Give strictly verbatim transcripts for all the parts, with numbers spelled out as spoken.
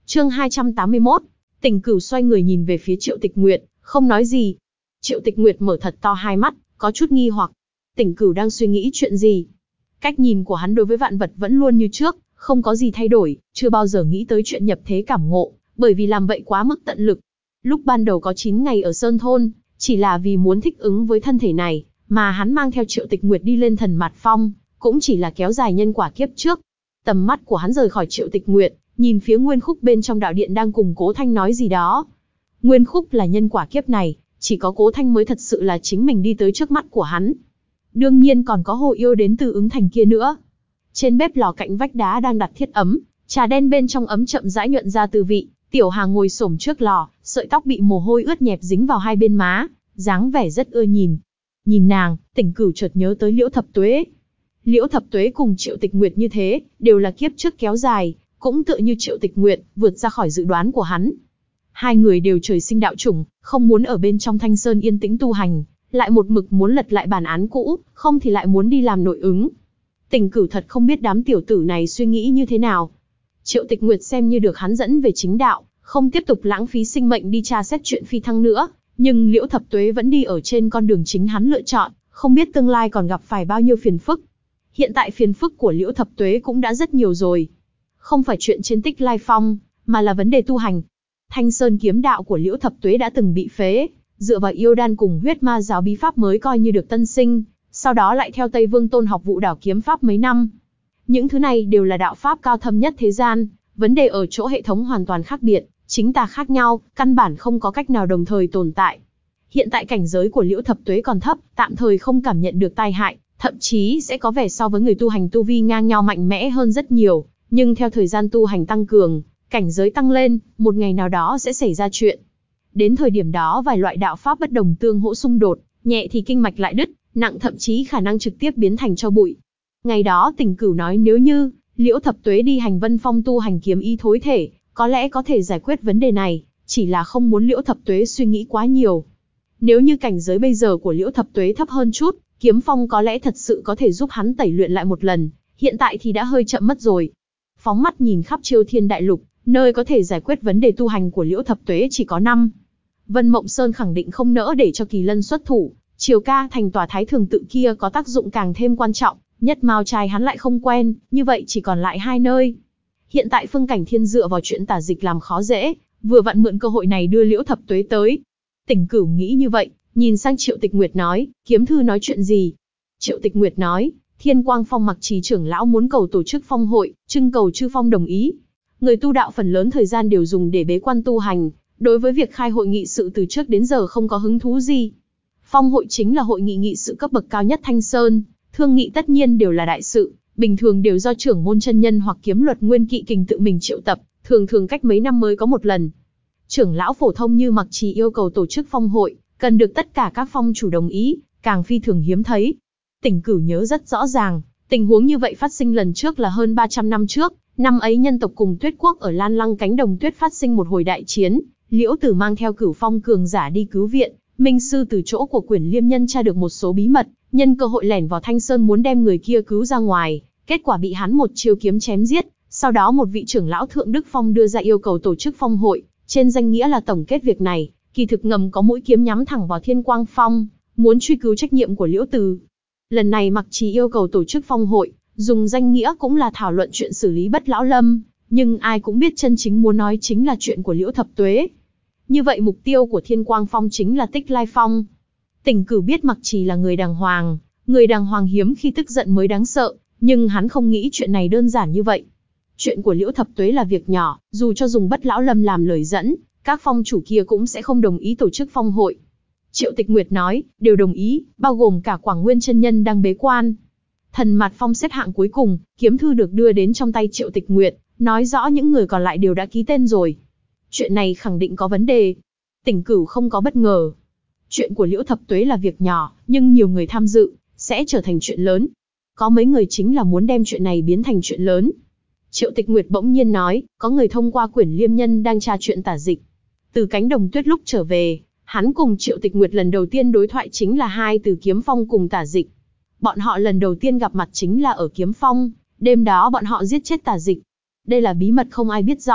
Chương hai trăm tám mươi mốt. Tỉnh Cửu xoay người nhìn về phía Triệu Tịch Nguyệt, không nói gì. Triệu Tịch Nguyệt mở thật to hai mắt, có chút nghi hoặc. Tỉnh Cửu đang suy nghĩ chuyện gì? Cách nhìn của hắn đối với vạn vật vẫn luôn như trước, không có gì thay đổi, chưa bao giờ nghĩ tới chuyện nhập thế cảm ngộ, bởi vì làm vậy quá mức tận lực. Lúc ban đầu có chín ngày ở Sơn Thôn, chỉ là vì muốn thích ứng với thân thể này, mà hắn mang theo Triệu Tịch Nguyệt đi lên Thần Mạt Phong, cũng chỉ là kéo dài nhân quả kiếp trước. Tầm mắt của hắn rời khỏi Triệu Tịch Nguyệt, nhìn phía Nguyên Khúc bên trong đạo điện đang cùng Cố Thanh nói gì đó. Nguyên Khúc là nhân quả kiếp này, chỉ có Cố Thanh mới thật sự là chính mình đi tới trước mắt của hắn. Đương nhiên còn có Hồ Yêu đến từ Ứng Thành kia nữa. Trên bếp lò cạnh vách đá đang đặt thiết ấm, trà đen bên trong ấm chậm rãi nhuận ra tư vị. Tiểu Hà ngồi xổm trước lò, sợi tóc bị mồ hôi ướt nhẹp dính vào hai bên má, dáng vẻ rất ưa nhìn. Nhìn nàng, Tỉnh Cửu chợt nhớ tới Liễu Thập Tuế. Liễu Thập Tuế cùng Triệu Tịch Nguyệt như thế, đều là kiếp trước kéo dài, cũng tựa như Triệu Tịch Nguyệt, vượt ra khỏi dự đoán của hắn. Hai người đều trời sinh đạo chủng, không muốn ở bên trong Thanh Sơn yên tĩnh tu hành, lại một mực muốn lật lại bản án cũ, không thì lại muốn đi làm nội ứng. Tỉnh Cửu thật không biết đám tiểu tử này suy nghĩ như thế nào. Triệu Tịch Nguyệt xem như được hắn dẫn về chính đạo, không tiếp tục lãng phí sinh mệnh đi tra xét chuyện phi thăng nữa, nhưng Liễu Thập Tuế vẫn đi ở trên con đường chính hắn lựa chọn, không biết tương lai còn gặp phải bao nhiêu phiền phức. Hiện tại phiền phức của Liễu Thập Tuế cũng đã rất nhiều rồi. Không phải chuyện trên Tích Lai Phong, mà là vấn đề tu hành. Thanh Sơn kiếm đạo của Liễu Thập Tuế đã từng bị phế, dựa vào yêu đan cùng huyết ma giáo bí pháp mới coi như được tân sinh, sau đó lại theo Tây Vương Tôn học Vũ Đảo kiếm pháp mấy năm. Những thứ này đều là đạo pháp cao thâm nhất thế gian, vấn đề ở chỗ hệ thống hoàn toàn khác biệt, chính tà khác nhau, căn bản không có cách nào đồng thời tồn tại. Hiện tại cảnh giới của Liễu Thập Tuế còn thấp, tạm thời không cảm nhận được tai hại, thậm chí sẽ có vẻ so với người tu hành tu vi ngang nhau mạnh mẽ hơn rất nhiều, nhưng theo thời gian tu hành tăng cường, cảnh giới tăng lên, một ngày nào đó sẽ xảy ra chuyện. Đến thời điểm đó vài loại đạo pháp bất đồng tương hỗ xung đột, nhẹ thì kinh mạch lại đứt, nặng thậm chí khả năng trực tiếp biến thành tro bụi. Ngày đó Tỉnh Cửu nói nếu như Liễu Thập Tuế đi hành Vân Phong tu hành kiếm ý thối thể, có lẽ có thể giải quyết vấn đề này, chỉ là không muốn Liễu Thập Tuế suy nghĩ quá nhiều. Nếu như cảnh giới bây giờ của Liễu Thập Tuế thấp hơn chút, kiếm phong có lẽ thật sự có thể giúp hắn tẩy luyện lại một lần, hiện tại thì đã hơi chậm mất rồi. Phóng mắt nhìn khắp Chiêu Thiên Đại Lục, nơi có thể giải quyết vấn đề tu hành của Liễu Thập Tuế chỉ có năm. Vân Mộng Sơn khẳng định không nỡ để cho Kỳ Lân xuất thủ, Triều Ca thành tòa Thái Thường tự kia có tác dụng càng thêm quan trọng, Nhất Mao trai hắn lại không quen, như vậy chỉ còn lại hai nơi. Hiện tại Phương Cảnh Thiên dựa vào chuyện tả dịch làm khó dễ, vừa vặn mượn cơ hội này đưa Liễu Thập Tuế tới. Tỉnh Cửu nghĩ như vậy, nhìn sang Triệu Tịch Nguyệt nói, kiếm thư nói chuyện gì? Triệu Tịch Nguyệt nói, Thiên Quang Phong Mặc Trì trưởng lão muốn cầu tổ chức phong hội, trưng cầu chư phong đồng ý. Người tu đạo phần lớn thời gian đều dùng để bế quan tu hành, đối với việc khai hội nghị sự từ trước đến giờ không có hứng thú gì. Phong hội chính là hội nghị nghị sự cấp bậc cao nhất Thanh Sơn, thương nghị tất nhiên đều là đại sự, bình thường đều do trưởng môn chân nhân hoặc kiếm luật Nguyên Kỵ Kình tự mình triệu tập, thường thường cách mấy năm mới có một lần. Trưởng lão phổ thông như Mặc Trì yêu cầu tổ chức phong hội, cần được tất cả các phong chủ đồng ý, càng phi thường hiếm thấy. Tỉnh Cửu nhớ rất rõ ràng, tình huống như vậy phát sinh lần trước là hơn ba trăm năm trước, năm ấy nhân tộc cùng Tuyết Quốc ở Lan Lăng cánh đồng tuyết phát sinh một hồi đại chiến, Liễu Tử mang theo Cửu Phong cường giả đi cứu viện, Minh sư từ chỗ của Quyển Liêm Nhân tra được một số bí mật, nhân cơ hội lẻn vào Thanh Sơn muốn đem người kia cứu ra ngoài, kết quả bị hắn một chiêu kiếm chém giết. Sau đó một vị trưởng lão Thượng Đức Phong đưa ra yêu cầu tổ chức phong hội, trên danh nghĩa là tổng kết việc này, kỳ thực ngầm có mũi kiếm nhắm thẳng vào Thiên Quang Phong, muốn truy cứu trách nhiệm của Liễu Từ. Lần này Mặc Trì yêu cầu tổ chức phong hội, dùng danh nghĩa cũng là thảo luận chuyện xử lý Bất Lão Lâm, nhưng ai cũng biết chân chính muốn nói chính là chuyện của Liễu Thập Tuế. Như vậy mục tiêu của Thiên Quang Phong chính là Tích Lai Phong. Tỉnh Cửu biết Mặc Trì là người đàng hoàng, người đàng hoàng hiếm khi tức giận mới đáng sợ, nhưng hắn không nghĩ chuyện này đơn giản như vậy. Chuyện của Liễu Thập Tuế là việc nhỏ, dù cho dùng Bất Lão Lâm làm lời dẫn, các phong chủ kia cũng sẽ không đồng ý tổ chức phong hội. Triệu Tịch Nguyệt nói, đều đồng ý, bao gồm cả Quảng Nguyên chân nhân đang bế quan. Thần Mạt Phong xếp hạng cuối cùng, kiếm thư được đưa đến trong tay Triệu Tịch Nguyệt, nói rõ những người còn lại đều đã ký tên rồi. Chuyện này khẳng định có vấn đề. Tỉnh Cửu không có bất ngờ. Chuyện của Liễu Thập Tuế là việc nhỏ, nhưng nhiều người tham dự, sẽ trở thành chuyện lớn. Có mấy người chính là muốn đem chuyện này biến thành chuyện lớn. Triệu Tịch Nguyệt bỗng nhiên nói, có người thông qua Quyển Liêm Nhân đang tra chuyện tả dịch. Từ cánh đồng tuyết lúc trở về, hắn cùng Triệu Tịch Nguyệt lần đầu tiên đối thoại chính là hai từ Kiếm Phong cùng tả dịch. Bọn họ lần đầu tiên gặp mặt chính là ở Kiếm Phong, đêm đó bọn họ giết chết tả dịch. Đây là bí mật không ai biết rõ,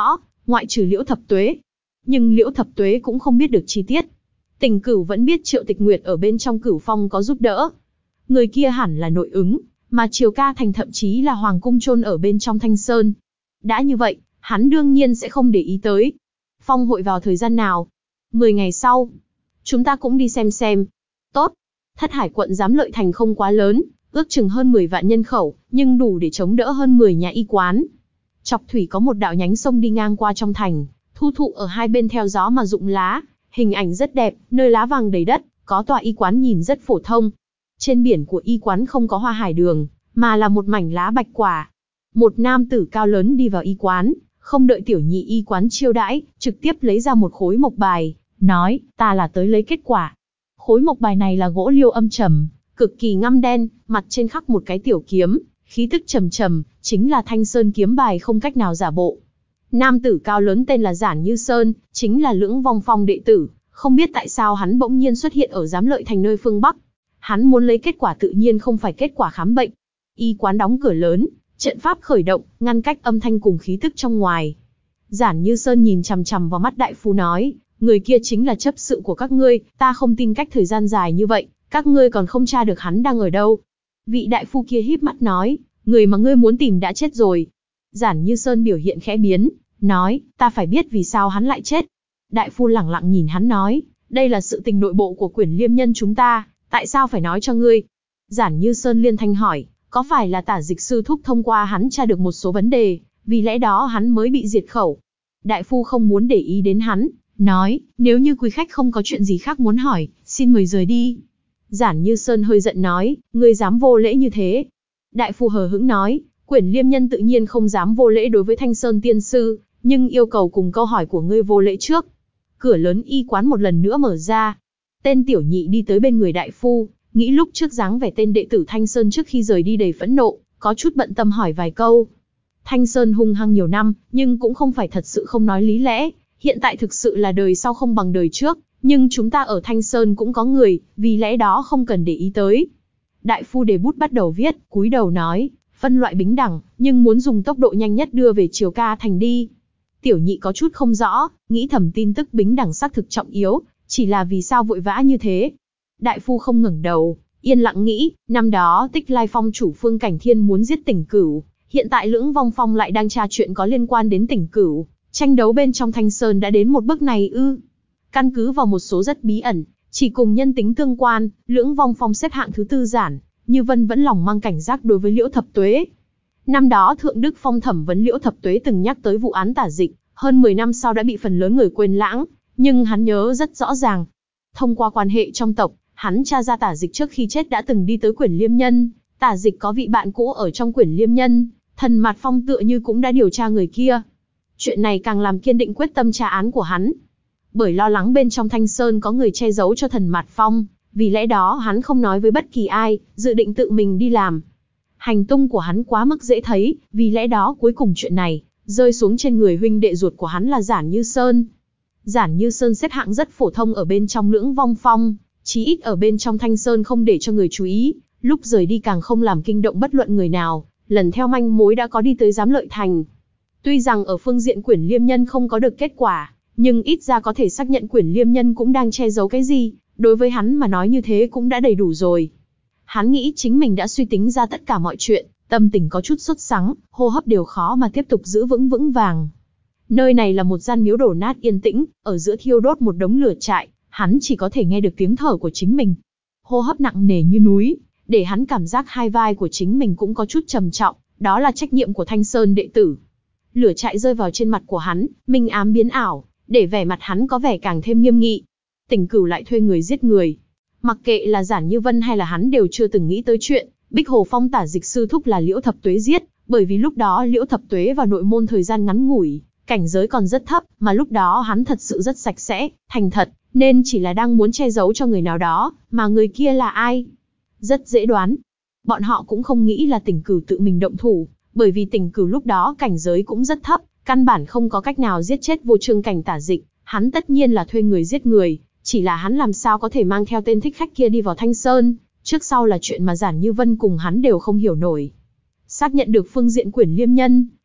ngoại trừ Liễu Thập Tuế. Nhưng Liễu Thập Tuế cũng không biết được chi tiết. Tỉnh Cửu vẫn biết Triệu Tịch Nguyệt ở bên trong Cửu Phong có giúp đỡ. Người kia hẳn là nội ứng, mà Triều Ca Thành thậm chí là Hoàng Cung chôn ở bên trong Thanh Sơn. Đã như vậy, hắn đương nhiên sẽ không để ý tới. Phong hội vào thời gian nào? Mười ngày sau. Chúng ta cũng đi xem xem. Tốt. Thất Hải quận Giám Lợi Thành không quá lớn, ước chừng hơn mười vạn nhân khẩu, nhưng đủ để chống đỡ hơn mười nhà y quán. Chọc thủy có một đạo nhánh sông đi ngang qua trong thành, thu thụ ở hai bên theo gió mà rụng lá, hình ảnh rất đẹp, nơi lá vàng đầy đất, có tòa y quán nhìn rất phổ thông. Trên biển của y quán không có hoa hải đường, mà là một mảnh lá bạch quả. Một nam tử cao lớn đi vào y quán, không đợi tiểu nhị y quán chiêu đãi, trực tiếp lấy ra một khối mộc bài, nói, ta là tới lấy kết quả. Khối mộc bài này là gỗ liêu âm trầm, cực kỳ ngăm đen, mặt trên khắc một cái tiểu kiếm, khí tức trầm trầm, chính là Thanh Sơn kiếm bài không cách nào giả bộ. Nam tử cao lớn tên là Giản Như Sơn, chính là Lưỡng Vong Phong đệ tử, không biết tại sao hắn bỗng nhiên xuất hiện ở Giám Lợi Thành nơi phương Bắc. Hắn muốn lấy kết quả tự nhiên không phải kết quả khám bệnh. Y quán đóng cửa lớn, trận pháp khởi động, ngăn cách âm thanh cùng khí tức trong ngoài. Giản Như Sơn nhìn chằm chằm vào mắt đại phu nói, người kia chính là chấp sự của các ngươi, ta không tin cách thời gian dài như vậy, các ngươi còn không tra được hắn đang ở đâu. Vị đại phu kia híp mắt nói, người mà ngươi muốn tìm đã chết rồi. Giản Như Sơn biểu hiện khẽ biến, nói, ta phải biết vì sao hắn lại chết. Đại phu lẳng lặng nhìn hắn nói, đây là sự tình nội bộ của Quyển Liêm Nhân chúng ta, tại sao phải nói cho ngươi? Giản Như Sơn liên thanh hỏi, có phải là Tả Dịch sư thúc thông qua hắn tra được một số vấn đề, vì lẽ đó hắn mới bị diệt khẩu? Đại phu không muốn để ý đến hắn, nói, nếu như quý khách không có chuyện gì khác muốn hỏi, xin mời rời đi. Giản Như Sơn hơi giận nói, ngươi dám vô lễ như thế. Đại phu hờ hững nói, Quyển Liêm Nhân tự nhiên không dám vô lễ đối với Thanh Sơn tiên sư, nhưng yêu cầu cùng câu hỏi của ngươi vô lễ trước. Cửa lớn y quán một lần nữa mở ra. Tên tiểu nhị đi tới bên người đại phu, nghĩ lúc trước dáng vẻ tên đệ tử Thanh Sơn trước khi rời đi đầy phẫn nộ, có chút bận tâm hỏi vài câu. Thanh Sơn hung hăng nhiều năm, nhưng cũng không phải thật sự không nói lý lẽ, hiện tại thực sự là đời sau không bằng đời trước, nhưng chúng ta ở Thanh Sơn cũng có người, vì lẽ đó không cần để ý tới. Đại phu đề bút bắt đầu viết, cúi đầu nói, phân loại bính đẳng, nhưng muốn dùng tốc độ nhanh nhất đưa về Triều Ca Thành đi. Tiểu nhị có chút không rõ, nghĩ thầm tin tức bính đẳng xác thực trọng yếu, chỉ là vì sao vội vã như thế. Đại phu không ngẩng đầu, yên lặng nghĩ, năm đó Tích Lai Phong chủ Phương Cảnh Thiên muốn giết Tỉnh Cửu, hiện tại Lưỡng Vong Phong lại đang tra chuyện có liên quan đến Tỉnh Cửu, tranh đấu bên trong Thanh Sơn đã đến một bước này ư? Căn cứ vào một số rất bí ẩn, chỉ cùng nhân tính tương quan, Lưỡng Vong Phong xếp hạng thứ tư Giản Như Vân vẫn lòng mang cảnh giác đối với Liễu Thập Tuế. Năm đó Thượng Đức Phong thẩm vấn Liễu Thập Tuế từng nhắc tới vụ án Tả Dịch, hơn mười năm sau đã bị phần lớn người quên lãng, nhưng hắn nhớ rất rõ ràng. Thông qua quan hệ trong tộc, hắn tra ra Tả Dịch trước khi chết đã từng đi tới Quyển Liêm Nhân, Tả Dịch có vị bạn cũ ở trong Quyển Liêm Nhân, Thần Mạt Phong tựa như cũng đã điều tra người kia. Chuyện này càng làm kiên định quyết tâm tra án của hắn. Bởi lo lắng bên trong Thanh Sơn có người che giấu cho Thần Mạt Phong, vì lẽ đó hắn không nói với bất kỳ ai, dự định tự mình đi làm. Hành tung của hắn quá mức dễ thấy, vì lẽ đó cuối cùng chuyện này rơi xuống trên người huynh đệ ruột của hắn là Giản Như Sơn. Giản Như Sơn xếp hạng rất phổ thông ở bên trong Lưỡng Vong Phong, chí ít ở bên trong Thanh Sơn không để cho người chú ý, lúc rời đi càng không làm kinh động bất luận người nào, lần theo manh mối đã có đi tới Giám Lợi Thành. Tuy rằng ở phương diện Quyển Liêm Nhân không có được kết quả, nhưng ít ra có thể xác nhận Quyển Liêm Nhân cũng đang che giấu cái gì, đối với hắn mà nói như thế cũng đã đầy đủ rồi. Hắn nghĩ chính mình đã suy tính ra tất cả mọi chuyện, tâm tình có chút sốt sắng, hô hấp đều khó mà tiếp tục giữ vững vững vàng. Nơi này là một gian miếu đổ nát yên tĩnh, ở giữa thiêu đốt một đống lửa trại, hắn chỉ có thể nghe được tiếng thở của chính mình. Hô hấp nặng nề như núi, để hắn cảm giác hai vai của chính mình cũng có chút trầm trọng, đó là trách nhiệm của Thanh Sơn đệ tử. Lửa trại rơi vào trên mặt của hắn, minh ám biến ảo, để vẻ mặt hắn có vẻ càng thêm nghiêm nghị. Tỉnh Cửu lại thuê người giết người. Mặc kệ là Giản Như Vân hay là hắn đều chưa từng nghĩ tới chuyện, Bích Hồ Phong Tả Dịch sư thúc là Liễu Thập Tuế giết, bởi vì lúc đó Liễu Thập Tuế vào nội môn thời gian ngắn ngủi, cảnh giới còn rất thấp, mà lúc đó hắn thật sự rất sạch sẽ, thành thật, nên chỉ là đang muốn che giấu cho người nào đó, mà người kia là ai? Rất dễ đoán. Bọn họ cũng không nghĩ là Tỉnh Cửu tự mình động thủ, bởi vì Tỉnh Cửu lúc đó cảnh giới cũng rất thấp, căn bản không có cách nào giết chết vô trương cảnh Tả Dịch, hắn tất nhiên là thuê người giết người, chỉ là hắn làm sao có thể mang theo tên thích khách kia đi vào Thanh Sơn, trước sau là chuyện mà Giản Như Vân cùng hắn đều không hiểu nổi. Xác nhận được phương diện Quyển Liêm Nhân,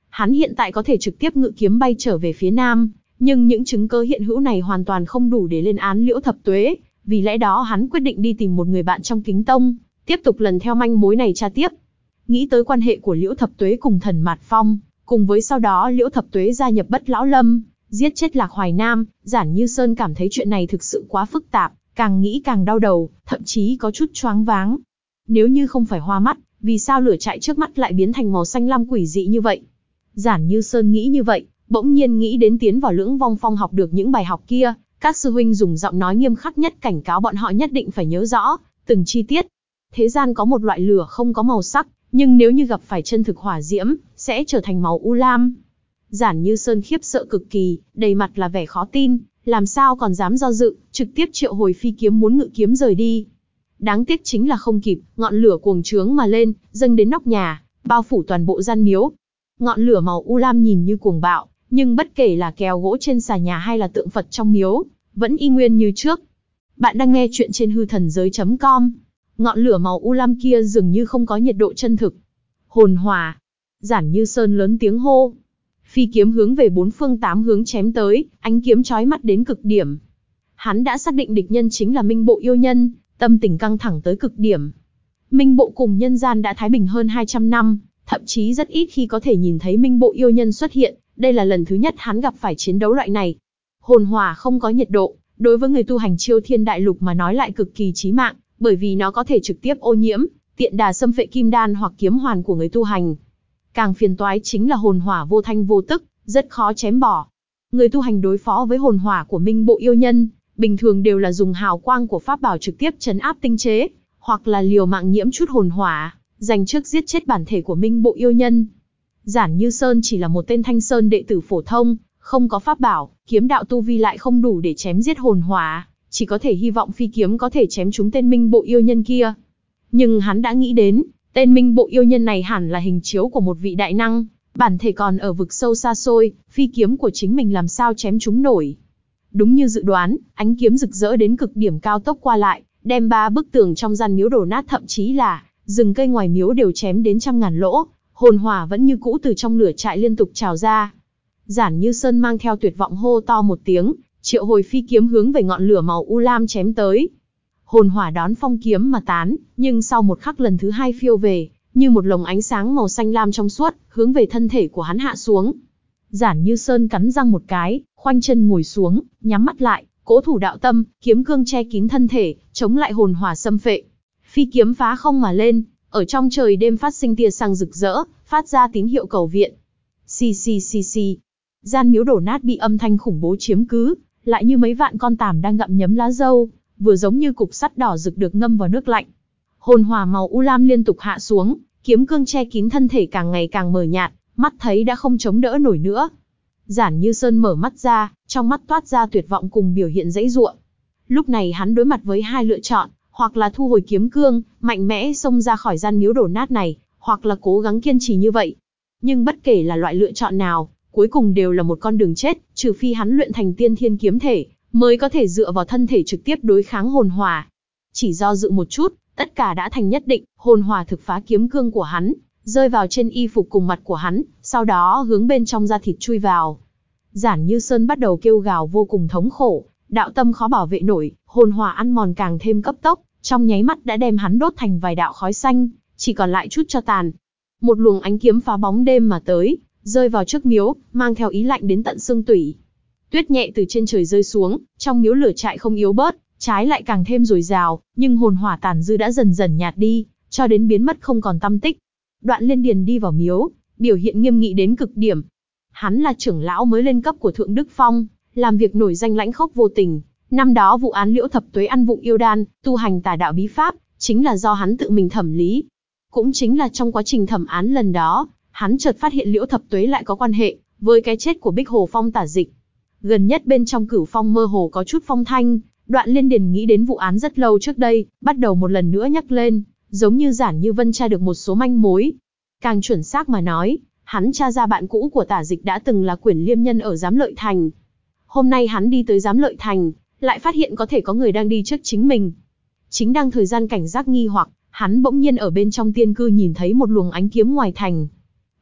Hắn hiện tại có thể trực tiếp ngự kiếm bay trở về phía nam, nhưng những chứng cứ hiện hữu này hoàn toàn không đủ để lên án Liễu Thập Tuế, vì lẽ đó hắn quyết định đi tìm một người bạn trong Kính Tông, tiếp tục lần theo manh mối này tra tiếp. Nghĩ tới quan hệ của Liễu Thập Tuế cùng Thần Mạt Phong, cùng với sau đó Liễu Thập Tuế gia nhập Bất Lão Lâm, giết chết Lạc Hoài Nam, Giản Như Sơn cảm thấy chuyện này thực sự quá phức tạp, càng nghĩ càng đau đầu, thậm chí có chút choáng váng. Nếu như không phải hoa mắt, vì sao lửa trại trước mắt lại biến thành màu xanh lam quỷ dị như vậy? Giản Như Sơn nghĩ như vậy, bỗng nhiên nghĩ đến tiến vào Lưỡng Vong Phong học được những bài học kia, các sư huynh dùng giọng nói nghiêm khắc nhất cảnh cáo bọn họ nhất định phải nhớ rõ từng chi tiết. Thế gian có một loại lửa không có màu sắc, nhưng nếu như gặp phải chân thực hỏa diễm, sẽ trở thành màu u lam. Giản Như Sơn khiếp sợ cực kỳ, đầy mặt là vẻ khó tin, làm sao còn dám do dự, trực tiếp triệu hồi phi kiếm muốn ngự kiếm rời đi. Đáng tiếc chính là không kịp, ngọn lửa cuồng trướng mà lên, dâng đến nóc nhà, bao phủ toàn bộ gian miếu. Ngọn lửa màu u lam nhìn như cuồng bạo, nhưng bất kể là kèo gỗ trên xà nhà hay là tượng Phật trong miếu, vẫn y nguyên như trước. Bạn đang nghe chuyện trên hư thần giới chấm com. Ngọn lửa màu u lam kia dường như không có nhiệt độ chân thực. Hồn hỏa. Giản Như Sơn lớn tiếng hô. Phi kiếm hướng về bốn phương tám hướng chém tới, ánh kiếm chói mắt đến cực điểm. Hắn đã xác định địch nhân chính là Minh Bộ yêu nhân, tâm tình căng thẳng tới cực điểm. Minh Bộ cùng nhân gian đã thái bình hơn hai trăm năm, thậm chí rất ít khi có thể nhìn thấy Minh Bộ yêu nhân xuất hiện, đây là lần thứ nhất hắn gặp phải chiến đấu loại này. Hồn hỏa không có nhiệt độ, đối với người tu hành Chiêu Thiên Đại Lục mà nói lại cực kỳ chí mạng, bởi vì nó có thể trực tiếp ô nhiễm, tiện đà xâm phệ kim đan hoặc kiếm hoàn của người tu hành. Càng phiền toái chính là hồn hỏa vô thanh vô tức, rất khó chém bỏ. Người tu hành đối phó với hồn hỏa của Minh Bộ yêu nhân, bình thường đều là dùng hào quang của pháp bảo trực tiếp trấn áp tinh chế, hoặc là liều mạng nhiễm chút hồn hỏa, dành trước giết chết bản thể của Minh Bộ yêu nhân. Giản Như Sơn chỉ là một tên Thanh Sơn đệ tử phổ thông, không có pháp bảo, kiếm đạo tu vi lại không đủ để chém giết hồn hỏa, chỉ có thể hy vọng phi kiếm có thể chém trúng tên Minh Bộ yêu nhân kia. Nhưng hắn đã nghĩ đến, tên Minh Bộ yêu nhân này hẳn là hình chiếu của một vị đại năng, bản thể còn ở vực sâu xa xôi, phi kiếm của chính mình làm sao chém trúng nổi. Đúng như dự đoán, ánh kiếm rực rỡ đến cực điểm cao tốc qua lại, đem ba bức tường trong gian miếu đổ nát, thậm chí là rừng cây ngoài miếu đều chém đến trăm ngàn lỗ, hồn hỏa vẫn như cũ từ trong lửa trại liên tục trào ra. Giản Như Sơn mang theo tuyệt vọng hô to một tiếng, triệu hồi phi kiếm hướng về ngọn lửa màu u lam chém tới. Hồn hỏa đón phong kiếm mà tán, nhưng sau một khắc lần thứ hai phiêu về, như một lồng ánh sáng màu xanh lam trong suốt, hướng về thân thể của hắn hạ xuống. Giản Như Sơn cắn răng một cái, khoanh chân ngồi xuống, nhắm mắt lại, cố thủ đạo tâm, kiếm cương che kín thân thể, chống lại hồn hỏa xâm phệ. Phi kiếm phá không mà lên, ở trong trời đêm phát sinh tia sáng rực rỡ, phát ra tín hiệu cầu viện. Xì xì xì xì. Gian miếu đổ nát bị âm thanh khủng bố chiếm cứ, lại như mấy vạn con tằm đang gặm nhấm lá dâu, vừa giống như cục sắt đỏ rực được ngâm vào nước lạnh. Hồn hỏa màu u lam liên tục hạ xuống, kiếm cương che kín thân thể càng ngày càng mờ nhạt, mắt thấy đã không chống đỡ nổi nữa. Giản Như Sơn mở mắt ra, trong mắt toát ra tuyệt vọng cùng biểu hiện dãy giụa. Lúc này hắn đối mặt với hai lựa chọn, hoặc là thu hồi kiếm cương, mạnh mẽ xông ra khỏi gian miếu đổ nát này, hoặc là cố gắng kiên trì như vậy. Nhưng bất kể là loại lựa chọn nào, cuối cùng đều là một con đường chết, trừ phi hắn luyện thành tiên thiên kiếm thể, mới có thể dựa vào thân thể trực tiếp đối kháng hồn hỏa. Chỉ do dự một chút, tất cả đã thành nhất định, hồn hỏa thực phá kiếm cương của hắn, rơi vào trên y phục cùng mặt của hắn, sau đó hướng bên trong da thịt chui vào. Giản Như Sơn bắt đầu kêu gào vô cùng thống khổ, đạo tâm khó bảo vệ nổi, hồn hỏa ăn mòn càng thêm cấp tốc, trong nháy mắt đã đem hắn đốt thành vài đạo khói xanh, chỉ còn lại chút tro tàn. Một luồng ánh kiếm phá bóng đêm mà tới, rơi vào trước miếu, mang theo ý lạnh đến tận xương tủy. Tuyết nhẹ từ trên trời rơi xuống, trong miếu lửa trại không yếu bớt, trái lại càng thêm dồi dào, nhưng hồn hỏa tàn dư đã dần dần nhạt đi, cho đến biến mất không còn tăm tích. Đoạn Liên Điền đi vào miếu, biểu hiện nghiêm nghị đến cực điểm. Hắn là trưởng lão mới lên cấp của Thượng Đức Phong, làm việc nổi danh lãnh khốc vô tình. Năm đó vụ án Liễu Thập Tuế ăn vụng yêu đan, tu hành tà đạo bí pháp, chính là do hắn tự mình thẩm lý. Cũng chính là trong quá trình thẩm án lần đó, hắn chợt phát hiện Liễu Thập Tuế lại có quan hệ với cái chết của Bích Hồ Phong tả dịch. Gần nhất bên trong Cửu Phong mơ hồ có chút phong thanh, Đoạn Liên Điền nghĩ đến vụ án rất lâu trước đây, bắt đầu một lần nữa nhắc lên, giống như Giản Như Vân tra được một số manh mối. Càng chuẩn xác mà nói, hắn tra ra bạn cũ của tả dịch đã từng là Quyển Liêm Nhân ở Giám Lợi Thành. Hôm nay hắn đi tới Giám Lợi Thành, lại phát hiện có thể có người đang đi trước chính mình. Chính đang thời gian cảnh giác nghi hoặc, hắn bỗng nhiên ở bên trong tiên cư nhìn thấy một luồng ánh kiếm ngoài thành.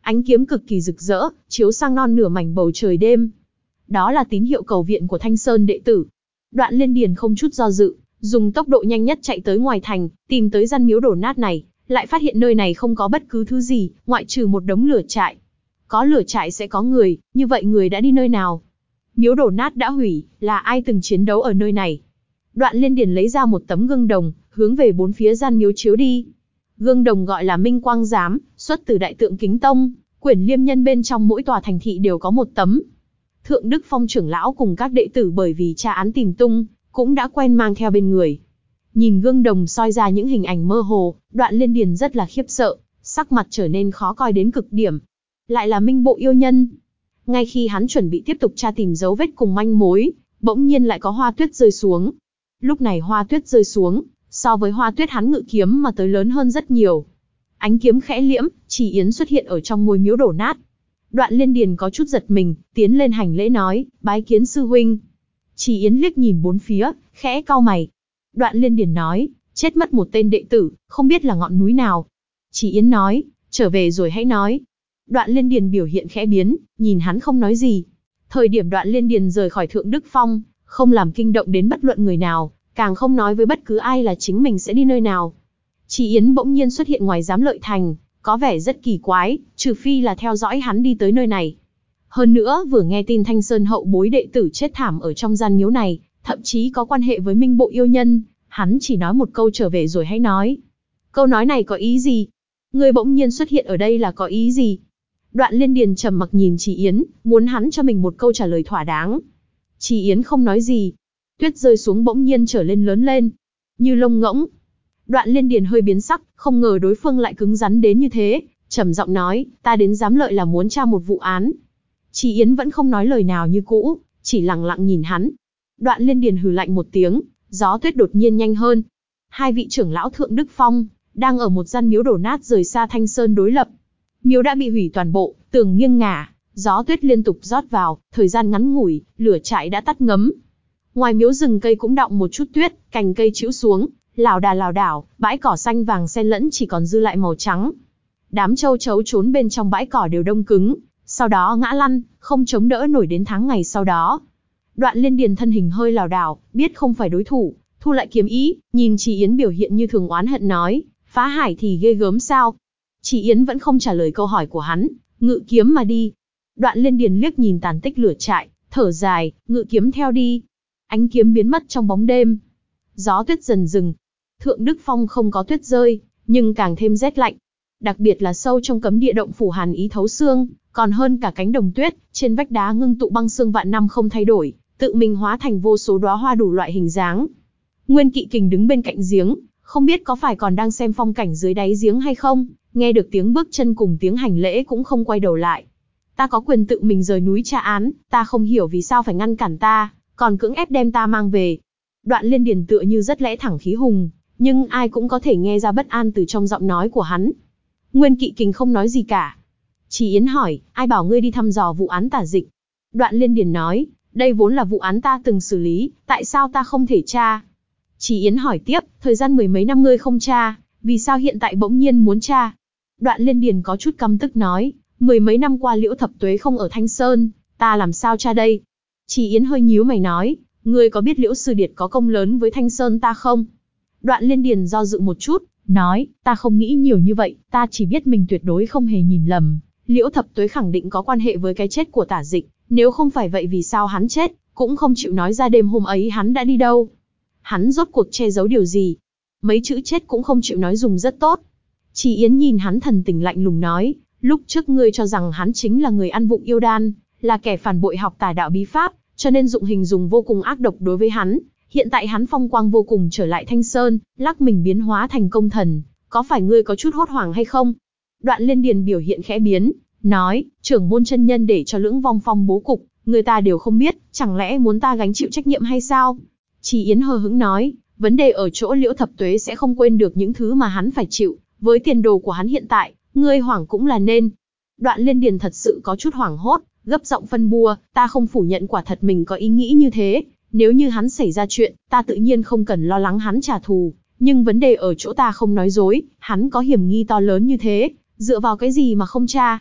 Ánh kiếm cực kỳ rực rỡ, chiếu sang non nửa mảnh bầu trời đêm. Đó là tín hiệu cầu viện của Thanh Sơn đệ tử. Đoạn Liên Điền không chút do dự, dùng tốc độ nhanh nhất chạy tới ngoài thành, tìm tới gian miếu đổ nát này, lại phát hiện nơi này không có bất cứ thứ gì, ngoại trừ một đống lửa trại. Có lửa trại sẽ có người, như vậy người đã đi nơi nào? Miếu đổ nát đã hủy, là ai từng chiến đấu ở nơi này? Đoạn Liên Điền lấy ra một tấm gương đồng, hướng về bốn phía gian miếu chiếu đi. Gương đồng gọi là Minh Quang Giám, xuất từ Đại Tượng Kính Tông, quyển liêm nhân bên trong mỗi tòa thành thị đều có một tấm. Thượng Đức Phong trưởng lão cùng các đệ tử bởi vì tra án tìm tung, cũng đã quen mang theo bên người. Nhìn gương đồng soi ra những hình ảnh mơ hồ, Đoạn Liên Điền rất là khiếp sợ, sắc mặt trở nên khó coi đến cực điểm. Lại là Minh Bộ yêu nhân. Ngay khi hắn chuẩn bị tiếp tục tra tìm dấu vết cùng manh mối, bỗng nhiên lại có hoa tuyết rơi xuống. Lúc này hoa tuyết rơi xuống, so với hoa tuyết hắn ngự kiếm mà tới lớn hơn rất nhiều. Ánh kiếm khẽ liễm, Chỉ Yến xuất hiện ở trong ngôi miếu đổ nát. Đoạn Liên Điền có chút giật mình, tiến lên hành lễ nói, bái kiến sư huynh. Chỉ Yến liếc nhìn bốn phía, khẽ cau mày. Đoạn Liên Điền nói, chết mất một tên đệ tử, không biết là ngọn núi nào. Chỉ Yến nói, trở về rồi hãy nói. Đoạn Liên Điền biểu hiện khẽ biến, nhìn hắn không nói gì. Thời điểm Đoạn Liên Điền rời khỏi Thượng Đức Phong, không làm kinh động đến bất luận người nào, càng không nói với bất cứ ai là chính mình sẽ đi nơi nào. Chỉ Yến bỗng nhiên xuất hiện ngoài Giám Lợi Thành, có vẻ rất kỳ quái, trừ phi là theo dõi hắn đi tới nơi này. Hơn nữa vừa nghe tin Thanh Sơn hậu bối đệ tử chết thảm ở trong gian miếu này, thậm chí có quan hệ với Minh Bộ yêu nhân, hắn chỉ nói một câu trở về rồi hãy nói. Câu nói này có ý gì? Người bỗng nhiên xuất hiện ở đây là có ý gì? Đoạn Liên Điền trầm mặc nhìn Chỉ Yến, muốn hắn cho mình một câu trả lời thỏa đáng. Chỉ Yến không nói gì. Tuyết rơi xuống bỗng nhiên trở lên lớn lên, như lông ngỗng. Đoạn Liên Điền hơi biến sắc, không ngờ đối phương lại cứng rắn đến như thế, trầm giọng nói, ta đến Giám Lợi là muốn tra một vụ án. Chỉ Yến vẫn không nói lời nào như cũ, chỉ lặng lặng nhìn hắn. Đoạn Liên Điền hừ lạnh một tiếng, gió tuyết đột nhiên nhanh hơn. Hai vị trưởng lão Thượng Đức Phong đang ở một gian miếu đổ nát rời xa Thanh Sơn đối lập. Miếu đã bị hủy toàn bộ, tường nghiêng ngả, gió tuyết liên tục rót vào, thời gian ngắn ngủi, lửa trại đã tắt ngấm. Ngoài miếu rừng cây cũng đọng một chút tuyết, cành cây chĩu xuống, lảo đà lảo đảo, bãi cỏ xanh vàng xen lẫn chỉ còn dư lại màu trắng. Đám châu chấu trốn bên trong bãi cỏ đều đông cứng, sau đó ngã lăn, không chống đỡ nổi đến tháng ngày sau đó. Đoạn Liên Điền thân hình hơi lảo đảo, biết không phải đối thủ, thu lại kiếm ý, nhìn Chỉ Yến biểu hiện như thường oán hận nói, phá hải thì ghê gớm sao? Chỉ Yến vẫn không trả lời câu hỏi của hắn, ngự kiếm mà đi. Đoạn Liên Điền liếc nhìn tàn tích lửa trại, thở dài, ngự kiếm theo đi. Ánh kiếm biến mất trong bóng đêm. Gió tuyết dần dừng. Thượng Đức Phong không có tuyết rơi, nhưng càng thêm rét lạnh. Đặc biệt là sâu trong cấm địa động phủ hàn ý thấu xương, còn hơn cả cánh đồng tuyết, trên vách đá ngưng tụ băng xương vạn năm không thay đổi, tự mình hóa thành vô số đóa hoa đủ loại hình dáng. Nguyên Kỵ Kình đứng bên cạnh giếng, không biết có phải còn đang xem phong cảnh dưới đáy giếng hay không, nghe được tiếng bước chân cùng tiếng hành lễ cũng không quay đầu lại. Ta có quyền tự mình rời núi tra án, ta không hiểu vì sao phải ngăn cản ta, còn cưỡng ép đem ta mang về. Đoạn Liên Điền tựa như rất lẽ thẳng khí hùng, nhưng ai cũng có thể nghe ra bất an từ trong giọng nói của hắn. Nguyên Kỵ Kình không nói gì cả. Chỉ Yến hỏi, ai bảo ngươi đi thăm dò vụ án tả dịch? Đoạn Liên Điền nói, đây vốn là vụ án ta từng xử lý, tại sao ta không thể tra? Chỉ Yến hỏi tiếp, thời gian mười mấy năm ngươi không tra, vì sao hiện tại bỗng nhiên muốn tra? Đoạn Liên Điền có chút căm tức nói, mười mấy năm qua Liễu Thập Tuế không ở Thanh Sơn, ta làm sao tra đây? Chỉ Yến hơi nhíu mày nói, ngươi có biết Liễu Sư Điệt có công lớn với Thanh Sơn ta không? Đoạn Liên Điền do dự một chút, nói, ta không nghĩ nhiều như vậy, ta chỉ biết mình tuyệt đối không hề nhìn lầm. Liễu Thập Tuế khẳng định có quan hệ với cái chết của tả dịch, nếu không phải vậy vì sao hắn chết, cũng không chịu nói ra đêm hôm ấy hắn đã đi đâu. Hắn rốt cuộc che giấu điều gì? Mấy chữ chết cũng không chịu nói dùng rất tốt. Chỉ Yến nhìn hắn thần tình lạnh lùng nói, lúc trước ngươi cho rằng hắn chính là người ăn vụng yêu đan, là kẻ phản bội học tà đạo bí pháp, cho nên dụng hình dùng vô cùng ác độc đối với hắn. Hiện tại hắn phong quang vô cùng trở lại Thanh Sơn, lắc mình biến hóa thành công thần, có phải ngươi có chút hốt hoảng hay không? Đoạn Liên Điền biểu hiện khẽ biến, nói, trưởng môn chân nhân để cho Lưỡng Vong Phong bố cục, người ta đều không biết, chẳng lẽ muốn ta gánh chịu trách nhiệm hay sao? Chỉ Yến hờ hững nói, vấn đề ở chỗ Liễu Thập Tuế sẽ không quên được những thứ mà hắn phải chịu, với tiền đồ của hắn hiện tại, ngươi hoảng cũng là nên. Đoạn Liên Điền thật sự có chút hoảng hốt, gấp giọng phân bua, ta không phủ nhận quả thật mình có ý nghĩ như thế, nếu như hắn xảy ra chuyện, ta tự nhiên không cần lo lắng hắn trả thù, nhưng vấn đề ở chỗ ta không nói dối, hắn có hiểm nghi to lớn như thế, dựa vào cái gì mà không tra?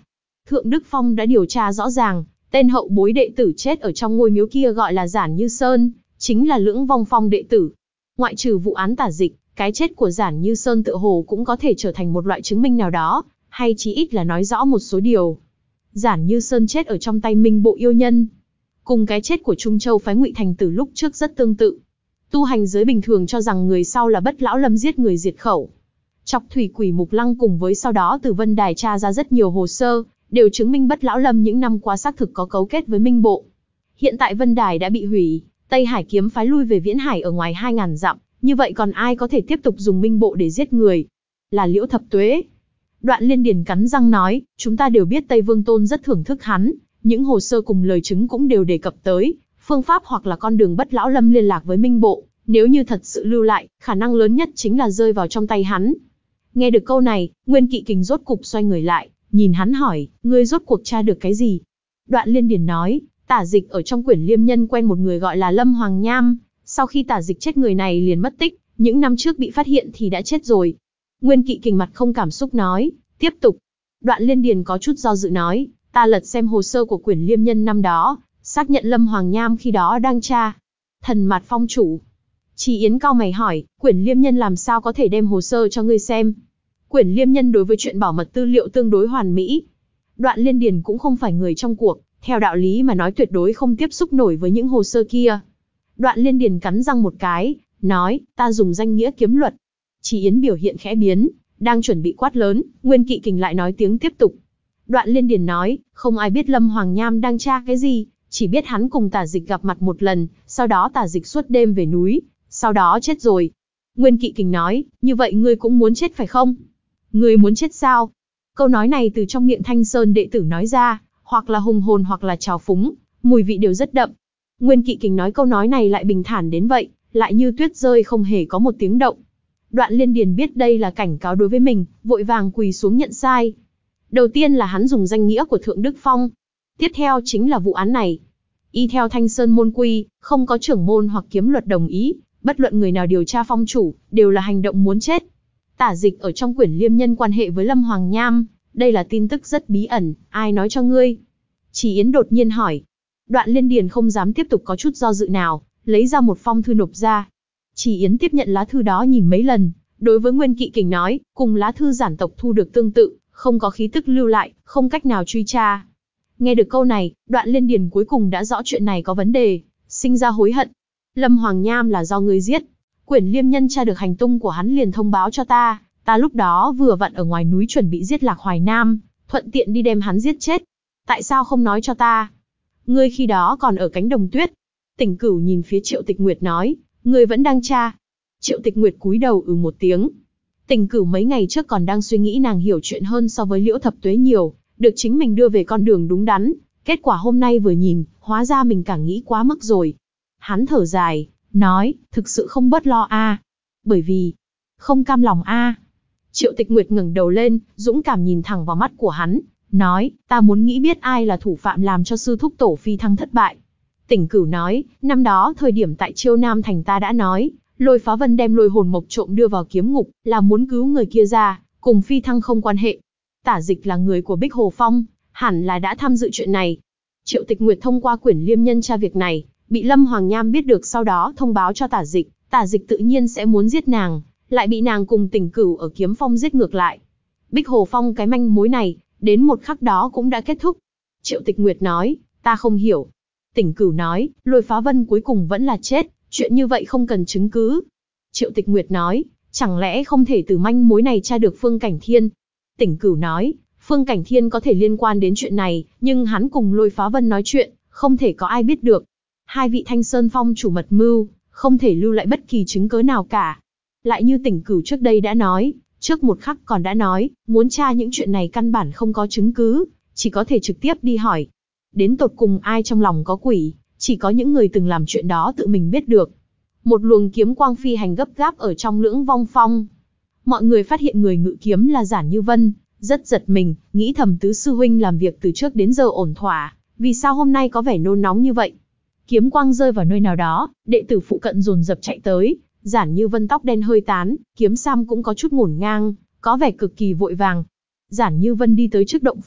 Thượng Đức Phong đã điều tra rõ ràng, tên hậu bối đệ tử chết ở trong ngôi miếu kia gọi là Giản Như Sơn, chính là Lưỡng Vong Phong đệ tử. Ngoại trừ vụ án tả dịch, cái chết của Giản Như Sơn tựa hồ cũng có thể trở thành một loại chứng minh nào đó, hay chí ít là nói rõ một số điều. Giản Như Sơn chết ở trong tay Minh Bộ yêu nhân, cùng cái chết của Trung Châu phái Ngụy Thành Tử lúc trước rất tương tự. Tu hành giới bình thường cho rằng người sau là Bất Lão Lâm giết người diệt khẩu. Chọc Thủy Quỷ Mục Lăng cùng với sau đó từ Vân Đài tra ra rất nhiều hồ sơ, đều chứng minh Bất Lão Lâm những năm qua xác thực có cấu kết với Minh Bộ. Hiện tại Vân Đài đã bị hủy, Tây Hải kiếm phái lui về Viễn Hải ở ngoài hai ngàn dặm, như vậy còn ai có thể tiếp tục dùng Minh Bộ để giết người? Là Liễu Thập Tuế. Đoạn Liên Điền cắn răng nói, chúng ta đều biết Tây Vương Tôn rất thưởng thức hắn, những hồ sơ cùng lời chứng cũng đều đề cập tới, phương pháp hoặc là con đường Bất Lão Lâm liên lạc với Minh Bộ, nếu như thật sự lưu lại, khả năng lớn nhất chính là rơi vào trong tay hắn. Nghe được câu này, Nguyên Kỵ Kình rốt cục xoay người lại, nhìn hắn hỏi, ngươi rốt cuộc tra được cái gì? Đoạn Liên Điền nói, tả dịch ở trong quyển Liêm Nhân quen một người gọi là Lâm Hoàng Nham, sau khi tả dịch chết người này liền mất tích, những năm trước bị phát hiện thì đã chết rồi. Nguyên Kỵ Kình mặt không cảm xúc nói, tiếp tục. Đoạn Liên Điền có chút do dự nói, ta lật xem hồ sơ của quyển Liêm Nhân năm đó, xác nhận Lâm Hoàng Nham khi đó đang tra. Thần Mạt Phong chủ. Chỉ Yến cau mày hỏi, quyển Liêm Nhân làm sao có thể đem hồ sơ cho ngươi xem? Quyển Liêm Nhân đối với chuyện bảo mật tư liệu tương đối hoàn mỹ. Đoạn Liên Điền cũng không phải người trong cuộc, theo đạo lý mà nói tuyệt đối không tiếp xúc nổi với những hồ sơ kia. Đoạn Liên Điền cắn răng một cái, nói, ta dùng danh nghĩa kiếm luật. Chỉ Yến biểu hiện khẽ biến, đang chuẩn bị quát lớn, Nguyên Kỵ Kình lại nói tiếng tiếp tục. Đoạn Liên Điền nói, không ai biết Lâm Hoàng Nham đang tra cái gì, chỉ biết hắn cùng tả dịch gặp mặt một lần, sau đó tả dịch suốt đêm về núi, sau đó chết rồi. Nguyên Kỵ Kình nói, như vậy ngươi cũng muốn chết phải không? Ngươi muốn chết sao? Câu nói này từ trong miệng Thanh Sơn đệ tử nói ra, hoặc là hùng hồn hoặc là trào phúng, mùi vị đều rất đậm. Nguyên Kỵ Kình nói câu nói này lại bình thản đến vậy, lại như tuyết rơi không hề có một tiếng động. Đoạn Liên Điền biết đây là cảnh cáo đối với mình, vội vàng quỳ xuống nhận sai. Đầu tiên là hắn dùng danh nghĩa của Thượng Đức Phong. Tiếp theo chính là vụ án này. Y theo Thanh Sơn môn quy, không có trưởng môn hoặc kiếm luật đồng ý, bất luận người nào điều tra phong chủ, đều là hành động muốn chết. Tả dịch ở trong quyển Liêm Nhân quan hệ với Lâm Hoàng Nham, đây là tin tức rất bí ẩn, ai nói cho ngươi? Chỉ Yến đột nhiên hỏi. Đoạn Liên Điền không dám tiếp tục có chút do dự nào, lấy ra một phong thư nộp ra. Chỉ Yến tiếp nhận lá thư đó nhìn mấy lần, đối với Nguyên Kỵ Kình nói, cùng lá thư giản tộc thu được tương tự, không có khí tức lưu lại, không cách nào truy tra. Nghe được câu này, Đoạn Liên Điền cuối cùng đã rõ chuyện này có vấn đề, sinh ra hối hận. Lâm Hoàng Nham là do ngươi giết. Quyển Liêm Nhân tra được hành tung của hắn liền thông báo cho ta, ta lúc đó vừa vặn ở ngoài núi chuẩn bị giết Lạc Hoài Nam, thuận tiện đi đem hắn giết chết. Tại sao không nói cho ta? Ngươi khi đó còn ở cánh đồng tuyết. Tỉnh Cửu nhìn phía Triệu Tịch Nguyệt nói, ngươi vẫn đang tra. Triệu Tịch Nguyệt cúi đầu ừ một tiếng. Tỉnh Cửu mấy ngày trước còn đang suy nghĩ nàng hiểu chuyện hơn so với Liễu Thập Tuế nhiều, được chính mình đưa về con đường đúng đắn. Kết quả hôm nay vừa nhìn, hóa ra mình càng nghĩ quá mức rồi. Hắn thở dài, nói, thực sự không bớt lo a, à. Bởi vì, không cam lòng a. À. Triệu Tịch Nguyệt ngẩng đầu lên, dũng cảm nhìn thẳng vào mắt của hắn, nói, ta muốn nghĩ biết ai là thủ phạm làm cho sư thúc tổ phi thăng thất bại. Tỉnh Cửu nói, năm đó thời điểm tại Chiêu Nam Thành ta đã nói, Lôi Phá Vân đem lôi hồn mộc trộm đưa vào kiếm ngục, là muốn cứu người kia ra, cùng phi thăng không quan hệ. Tả dịch là người của Bích Hồ Phong, hẳn là đã tham dự chuyện này. Triệu Tịch Nguyệt thông qua quyển Liêm Nhân tra việc này, bị Lâm Hoàng Nham biết được sau đó thông báo cho tả dịch, tả dịch tự nhiên sẽ muốn giết nàng, lại bị nàng cùng Tỉnh Cửu ở Kiếm Phong giết ngược lại. Bích Hồ Phong cái manh mối này, đến một khắc đó cũng đã kết thúc. Triệu Tịch Nguyệt nói, ta không hiểu. Tỉnh Cửu nói, Lôi Phá Vân cuối cùng vẫn là chết, chuyện như vậy không cần chứng cứ. Triệu Tịch Nguyệt nói, chẳng lẽ không thể từ manh mối này tra được Phương Cảnh Thiên? Tỉnh Cửu nói, Phương Cảnh Thiên có thể liên quan đến chuyện này, nhưng hắn cùng Lôi Phá Vân nói chuyện, không thể có ai biết được. Hai vị Thanh Sơn Phong chủ mật mưu, không thể lưu lại bất kỳ chứng cớ nào cả. Lại như Tỉnh Cửu trước đây đã nói, trước một khắc còn đã nói, muốn tra những chuyện này căn bản không có chứng cứ, chỉ có thể trực tiếp đi hỏi. Đến tột cùng ai trong lòng có quỷ, chỉ có những người từng làm chuyện đó tự mình biết được. Một luồng kiếm quang phi hành gấp gáp ở trong Lưỡng Vong Phong. Mọi người phát hiện người ngự kiếm là Giản Như Vân, rất giật mình, nghĩ thầm tứ sư huynh làm việc từ trước đến giờ ổn thỏa, vì sao hôm nay có vẻ nôn nóng như vậy? Kiếm quang rơi vào nơi nào đó, đệ tử phụ cận dồn dập chạy tới, Giản Như Vân tóc đen hơi tán, kiếm sam cũng có chút ngổn ngang, có vẻ cực kỳ vội vàng. Giản Như Vân đi tới trước động phủ,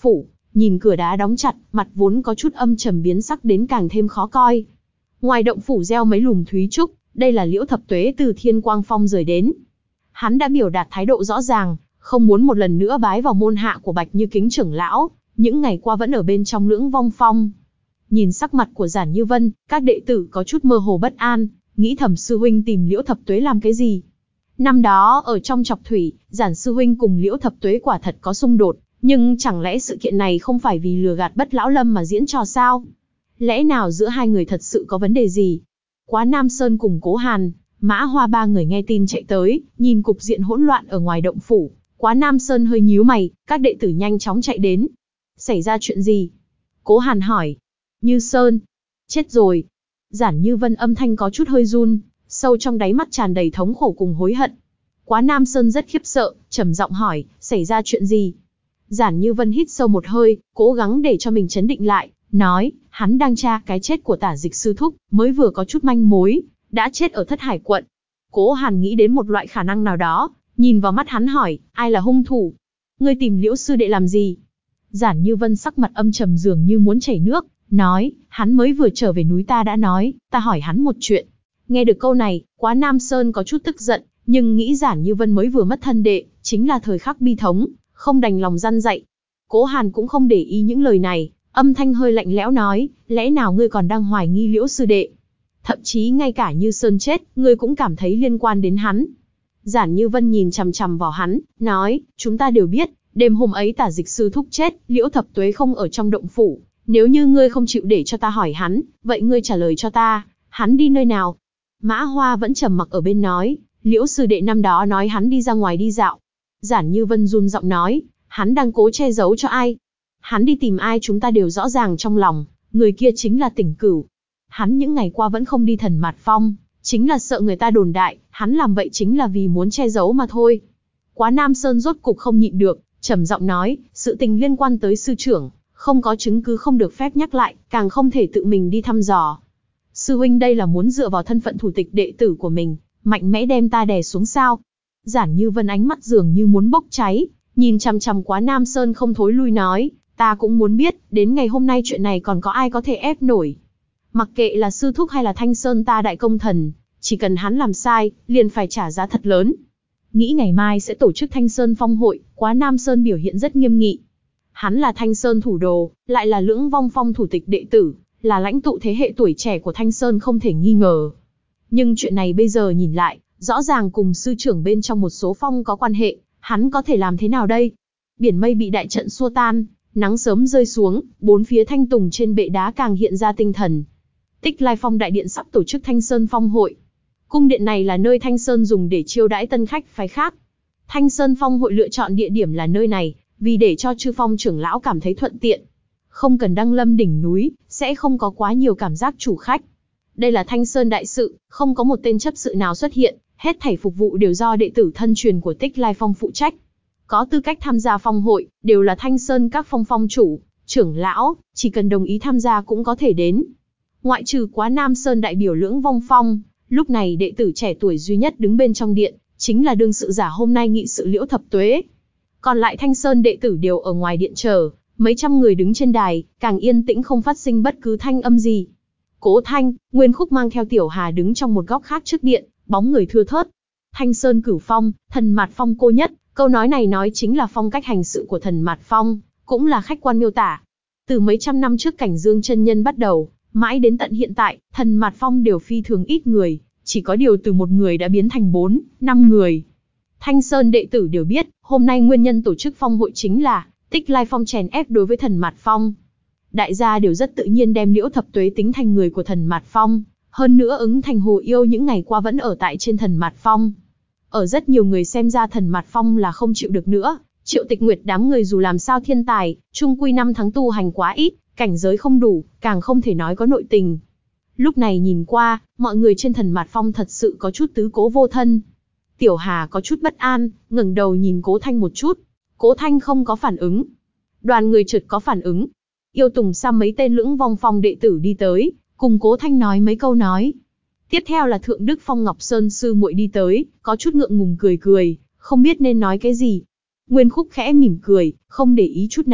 nhìn cửa đá đóng chặt, mặt vốn có chút âm trầm biến sắc đến càng thêm khó coi. Ngoài động phủ gieo mấy lùm thúy trúc, đây là Liễu Thập Tuế từ Thiên Quang Phong rời đến. Hắn đã biểu đạt thái độ rõ ràng, không muốn một lần nữa bái vào môn hạ của Bạch Như Kính trưởng lão, những ngày qua vẫn ở bên trong Lưỡng Vong Phong. Nhìn sắc mặt của Giản Như Vân, các đệ tử có chút mơ hồ bất an, nghĩ thầm sư huynh tìm Liễu Thập Tuế làm cái gì. Năm đó ở trong Trọc Thủy, Giản sư huynh cùng Liễu Thập Tuế quả thật có xung đột, nhưng chẳng lẽ sự kiện này không phải vì lừa gạt Bất Lão Lâm mà diễn trò sao? Lẽ nào giữa hai người thật sự có vấn đề gì? Quá Nam Sơn cùng Cố Hàn, Mã Hoa ba người nghe tin chạy tới, nhìn cục diện hỗn loạn ở ngoài động phủ, Quá Nam Sơn hơi nhíu mày, các đệ tử nhanh chóng chạy đến. Xảy ra chuyện gì? Cố Hàn hỏi. Như Sơn. Chết rồi. Giản Như Vân âm thanh có chút hơi run, sâu trong đáy mắt tràn đầy thống khổ cùng hối hận. Quá Nam Sơn rất khiếp sợ, trầm giọng hỏi, xảy ra chuyện gì? Giản Như Vân hít sâu một hơi, cố gắng để cho mình trấn định lại, nói, hắn đang tra cái chết của Tả Dịch sư thúc, mới vừa có chút manh mối, đã chết ở Thất Hải quận. Cố Hàn nghĩ đến một loại khả năng nào đó, nhìn vào mắt hắn hỏi, ai là hung thủ? Ngươi tìm Liễu sư đệ làm gì? Giản Như Vân sắc mặt âm trầm dường như muốn chảy nước, nói, hắn mới vừa trở về núi ta đã nói, ta hỏi hắn một chuyện. Nghe được câu này, Quá Nam Sơn có chút tức giận, nhưng nghĩ Giản Như Vân mới vừa mất thân đệ, chính là thời khắc bi thống, không đành lòng răn dạy. Cố Hàn cũng không để ý những lời này, âm thanh hơi lạnh lẽo nói, lẽ nào ngươi còn đang hoài nghi Liễu sư đệ? Thậm chí ngay cả Như Sơn chết, ngươi cũng cảm thấy liên quan đến hắn. Giản Như Vân nhìn chằm chằm vào hắn, nói, chúng ta đều biết, đêm hôm ấy Tả Dịch sư thúc chết, Liễu Thập Tuế không ở trong động phủ. Nếu như ngươi không chịu để cho ta hỏi hắn, vậy ngươi trả lời cho ta, hắn đi nơi nào? Mã Hoa vẫn trầm mặc ở bên nói, Liễu sư đệ năm đó nói hắn đi ra ngoài đi dạo. Giản Như Vân run giọng nói, hắn đang cố che giấu cho ai? Hắn đi tìm ai chúng ta đều rõ ràng trong lòng, người kia chính là Tỉnh Cửu. Hắn những ngày qua vẫn không đi Thần Mạt Phong, chính là sợ người ta đồn đại, hắn làm vậy chính là vì muốn che giấu mà thôi. Quá Nam Sơn rốt cục không nhịn được, trầm giọng nói, sự tình liên quan tới sư trưởng, không có chứng cứ không được phép nhắc lại, càng không thể tự mình đi thăm dò. Sư huynh đây là muốn dựa vào thân phận thủ tịch đệ tử của mình, mạnh mẽ đem ta đè xuống sao? Giản Như Vân ánh mắt dường như muốn bốc cháy, nhìn chằm chằm Quá Nam Sơn không thối lui nói, ta cũng muốn biết, đến ngày hôm nay chuyện này còn có ai có thể ép nổi. Mặc kệ là sư thúc hay là Thanh Sơn ta đại công thần, chỉ cần hắn làm sai, liền phải trả giá thật lớn. Nghĩ ngày mai sẽ tổ chức Thanh Sơn Phong hội, Quá Nam Sơn biểu hiện rất nghiêm nghị. Hắn là Thanh Sơn thủ đồ, lại là Lưỡng Vong Phong thủ tịch đệ tử, là lãnh tụ thế hệ tuổi trẻ của Thanh Sơn không thể nghi ngờ. Nhưng chuyện này bây giờ nhìn lại, rõ ràng cùng sư trưởng bên trong một số phong có quan hệ, hắn có thể làm thế nào đây? Biển mây bị đại trận xua tan, nắng sớm rơi xuống, bốn phía thanh tùng trên bệ đá càng hiện ra tinh thần. Tích Lai Phong đại điện sắp tổ chức Thanh Sơn Phong hội. Cung điện này là nơi Thanh Sơn dùng để chiêu đãi tân khách phái khác. Thanh Sơn Phong hội lựa chọn địa điểm là nơi này, vì để cho chư phong trưởng lão cảm thấy thuận tiện. Không cần đăng lâm đỉnh núi, sẽ không có quá nhiều cảm giác chủ khách. Đây là Thanh Sơn đại sự, không có một tên chấp sự nào xuất hiện, hết thảy phục vụ đều do đệ tử thân truyền của Tích Lai Phong phụ trách. Có tư cách tham gia phong hội, đều là Thanh Sơn các phong phong chủ, trưởng lão, chỉ cần đồng ý tham gia cũng có thể đến. Ngoại trừ Quá Nam Sơn đại biểu Lưỡng Vong Phong, lúc này đệ tử trẻ tuổi duy nhất đứng bên trong điện, chính là đương sự giả hôm nay nghị sự Liễu Thập Tuế. Còn lại Thanh Sơn đệ tử đều ở ngoài điện chờ, mấy trăm người đứng trên đài, càng yên tĩnh không phát sinh bất cứ thanh âm gì. Cố Thanh, Nguyên Khúc mang theo Tiểu Hà đứng trong một góc khác trước điện, bóng người thưa thớt. Thanh Sơn Cửu Phong, Thần Mạt Phong cô nhất, câu nói này nói chính là phong cách hành sự của Thần Mạt Phong, cũng là khách quan miêu tả. Từ mấy trăm năm trước Cảnh Dương chân nhân bắt đầu, mãi đến tận hiện tại, Thần Mạt Phong đều phi thường ít người, chỉ có điều từ một người đã biến thành bốn, năm người. Thanh Sơn đệ tử đều biết, hôm nay nguyên nhân tổ chức phong hội chính là Tích Lai Phong chèn ép đối với Thần Mạt Phong. Đại gia đều rất tự nhiên đem Liễu Thập Tuế tính thành người của Thần Mạt Phong, hơn nữa ứng thành Hồ Yêu những ngày qua vẫn ở tại trên Thần Mạt Phong. Ở rất nhiều người xem ra Thần Mạt Phong là không chịu được nữa, Triệu Tịch Nguyệt đám người dù làm sao thiên tài, chung quy năm tháng tu hành quá ít, cảnh giới không đủ, càng không thể nói có nội tình. Lúc này nhìn qua, mọi người trên Thần Mạt Phong thật sự có chút tứ cố vô thân. Tiểu Hà có chút bất an, ngẩng đầu nhìn Cố Thanh một chút. Cố Thanh không có phản ứng. Đoàn người chợt có phản ứng. Yêu Tùng Sam mấy tên Lưỡng Vong Phong đệ tử đi tới, cùng Cố Thanh nói mấy câu nói. Tiếp theo là Thượng Đức Phong Ngọc Sơn sư muội đi tới, có chút ngượng ngùng cười cười, không biết nên nói cái gì. Nguyên Khúc khẽ mỉm cười, không để ý chút nào,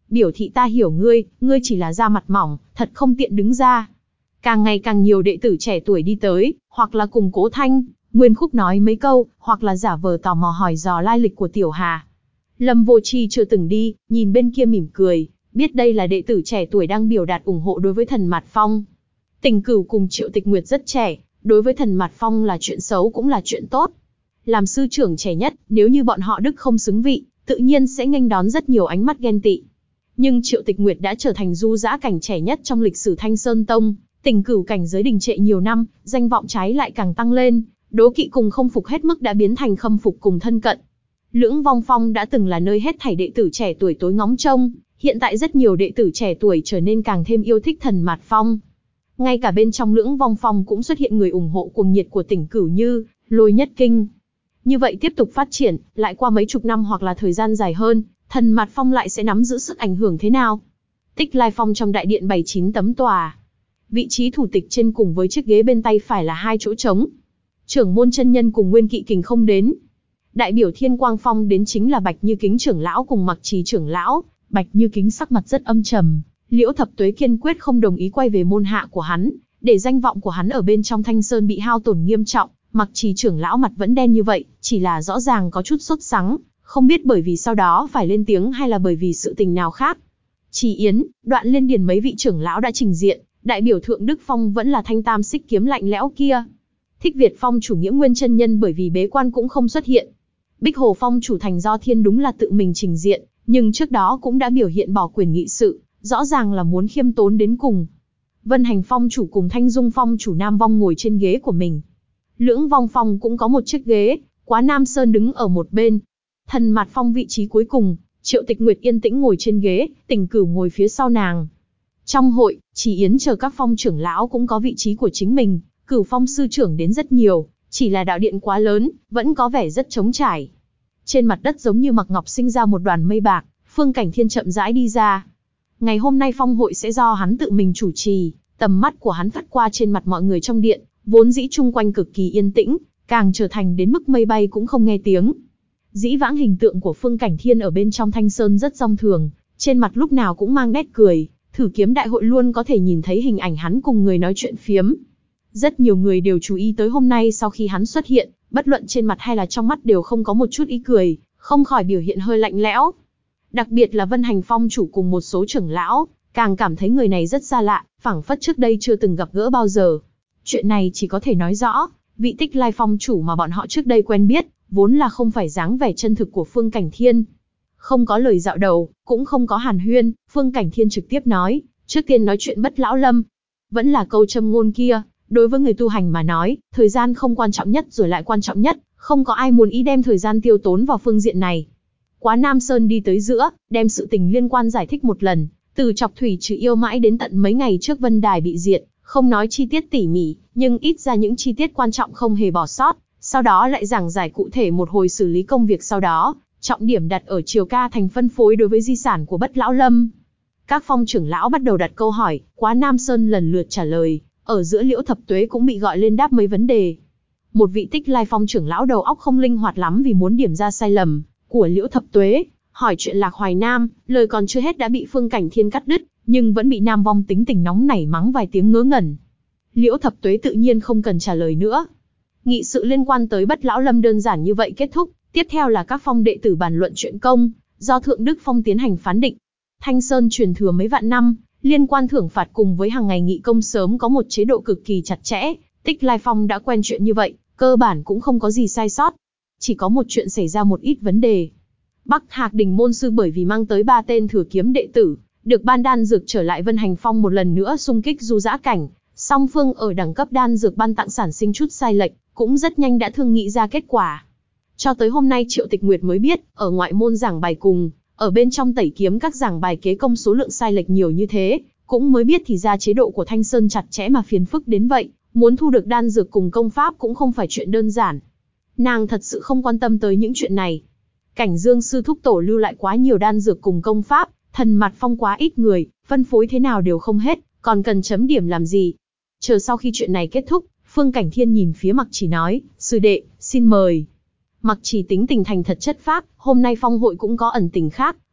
biểu thị ta hiểu ngươi, ngươi chỉ là da mặt mỏng, thật không tiện đứng ra. Càng ngày càng nhiều đệ tử trẻ tuổi đi tới, hoặc là cùng Cố Thanh, Nguyên Khúc nói mấy câu, hoặc là giả vờ tò mò hỏi dò lai lịch của Tiểu Hà. Lâm Vô Tri chưa từng đi, nhìn bên kia mỉm cười, biết đây là đệ tử trẻ tuổi đang biểu đạt ủng hộ đối với Thần Mạt Phong. Tình Cửu cùng Triệu Tịch Nguyệt rất trẻ, đối với Thần Mạt Phong là chuyện xấu cũng là chuyện tốt. Làm sư trưởng trẻ nhất, nếu như bọn họ đức không xứng vị, tự nhiên sẽ nghênh đón rất nhiều ánh mắt ghen tị. Nhưng Triệu Tịch Nguyệt đã trở thành du dã cảnh trẻ nhất trong lịch sử Thanh Sơn Tông, Tình Cửu cảnh giới đình trệ nhiều năm, danh vọng trái lại càng tăng lên, đố kỵ cùng không phục hết mức đã biến thành khâm phục cùng thân cận. Lưỡng Vong Phong đã từng là nơi hết thảy đệ tử trẻ tuổi tối ngóng trông, hiện tại rất nhiều đệ tử trẻ tuổi trở nên càng thêm yêu thích Thần Mạt Phong. Ngay cả bên trong Lưỡng Vong Phong cũng xuất hiện người ủng hộ cuồng nhiệt của Tình Cửu như Lôi Nhất Kinh. Như vậy tiếp tục phát triển, lại qua mấy chục năm hoặc là thời gian dài hơn, Thần Mạt Phong lại sẽ nắm giữ sức ảnh hưởng thế nào? Tích Lai Phong trong đại điện bày chín tấm tòa. Vị trí thủ tịch trên cùng với chiếc ghế bên tay phải là hai chỗ trống. Trưởng môn chân nhân cùng Nguyên Kỵ Kình không đến. Đại biểu Thiên Quang Phong đến chính là Bạch Như Kính trưởng lão cùng Mặc Trì trưởng lão. Bạch Như Kính sắc mặt rất âm trầm, Liễu Thập Tuế kiên quyết không đồng ý quay về môn hạ của hắn, để danh vọng của hắn ở bên trong Thanh Sơn bị hao tổn nghiêm trọng. Mặc Trì trưởng lão mặt vẫn đen như vậy, chỉ là rõ ràng có chút sốt sắng, không biết bởi vì sau đó phải lên tiếng hay là bởi vì sự tình nào khác. Trì Yến, Đoạn Liên Điền mấy vị trưởng lão đã trình diện, đại biểu Thượng Đức Phong vẫn là thanh tam xích kiếm lạnh lẽo kia. Thích Việt Phong chủ Nghĩa Nguyên chân nhân bởi vì bế quan cũng không xuất hiện. Bích Hồ Phong chủ Thành Do Thiên đúng là tự mình trình diện, nhưng trước đó cũng đã biểu hiện bỏ quyền nghị sự, rõ ràng là muốn khiêm tốn đến cùng. Vân Hành Phong chủ cùng Thanh Dung Phong chủ Nam Vong ngồi trên ghế của mình. Lưỡng Vong Phong cũng có một chiếc ghế, Quá Nam Sơn đứng ở một bên. Thần Mạt Phong vị trí cuối cùng, Triệu Tịch Nguyệt yên tĩnh ngồi trên ghế, Tình Cửu ngồi phía sau nàng. Trong hội, Trì Yến chờ các phong trưởng lão cũng có vị trí của chính mình, Cửu Phong sư trưởng đến rất nhiều, chỉ là đạo điện quá lớn, vẫn có vẻ rất trống trải. Trên mặt đất giống như mặc ngọc sinh ra một đoàn mây bạc, Phương Cảnh Thiên chậm rãi đi ra. Ngày hôm nay phong hội sẽ do hắn tự mình chủ trì, tầm mắt của hắn phất qua trên mặt mọi người trong điện, vốn dĩ chung quanh cực kỳ yên tĩnh, càng trở thành đến mức mây bay cũng không nghe tiếng. Dĩ vãng hình tượng của Phương Cảnh Thiên ở bên trong Thanh Sơn rất dong thường, trên mặt lúc nào cũng mang nét cười, thử kiếm đại hội luôn có thể nhìn thấy hình ảnh hắn cùng người nói chuyện phiếm. Rất nhiều người đều chú ý tới hôm nay sau khi hắn xuất hiện, bất luận trên mặt hay là trong mắt đều không có một chút ý cười, không khỏi biểu hiện hơi lạnh lẽo. Đặc biệt là Vân Hành Phong chủ cùng một số trưởng lão, càng cảm thấy người này rất xa lạ, phảng phất trước đây chưa từng gặp gỡ bao giờ. Chuyện này chỉ có thể nói rõ, vị Tích Lai Phong chủ mà bọn họ trước đây quen biết, vốn là không phải dáng vẻ chân thực của Phương Cảnh Thiên. Không có lời dạo đầu, cũng không có hàn huyên, Phương Cảnh Thiên trực tiếp nói, trước tiên nói chuyện Bất Lão Lâm. Vẫn là câu châm ngôn kia, đối với người tu hành mà nói, thời gian không quan trọng nhất rồi lại quan trọng nhất, không có ai muốn ý đem thời gian tiêu tốn vào phương diện này. Quá Nam Sơn đi tới giữa, đem sự tình liên quan giải thích một lần, từ Chọc Thủy trừ yêu mãi đến tận mấy ngày trước Vân Đài bị diệt, không nói chi tiết tỉ mỉ, nhưng ít ra những chi tiết quan trọng không hề bỏ sót, sau đó lại giảng giải cụ thể một hồi xử lý công việc sau đó, trọng điểm đặt ở Triều Ca thành phân phối đối với di sản của Bất Lão Lâm. Các phong trưởng lão bắt đầu đặt câu hỏi, Quá Nam Sơn lần lượt trả lời, ở giữa Liễu Thập Tuế cũng bị gọi lên đáp mấy vấn đề. Một vị Tích Lai Phong trưởng lão đầu óc không linh hoạt lắm vì muốn điểm ra sai lầm của Liễu Thập Tuế, hỏi chuyện Lạc Hoài Nam, lời còn chưa hết đã bị Phương Cảnh Thiên cắt đứt, nhưng vẫn bị Nam Vong tính tình nóng nảy mắng vài tiếng ngớ ngẩn. Liễu Thập Tuế tự nhiên không cần trả lời nữa. Nghị sự liên quan tới Bất Lão Lâm đơn giản như vậy kết thúc, tiếp theo là các phong đệ tử bàn luận chuyện công, do Thượng Đức Phong tiến hành phán định. Thanh Sơn truyền thừa mấy vạn năm, liên quan thưởng phạt cùng với hàng ngày nghị công sớm có một chế độ cực kỳ chặt chẽ, Tích Lai Phong đã quen chuyện như vậy, cơ bản cũng không có gì sai sót. Chỉ có một chuyện xảy ra một ít vấn đề. Bắc Hạc Đình môn sư bởi vì mang tới ba tên thừa kiếm đệ tử, được ban đan dược trở lại Vân Hành Phong một lần nữa xung kích du dã cảnh, song phương ở đẳng cấp đan dược ban tặng sản sinh chút sai lệch, cũng rất nhanh đã thương nghị ra kết quả. Cho tới hôm nay Triệu Tịch Nguyệt mới biết, ở ngoại môn giảng bài cùng, ở bên trong tẩy kiếm các giảng bài kế công số lượng sai lệch nhiều như thế, cũng mới biết thì ra chế độ của Thanh Sơn chặt chẽ mà phiền phức đến vậy, muốn thu được đan dược cùng công pháp cũng không phải chuyện đơn giản. Nàng thật sự không quan tâm tới những chuyện này. Cảnh Dương sư thúc tổ lưu lại quá nhiều đan dược cùng công pháp, Thần Mạt Phong quá ít người, phân phối thế nào đều không hết, còn cần chấm điểm làm gì. Chờ sau khi chuyện này kết thúc, Phương Cảnh Thiên nhìn phía Mặc Chỉ nói, sư đệ, xin mời. Mặc Chỉ tính tình thành thật chất phác, hôm nay phong hội cũng có ẩn tình khác,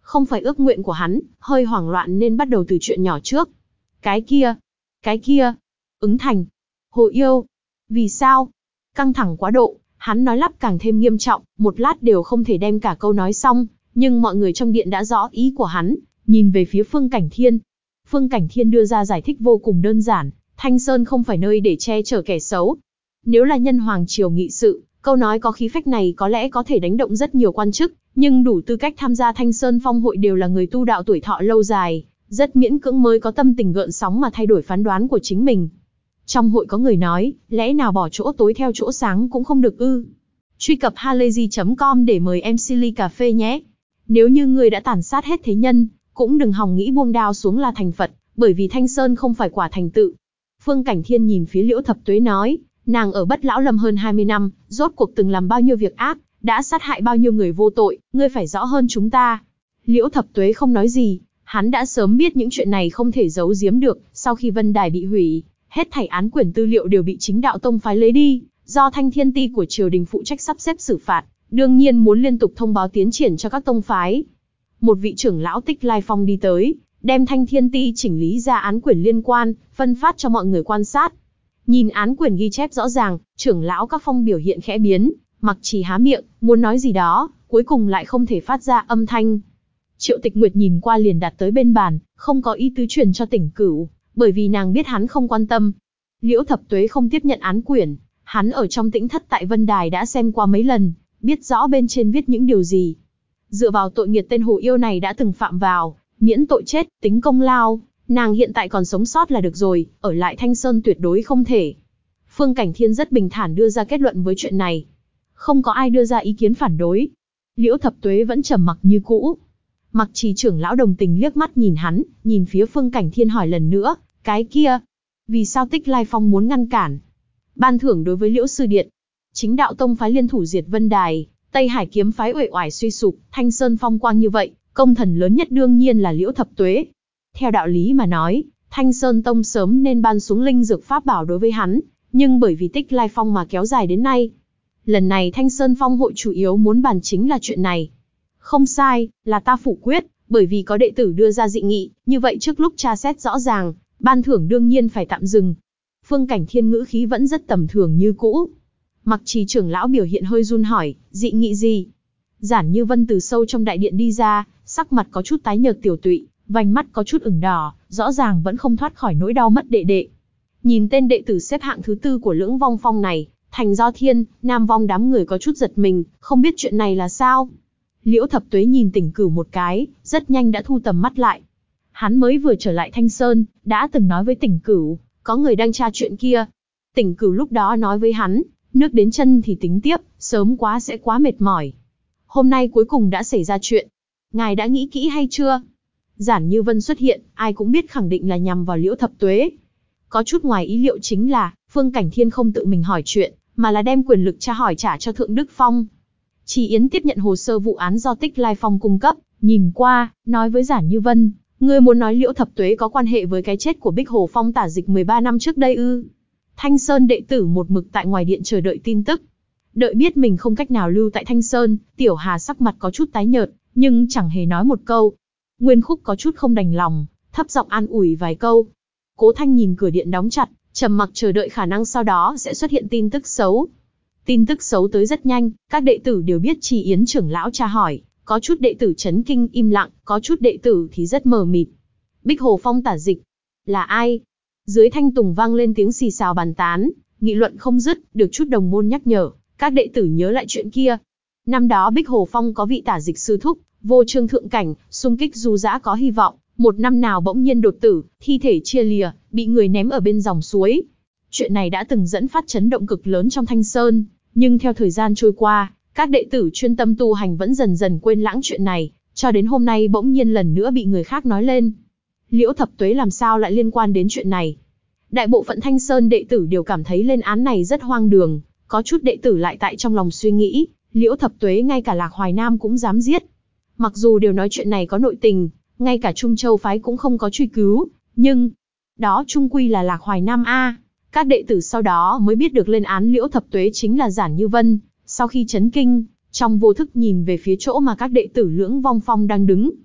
Không phải ước nguyện của hắn, hơi hoảng loạn nên bắt đầu từ chuyện nhỏ trước. Cái kia, cái kia, ứng thành, Hồ Yêu, vì sao? Căng thẳng quá độ, hắn nói lắp càng thêm nghiêm trọng, một lát đều không thể đem cả câu nói xong, nhưng mọi người trong điện đã rõ ý của hắn, nhìn về phía Phương Cảnh Thiên. Phương Cảnh Thiên đưa ra giải thích vô cùng đơn giản, Thanh Sơn không phải nơi để che chở kẻ xấu. Nếu là nhân hoàng triều nghị sự, câu nói có khí phách này có lẽ có thể đánh động rất nhiều quan chức, nhưng đủ tư cách tham gia Thanh Sơn Phong hội đều là người tu đạo tuổi thọ lâu dài, rất miễn cưỡng mới có tâm tình gợn sóng mà thay đổi phán đoán của chính mình. Trong hội có người nói, lẽ nào bỏ chỗ tối theo chỗ sáng cũng không được ư? Truy cập halayzi chấm com để mời em xê ly cà phê nhé. Nếu như người đã tàn sát hết thế nhân, cũng đừng hòng nghĩ buông đao xuống là thành Phật, bởi vì Thanh Sơn không phải quả thành tựu. Phương Cảnh Thiên nhìn phía Liễu Thập Tuế nói, nàng ở Bất Lão Lâm hơn hai mươi năm, rốt cuộc từng làm bao nhiêu việc ác, đã sát hại bao nhiêu người vô tội, ngươi phải rõ hơn chúng ta. Liễu Thập Tuế không nói gì, hắn đã sớm biết những chuyện này không thể giấu giếm được, sau khi Vân Đài bị hủy, hết thảy án quyển tư liệu đều bị Chính Đạo Tông phái lấy đi, do Thanh Thiên Ti của triều đình phụ trách sắp xếp xử phạt, đương nhiên muốn liên tục thông báo tiến triển cho các tông phái. Một vị trưởng lão Tích Lai Phong đi tới, đem Thanh Thiên Ti chỉnh lý ra án quyển liên quan, phân phát cho mọi người quan sát. Nhìn án quyển ghi chép rõ ràng, trưởng lão các phong biểu hiện khẽ biến, Mặc Trì há miệng, muốn nói gì đó, cuối cùng lại không thể phát ra âm thanh. Triệu Tịch Nguyệt nhìn qua liền đặt tới bên bàn, không có ý tứ truyền cho Tỉnh Cửu, bởi vì nàng biết hắn không quan tâm. Liễu Thập Tuế không tiếp nhận án quyển, hắn ở trong tĩnh thất tại Vân Đài đã xem qua mấy lần, biết rõ bên trên viết những điều gì. Dựa vào tội nghiệt tên Hồ Yêu này đã từng phạm vào, miễn tội chết, tính công lao, nàng hiện tại còn sống sót là được rồi, ở lại Thanh Sơn tuyệt đối không thể. Phương Cảnh Thiên rất bình thản đưa ra kết luận với chuyện này. Không có ai đưa ra ý kiến phản đối. Liễu Thập Tuế vẫn trầm mặc như cũ. Mặc Trì trưởng lão đồng tình liếc mắt nhìn hắn, nhìn phía Phương Cảnh Thiên hỏi lần nữa, cái kia, vì sao Tích Lai Phong muốn ngăn cản? Ban thưởng đối với Liễu sư điện. Chính Đạo Tông phái liên thủ diệt Vân Đài, Tây Hải kiếm phái uể oải suy sụp, Thanh Sơn phong quang như vậy, công thần lớn nhất đương nhiên là Liễu Thập Tuế. Theo đạo lý mà nói, Thanh Sơn Tông sớm nên ban xuống linh dược pháp bảo đối với hắn, nhưng bởi vì Tích Lai Phong mà kéo dài đến nay. Lần này Thanh Sơn Phong hội chủ yếu muốn bàn chính là chuyện này. Không sai, là ta phủ quyết, bởi vì có đệ tử đưa ra dị nghị, như vậy trước lúc tra xét rõ ràng, ban thưởng đương nhiên phải tạm dừng. Phương Cảnh Thiên ngữ khí vẫn rất tầm thường như cũ. Mặc Trì trưởng lão biểu hiện hơi run hỏi, dị nghị gì? Giản Như Vân từ sâu trong đại điện đi ra, sắc mặt có chút tái nhợt tiểu tụy, vành mắt có chút ửng đỏ, rõ ràng vẫn không thoát khỏi nỗi đau mất đệ đệ. Nhìn tên đệ tử xếp hạng thứ tư của Lưỡng Vong Phong này, Thành Do Thiên, Nam Vong đám người có chút giật mình, không biết chuyện này là sao. Liễu Thập Tuế nhìn Tỉnh Cửu một cái, rất nhanh đã thu tầm mắt lại. Hắn mới vừa trở lại Thanh Sơn, đã từng nói với Tỉnh Cửu, có người đang tra chuyện kia. Tỉnh Cửu lúc đó nói với hắn, nước đến chân thì tính tiếp, sớm quá sẽ quá mệt mỏi. Hôm nay cuối cùng đã xảy ra chuyện. Ngài đã nghĩ kỹ hay chưa? Giản Như Vân xuất hiện, ai cũng biết khẳng định là nhằm vào Liễu Thập Tuế. Có chút ngoài ý liệu chính là, Phương Cảnh Thiên không tự mình hỏi chuyện, mà là đem quyền lực tra hỏi trả cho Thượng Đức Phong. Chỉ Yến tiếp nhận hồ sơ vụ án do Tích Lai Phong cung cấp, nhìn qua, nói với Giản Như Vân, ngươi muốn nói Liễu Thập Tuế có quan hệ với cái chết của Bích Hồ Phong tả dịch mười ba năm trước đây ư? Thanh Sơn đệ tử một mực tại ngoài điện chờ đợi tin tức. Đợi biết mình không cách nào lưu tại Thanh Sơn, Tiểu Hà sắc mặt có chút tái nhợt, nhưng chẳng hề nói một câu. Nguyên Khúc có chút không đành lòng, thấp giọng an ủi vài câu. Cố Thanh nhìn cửa điện đóng chặt, trầm mặc chờ đợi khả năng sau đó sẽ xuất hiện tin tức xấu. Tin tức xấu tới rất nhanh, các đệ tử đều biết Trì Yến trưởng lão tra hỏi, có chút đệ tử chấn kinh im lặng, có chút đệ tử thì rất mờ mịt. Bích Hồ Phong tả dịch, là ai? Dưới thanh tùng vang lên tiếng xì xào bàn tán, nghị luận không dứt, được chút đồng môn nhắc nhở, các đệ tử nhớ lại chuyện kia. Năm đó Bích Hồ Phong có vị tả dịch sư thúc, vô trương thượng cảnh, xung kích du dã có hy vọng, một năm nào bỗng nhiên đột tử, thi thể chia lìa, bị người ném ở bên dòng suối. Chuyện này đã từng dẫn phát chấn động cực lớn trong Thanh Sơn, nhưng theo thời gian trôi qua, các đệ tử chuyên tâm tu hành vẫn dần dần quên lãng chuyện này, cho đến hôm nay bỗng nhiên lần nữa bị người khác nói lên. Liễu Thập Tuế làm sao lại liên quan đến chuyện này? Đại bộ phận Thanh Sơn đệ tử đều cảm thấy lên án này rất hoang đường, có chút đệ tử lại tại trong lòng suy nghĩ, Liễu Thập Tuế ngay cả Lạc Hoài Nam cũng dám giết. Mặc dù đều nói chuyện này có nội tình, ngay cả Trung Châu phái cũng không có truy cứu, nhưng đó chung quy là Lạc Hoài Nam a. Các đệ tử sau đó mới biết được lên án Liễu Thập Tuế chính là Giản Như Vân, sau khi chấn kinh, trong vô thức nhìn về phía chỗ mà các đệ tử Lưỡng Vong Phong đang đứng.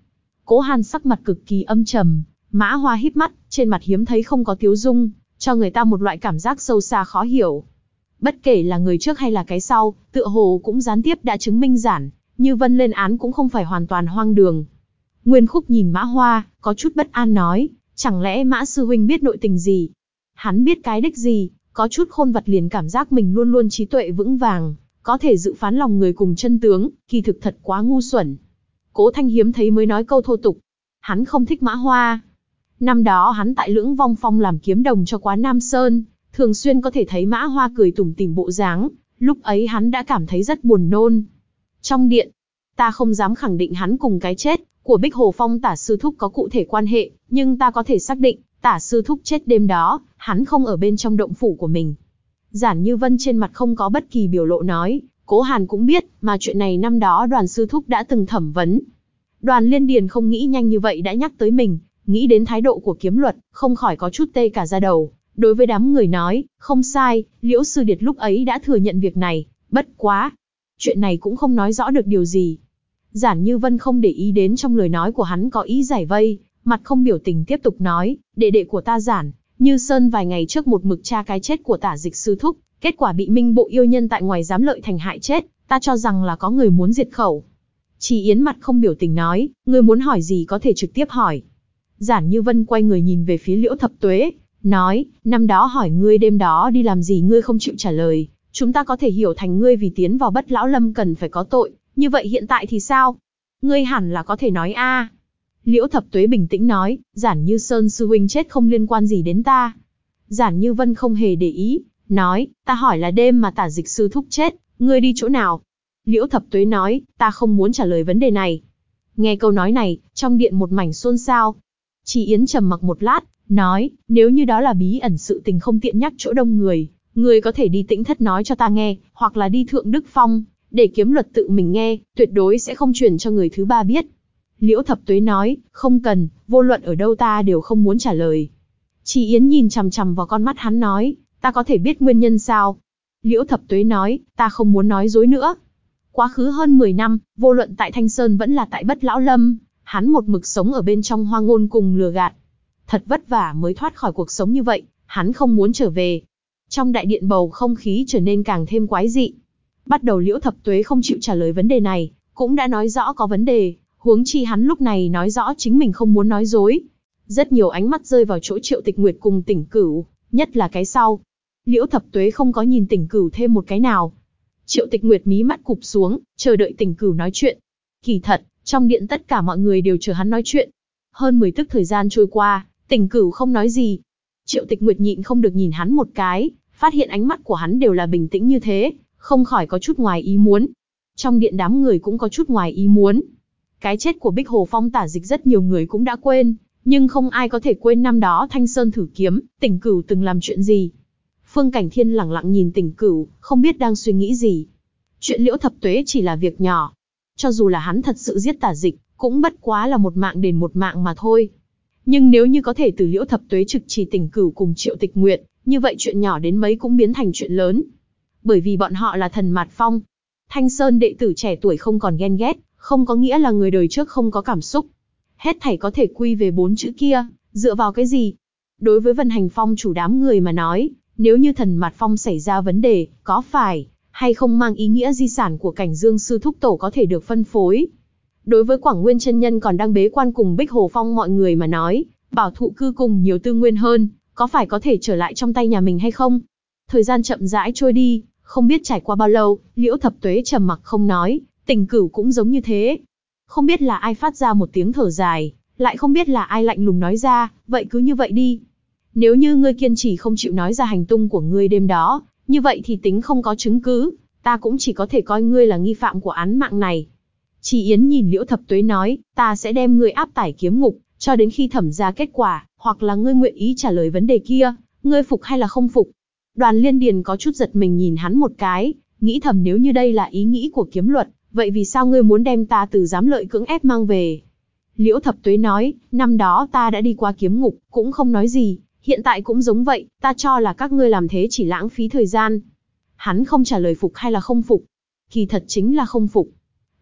Cố Hàn sắc mặt cực kỳ âm trầm, Mã Hoa híp mắt, trên mặt hiếm thấy không có tiếu dung, cho người ta một loại cảm giác sâu xa khó hiểu. Bất kể là người trước hay là cái sau, tựa hồ cũng gián tiếp đã chứng minh Giản Như Vân lên án cũng không phải hoàn toàn hoang đường. Nguyên Khúc nhìn Mã Hoa, có chút bất an nói, chẳng lẽ Mã sư huynh biết nội tình gì? Hắn biết cái đích gì, có chút khôn vặt liền cảm giác mình luôn luôn trí tuệ vững vàng, có thể dự phán lòng người cùng chân tướng, kỳ thực thật quá ngu xuẩn. Cố Thanh hiếm thấy mới nói câu thô tục. Hắn không thích Mã Hoa. Năm đó hắn tại Lưỡng Vong Phong làm kiếm đồng cho Quá Nam Sơn, thường xuyên có thể thấy Mã Hoa cười tủm tỉm bộ dáng, lúc ấy hắn đã cảm thấy rất buồn nôn. Trong điện, ta không dám khẳng định hắn cùng cái chết của Bích Hồ Phong Tả sư thúc có cụ thể quan hệ, nhưng ta có thể xác định, Tả sư thúc chết đêm đó, hắn không ở bên trong động phủ của mình. Giản Như Vân trên mặt không có bất kỳ biểu lộ nói, Cố Hàn cũng biết, mà chuyện này năm đó Đoàn sư thúc đã từng thẩm vấn. Đoàn Liên Điền không nghĩ nhanh như vậy đã nhắc tới mình, nghĩ đến thái độ của kiếm luật, không khỏi có chút tê cả da đầu. Đối với đám người nói, không sai, Liễu Sư Điệt lúc ấy đã thừa nhận việc này, bất quá. Chuyện này cũng không nói rõ được điều gì. Giản Như Vân không để ý đến trong lời nói của hắn có ý giải vây, mặt không biểu tình tiếp tục nói, đệ đệ của ta Giản Như Sơn vài ngày trước một mực tra cái chết của Tả Dịch sư thúc, kết quả bị Minh Bộ yêu nhân tại ngoài giám lợi thành hại chết, ta cho rằng là có người muốn diệt khẩu. Chỉ Yến mặt không biểu tình nói, ngươi muốn hỏi gì có thể trực tiếp hỏi. Giản Như Vân quay người nhìn về phía Liễu Thập Tuế, nói, năm đó hỏi ngươi đêm đó đi làm gì ngươi không chịu trả lời, chúng ta có thể hiểu thành ngươi vì tiến vào Bất Lão Lâm cần phải có tội, như vậy hiện tại thì sao? Ngươi hẳn là có thể nói a. Liễu Thập Tuế bình tĩnh nói, Giản Như Sơn sư huynh chết không liên quan gì đến ta. Giản Như Vân không hề để ý, nói, ta hỏi là đêm mà Tả Dịch sư thúc chết, ngươi đi chỗ nào? Liễu Thập Tuế nói, ta không muốn trả lời vấn đề này. Nghe câu nói này, trong điện một mảnh xôn xao. Chỉ Yến trầm mặc một lát, nói, nếu như đó là bí ẩn sự tình không tiện nhắc chỗ đông người, ngươi có thể đi Tĩnh Thất nói cho ta nghe, hoặc là đi Thượng Đức Phong, để kiếm luật tự mình nghe, tuyệt đối sẽ không truyền cho người thứ ba biết. Liễu Thập Tuế nói, không cần, vô luận ở đâu ta đều không muốn trả lời. Chỉ Yến nhìn chằm chằm vào con mắt hắn nói, ta có thể biết nguyên nhân sao? Liễu Thập Tuế nói, ta không muốn nói dối nữa. Quá khứ hơn mười năm, vô luận tại Thanh Sơn vẫn là tại Bất Lão Lâm, hắn một mực sống ở bên trong hoang ngôn cùng lừa gạt. Thật vất vả mới thoát khỏi cuộc sống như vậy, hắn không muốn trở về. Trong đại điện bầu không khí trở nên càng thêm quái dị. Bắt đầu Liễu Thập Tuế không chịu trả lời vấn đề này, cũng đã nói rõ có vấn đề, huống chi hắn lúc này nói rõ chính mình không muốn nói dối. Rất nhiều ánh mắt rơi vào chỗ Triệu Tịch Nguyệt cùng Tỉnh Cửu, nhất là cái sau. Liễu Thập Tuế không có nhìn Tỉnh Cửu thêm một cái nào. Triệu Tịch Nguyệt mí mắt cụp xuống, chờ đợi Tỉnh Cửu nói chuyện. Kỳ thật, trong điện tất cả mọi người đều chờ hắn nói chuyện. Hơn mười tức thời gian trôi qua, Tỉnh Cửu không nói gì. Triệu Tịch Nguyệt nhịn không được nhìn hắn một cái, phát hiện ánh mắt của hắn đều là bình tĩnh như thế, không khỏi có chút ngoài ý muốn. Trong điện đám người cũng có chút ngoài ý muốn. Cái chết của Bích Hồ Phong Tả Dịch rất nhiều người cũng đã quên, nhưng không ai có thể quên năm đó Thanh Sơn thử kiếm, Tỉnh Cửu từng làm chuyện gì. Phương Cảnh Thiên lẳng lặng nhìn Tỉnh Cửu, không biết đang suy nghĩ gì. Chuyện Liễu Thập Tuế chỉ là việc nhỏ. Cho dù là hắn thật sự giết Tả Dịch, cũng bất quá là một mạng đền một mạng mà thôi. Nhưng nếu như có thể từ Liễu Thập Tuế trực chỉ Tỉnh Cửu cùng Triệu Tịch Nguyệt, như vậy chuyện nhỏ đến mấy cũng biến thành chuyện lớn. Bởi vì bọn họ là thần mạt phong. Thanh Sơn đệ tử trẻ tuổi không còn ghen ghét, không có nghĩa là người đời trước không có cảm xúc. Hết thảy có thể quy về bốn chữ kia, dựa vào cái gì? Đối với Vân Hành Phong chủ đám người mà nói, nếu như thần mạt phong xảy ra vấn đề, có phải hay không mang ý nghĩa di sản của Cảnh Dương sư thúc tổ có thể được phân phối? Đối với Quảng Nguyên chân nhân còn đang bế quan cùng Bích Hồ Phong mọi người mà nói, bảo thụ cư cùng nhiều tư nguyên hơn, có phải có thể trở lại trong tay nhà mình hay không? Thời gian chậm rãi trôi đi, không biết trải qua bao lâu, Liễu Thập Tuế trầm mặc không nói, Tỉnh Cửu cũng giống như thế. Không biết là ai phát ra một tiếng thở dài, lại không biết là ai lạnh lùng nói ra, vậy cứ như vậy đi. Nếu như ngươi kiên trì không chịu nói ra hành tung của ngươi đêm đó, như vậy thì tính không có chứng cứ, ta cũng chỉ có thể coi ngươi là nghi phạm của án mạng này. Chỉ Yến nhìn Liễu Thập Tuế nói, ta sẽ đem ngươi áp tải kiếm ngục, cho đến khi thẩm ra kết quả, hoặc là ngươi nguyện ý trả lời vấn đề kia, ngươi phục hay là không phục. Đoàn Liên Điền có chút giật mình nhìn hắn một cái, nghĩ thầm nếu như đây là ý nghĩ của kiếm luật, vậy vì sao ngươi muốn đem ta từ giám lợi cưỡng ép mang về? Liễu Thập Tuế nói, năm đó ta đã đi qua kiếm ngục, cũng không nói gì, hiện tại cũng giống vậy, ta cho là các ngươi làm thế chỉ lãng phí thời gian. Hắn không trả lời phục hay là không phục. Kỳ thật chính là không phục.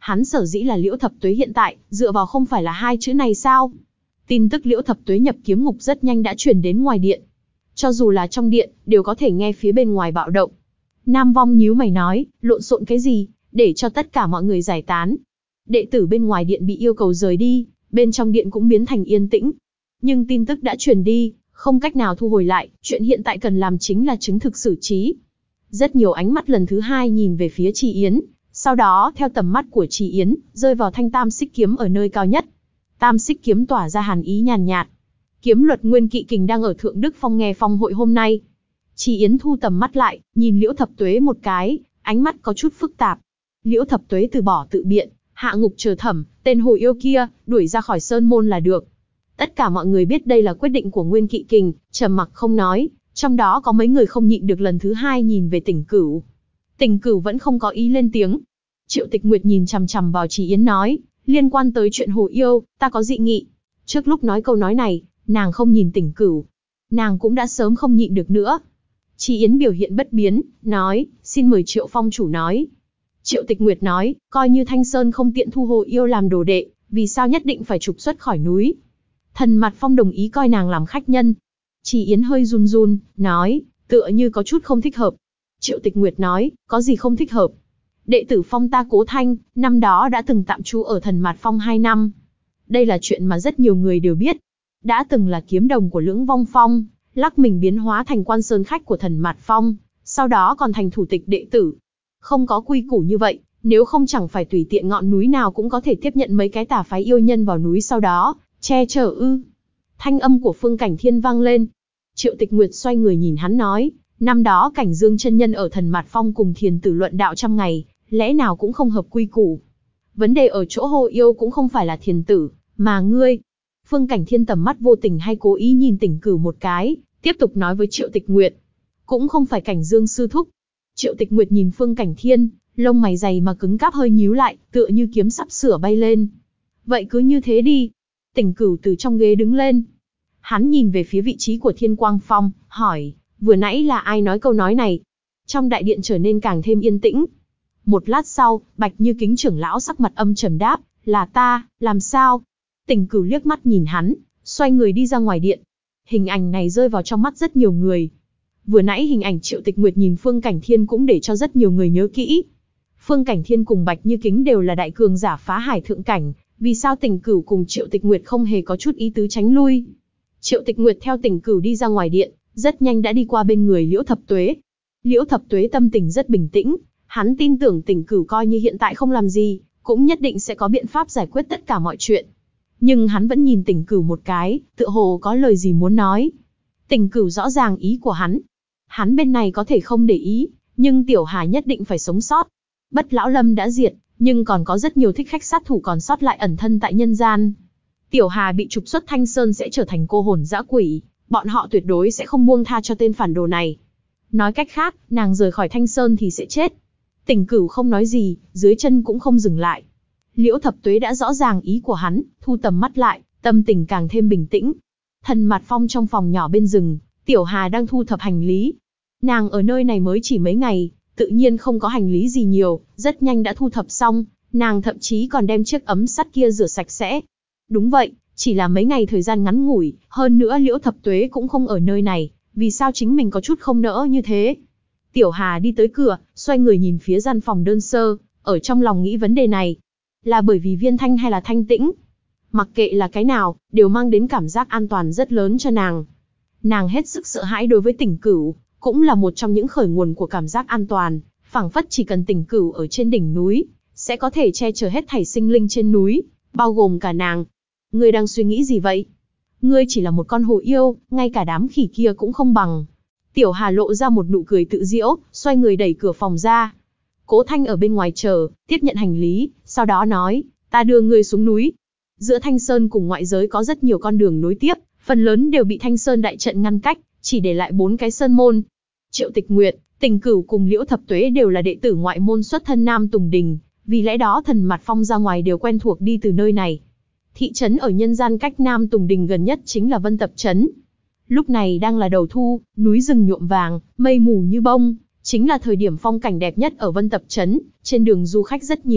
Hắn sở dĩ là Liễu Thập Tuế hiện tại, dựa vào không phải là hai chữ này sao? Tin tức Liễu Thập Tuế nhập kiếm ngục rất nhanh đã truyền đến ngoài điện. Cho dù là trong điện, đều có thể nghe phía bên ngoài bạo động. Nam Vong nhíu mày nói, lộn xộn cái gì, để cho tất cả mọi người giải tán. Đệ tử bên ngoài điện bị yêu cầu rời đi, bên trong điện cũng biến thành yên tĩnh. Nhưng tin tức đã truyền đi, không cách nào thu hồi lại, chuyện hiện tại cần làm chính là chứng thực xử trí. Rất nhiều ánh mắt lần thứ hai nhìn về phía Trì Yến, sau đó theo tầm mắt của Trì Yến, rơi vào thanh tam xích kiếm ở nơi cao nhất. Tam xích kiếm tỏa ra hàn ý nhàn nhạt. Kiếm luật Nguyên Kỵ Kình đang ở Thượng Đức Phong nghe phong hội hôm nay. Trì Yến thu tầm mắt lại, nhìn Liễu Thập Tuế một cái, ánh mắt có chút phức tạp. Liễu Thập Tuế từ bỏ tự biện, hạ ngục chờ thẩm, tên hồ yêu kia, đuổi ra khỏi sơn môn là được. Tất cả mọi người biết đây là quyết định của Nguyên Kỵ Kình, trầm mặc không nói, trong đó có mấy người không nhịn được lần thứ hai nhìn về Tỉnh Cửu. Tỉnh Cửu vẫn không có ý lên tiếng. Triệu Tịch Nguyệt nhìn chằm chằm vào Trì Yến nói, liên quan tới chuyện hồ yêu, ta có dị nghị. Trước lúc nói câu nói này, nàng không nhìn Tỉnh Cửu. Nàng cũng đã sớm không nhịn được nữa. Trì Yến biểu hiện bất biến, nói, xin mời Triệu Phong chủ nói. Triệu Tịch Nguyệt nói, coi như Thanh Sơn không tiện thu hồ yêu làm đồ đệ, vì sao nhất định phải trục xuất khỏi núi. Thần Mặt Phong đồng ý coi nàng làm khách nhân. Trì Yến hơi run run, nói, tựa như có chút không thích hợp. Triệu Tịch Nguyệt nói, có gì không thích hợp. Đệ tử Phong ta Cố Thanh, năm đó đã từng tạm trú ở Thần Mạt Phong hai năm. Đây là chuyện mà rất nhiều người đều biết. Đã từng là kiếm đồng của Lưỡng Vong Phong, lắc mình biến hóa thành quan sơn khách của Thần Mạt Phong, sau đó còn thành thủ tịch đệ tử. Không có quy củ như vậy, nếu không chẳng phải tùy tiện ngọn núi nào cũng có thể tiếp nhận mấy cái tà phái yêu nhân vào núi sau đó, che chở ư. Thanh âm của Phương Cảnh Thiên vang lên. Triệu Tịch Nguyệt xoay người nhìn hắn nói, năm đó Cảnh Dương chân nhân ở Thần Mạt Phong cùng thiền tử luận đạo trăm ngày, lẽ nào cũng không hợp quy củ. Vấn đề ở chỗ hồ yêu cũng không phải là thiền tử, mà ngươi. Phương Cảnh Thiên tầm mắt vô tình hay cố ý nhìn Tỉnh Cửu một cái, tiếp tục nói với Triệu Tịch Nguyệt. Cũng không phải Cảnh Dương sư thúc. Triệu Tịch Nguyệt nhìn Phương Cảnh Thiên, lông mày dày mà cứng cáp hơi nhíu lại, tựa như kiếm sắp sửa bay lên. Vậy cứ như thế đi. Tỉnh Cửu từ trong ghế đứng lên. Hắn nhìn về phía vị trí của Thiên Quang Phong, hỏi, vừa nãy là ai nói câu nói này? Trong đại điện trở nên càng thêm yên tĩnh. Một lát sau, Bạch Như Kính trưởng lão sắc mặt âm trầm đáp, là ta, làm sao? Tỉnh Cửu liếc mắt nhìn hắn, xoay người đi ra ngoài điện. Hình ảnh này rơi vào trong mắt rất nhiều người. Vừa nãy hình ảnh Triệu Tịch Nguyệt nhìn Phương Cảnh Thiên cũng để cho rất nhiều người nhớ kỹ. Phương Cảnh Thiên cùng Bạch Như Kính đều là đại cường giả phá hải thượng cảnh, vì sao Tỉnh Cửu cùng Triệu Tịch Nguyệt không hề có chút ý tứ tránh lui? Triệu Tịch Nguyệt theo Tỉnh Cửu đi ra ngoài điện, rất nhanh đã đi qua bên người Liễu Thập Tuế. Liễu Thập Tuế tâm tình rất bình tĩnh, hắn tin tưởng Tỉnh Cửu coi như hiện tại không làm gì, cũng nhất định sẽ có biện pháp giải quyết tất cả mọi chuyện. Nhưng hắn vẫn nhìn Tỉnh Cửu một cái, tựa hồ có lời gì muốn nói. Tỉnh Cửu rõ ràng ý của hắn. Hắn bên này có thể không để ý, nhưng Tiểu Hà nhất định phải sống sót. Bất Lão Lâm đã diệt, nhưng còn có rất nhiều thích khách sát thủ còn sót lại ẩn thân tại nhân gian. Tiểu Hà bị trục xuất Thanh Sơn sẽ trở thành cô hồn dã quỷ, bọn họ tuyệt đối sẽ không buông tha cho tên phản đồ này. Nói cách khác, nàng rời khỏi Thanh Sơn thì sẽ chết. Tỉnh Cửu không nói gì, dưới chân cũng không dừng lại. Liễu Thập Tuế đã rõ ràng ý của hắn, thu tầm mắt lại, tâm tình càng thêm bình tĩnh. Thần Mạt Phong trong phòng nhỏ bên rừng, Tiểu Hà đang thu thập hành lý. Nàng ở nơi này mới chỉ mấy ngày, tự nhiên không có hành lý gì nhiều, rất nhanh đã thu thập xong, nàng thậm chí còn đem chiếc ấm sắt kia rửa sạch sẽ. Đúng vậy, chỉ là mấy ngày thời gian ngắn ngủi, hơn nữa Liễu Thập Tuế cũng không ở nơi này, vì sao chính mình có chút không nỡ như thế? Tiểu Hà đi tới cửa, xoay người nhìn phía gian phòng đơn sơ, ở trong lòng nghĩ vấn đề này. Là bởi vì Viên Thanh hay là Thanh Tĩnh? Mặc kệ là cái nào, đều mang đến cảm giác an toàn rất lớn cho nàng. Nàng hết sức sợ hãi đối với Tỉnh Cửu, cũng là một trong những khởi nguồn của cảm giác an toàn, phảng phất chỉ cần Tỉnh Cửu ở trên đỉnh núi, sẽ có thể che chở hết thảy sinh linh trên núi, bao gồm cả nàng. Ngươi đang suy nghĩ gì vậy? Ngươi chỉ là một con hồ yêu, ngay cả đám khỉ kia cũng không bằng. Tiểu Hà lộ ra một nụ cười tự giễu, xoay người đẩy cửa phòng ra. Cố Thanh ở bên ngoài chờ, tiếp nhận hành lý, sau đó nói, ta đưa ngươi xuống núi. Giữa Thanh Sơn cùng ngoại giới có rất nhiều con đường nối tiếp, phần lớn đều bị Thanh Sơn đại trận ngăn cách, chỉ để lại bốn cái sơn môn. Triệu Tịch Nguyệt, Tỉnh Cửu cùng Liễu Thập Tuế đều là đệ tử ngoại môn xuất thân Nam Tùng Đình, vì lẽ đó Thần Mạt Phong ra ngoài đều quen thuộc đi từ nơi này. Thị trấn ở nhân gian cách Nam Tùng Đình gần nhất chính là Vân Tập Trấn. Lúc này đang là đầu thu, núi rừng nhuộm vàng, mây mù như bông, chính là thời điểm phong cảnh đẹp nhất ở Vân Tập Trấn. Trên đường du khách rất nhiều,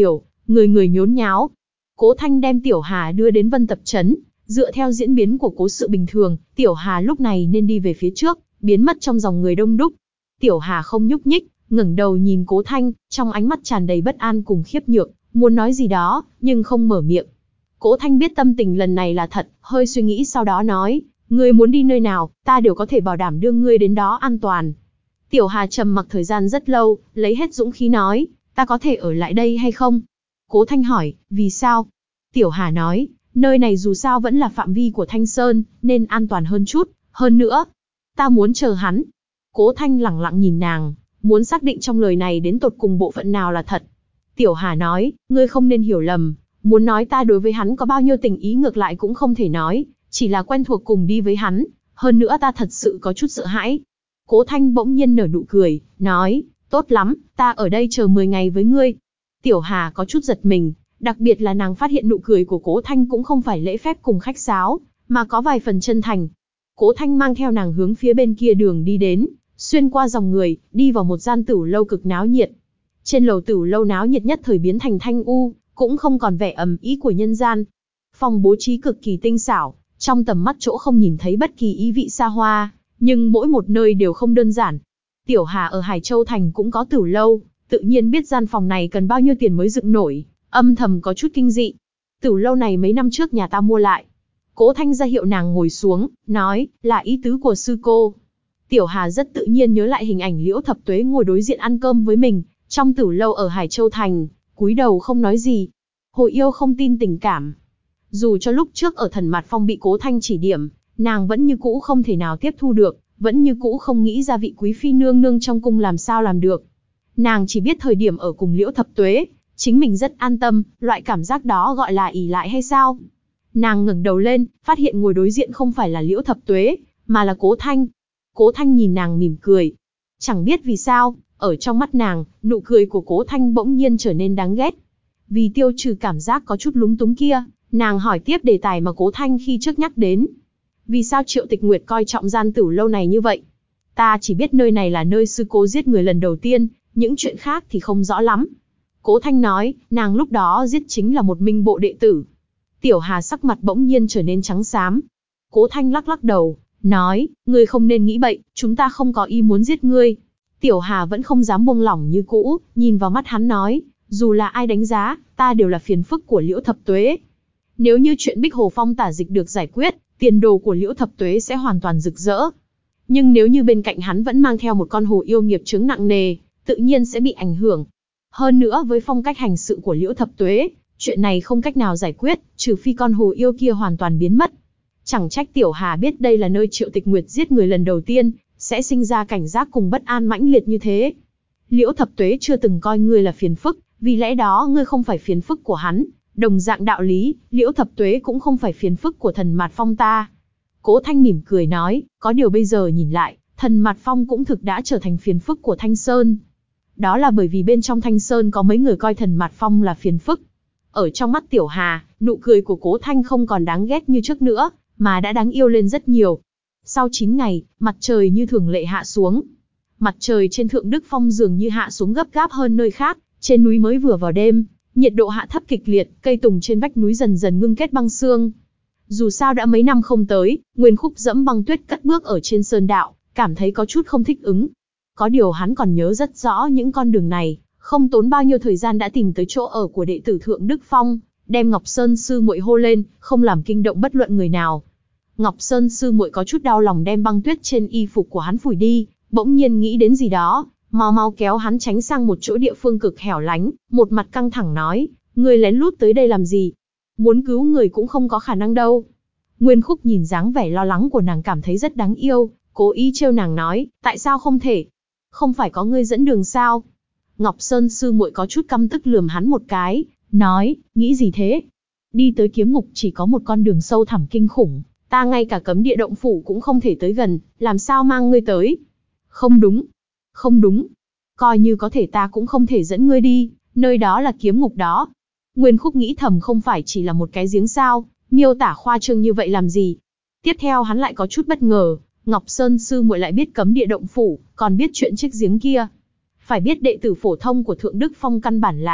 người người nhốn nháo. Cố Thanh đem Tiểu Hà đưa đến Vân Tập Trấn, dựa theo diễn biến của cố sự bình thường, Tiểu Hà lúc này nên đi về phía trước, biến mất trong dòng người đông đúc. Tiểu Hà không nhúc nhích, ngẩng đầu nhìn Cố Thanh, trong ánh mắt tràn đầy bất an cùng khiếp nhược, muốn nói gì đó, nhưng không mở miệng. Cố Thanh biết tâm tình lần này là thật, hơi suy nghĩ sau đó nói, ngươi muốn đi nơi nào, ta đều có thể bảo đảm đưa ngươi đến đó an toàn. Tiểu Hà trầm mặc thời gian rất lâu, lấy hết dũng khí nói, ta có thể ở lại đây hay không? Cố Thanh hỏi, vì sao? Tiểu Hà nói, nơi này dù sao vẫn là phạm vi của Thanh Sơn, nên an toàn hơn chút, hơn nữa, ta muốn chờ hắn. Cố Thanh lẳng lặng nhìn nàng, muốn xác định trong lời này đến tột cùng bộ phận nào là thật. Tiểu Hà nói, ngươi không nên hiểu lầm, muốn nói ta đối với hắn có bao nhiêu tình ý ngược lại cũng không thể nói, chỉ là quen thuộc cùng đi với hắn, hơn nữa ta thật sự có chút sợ hãi. Cố Thanh bỗng nhiên nở nụ cười, nói, tốt lắm, ta ở đây chờ mười ngày với ngươi. Tiểu Hà có chút giật mình, đặc biệt là nàng phát hiện nụ cười của Cố Thanh cũng không phải lễ phép cùng khách sáo, mà có vài phần chân thành. Cố Thanh mang theo nàng hướng phía bên kia đường đi đến, xuyên qua dòng người, đi vào một gian tửu lâu cực náo nhiệt. Trên lầu tửu lâu náo nhiệt nhất thời biến thành thanh u, cũng không còn vẻ ầm ĩ của nhân gian. Phòng bố trí cực kỳ tinh xảo, trong tầm mắt chỗ không nhìn thấy bất kỳ ý vị xa hoa, nhưng mỗi một nơi đều không đơn giản. Tiểu Hà ở Hải Châu Thành cũng có tửu lâu, tự nhiên biết gian phòng này cần bao nhiêu tiền mới dựng nổi, âm thầm có chút kinh dị. Tửu lâu này mấy năm trước nhà ta mua lại. Cố Thanh ra hiệu nàng ngồi xuống, nói, là ý tứ của sư cô. Tiểu Hà rất tự nhiên nhớ lại hình ảnh Liễu Thập Tuế ngồi đối diện ăn cơm với mình, trong tửu lâu ở Hải Châu Thành, cúi đầu không nói gì. Hồi yêu không tin tình cảm. Dù cho lúc trước ở Thần Mạt Phong bị Cố Thanh chỉ điểm, nàng vẫn như cũ không thể nào tiếp thu được, vẫn như cũ không nghĩ ra vị quý phi nương nương trong cung làm sao làm được. Nàng chỉ biết thời điểm ở cùng Liễu Thập Tuế, chính mình rất an tâm, loại cảm giác đó gọi là ỷ lại hay sao? Nàng ngẩng đầu lên, phát hiện ngồi đối diện không phải là Liễu Thập Tuế, mà là Cố Thanh. Cố Thanh nhìn nàng mỉm cười. Chẳng biết vì sao, ở trong mắt nàng, nụ cười của Cố Thanh bỗng nhiên trở nên đáng ghét. Vì tiêu trừ cảm giác có chút lúng túng kia, nàng hỏi tiếp đề tài mà Cố Thanh khi trước nhắc đến. Vì sao Triệu Tịch Nguyệt coi trọng gian tửu lâu này như vậy? Ta chỉ biết nơi này là nơi sư cô giết người lần đầu tiên, những chuyện khác thì không rõ lắm. Cố Thanh nói, nàng lúc đó giết chính là một minh bộ đệ tử. Tiểu Hà sắc mặt bỗng nhiên trở nên trắng xám. Cố Thanh lắc lắc đầu, nói, ngươi không nên nghĩ bậy, chúng ta không có ý muốn giết ngươi. Tiểu Hà vẫn không dám buông lỏng như cũ, nhìn vào mắt hắn nói, dù là ai đánh giá, ta đều là phiền phức của Liễu Thập Tuế. Nếu như chuyện Bích Hồ Phong tả dịch được giải quyết, tiền đồ của Liễu Thập Tuế sẽ hoàn toàn rực rỡ. Nhưng nếu như bên cạnh hắn vẫn mang theo một con hồ yêu nghiệp chướng nặng nề, tự nhiên sẽ bị ảnh hưởng. Hơn nữa với phong cách hành sự của Liễu Thập Tuế, chuyện này không cách nào giải quyết, trừ phi con hồ yêu kia hoàn toàn biến mất. Chẳng trách Tiểu Hà biết đây là nơi Triệu Tịch Nguyệt giết người lần đầu tiên, sẽ sinh ra cảnh giác cùng bất an mãnh liệt như thế. Liễu Thập Tuế chưa từng coi ngươi là phiền phức, vì lẽ đó ngươi không phải phiền phức của hắn. Đồng dạng đạo lý, Liễu Thập Tuế cũng không phải phiền phức của Thần Mạt Phong ta. Cố Thanh mỉm cười nói, có điều bây giờ nhìn lại, Thần Mạt Phong cũng thực đã trở thành phiền phức của Thanh Sơn. Đó là bởi vì bên trong Thanh Sơn có mấy người coi Thần Mạt Phong là phiền phức. Ở trong mắt Tiểu Hà, nụ cười của Cố Thanh không còn đáng ghét như trước nữa, mà đã đáng yêu lên rất nhiều. Sau chín ngày, mặt trời như thường lệ hạ xuống. Mặt trời trên Thượng Đức Phong dường như hạ xuống gấp gáp hơn nơi khác, trên núi mới vừa vào đêm, nhiệt độ hạ thấp kịch liệt, cây tùng trên vách núi dần dần ngưng kết băng xương. Dù sao đã mấy năm không tới, Nguyên Khúc dẫm băng tuyết cất bước ở trên sơn đạo, cảm thấy có chút không thích ứng. Có điều hắn còn nhớ rất rõ những con đường này, không tốn bao nhiêu thời gian đã tìm tới chỗ ở của đệ tử Thượng Đức Phong, đem Ngọc Sơn sư muội hô lên, không làm kinh động bất luận người nào. Ngọc Sơn sư muội có chút đau lòng đem băng tuyết trên y phục của hắn phủi đi, bỗng nhiên nghĩ đến gì đó, mau mau kéo hắn tránh sang một chỗ địa phương cực hẻo lánh, một mặt căng thẳng nói, ngươi lén lút tới đây làm gì? Muốn cứu người cũng không có khả năng đâu. Nguyên Khúc nhìn dáng vẻ lo lắng của nàng cảm thấy rất đáng yêu, cố ý trêu nàng nói, tại sao không thể? Không phải có ngươi dẫn đường sao? Ngọc Sơn sư muội có chút căm tức lườm hắn một cái, nói, nghĩ gì thế? Đi tới kiếm ngục chỉ có một con đường sâu thẳm kinh khủng, ta ngay cả cấm địa động phủ cũng không thể tới gần, làm sao mang ngươi tới? Không đúng, không đúng, coi như có thể ta cũng không thể dẫn ngươi đi, nơi đó là kiếm ngục đó. Nguyên Khúc nghĩ thầm không phải chỉ là một cái giếng sao, miêu tả khoa trương như vậy làm gì? Tiếp theo hắn lại có chút bất ngờ, Ngọc Sơn sư muội lại biết cấm địa động phủ, còn biết chuyện chiếc giếng kia. Phải biết đệ tử phổ thông của Thượng Đức Phong căn bản là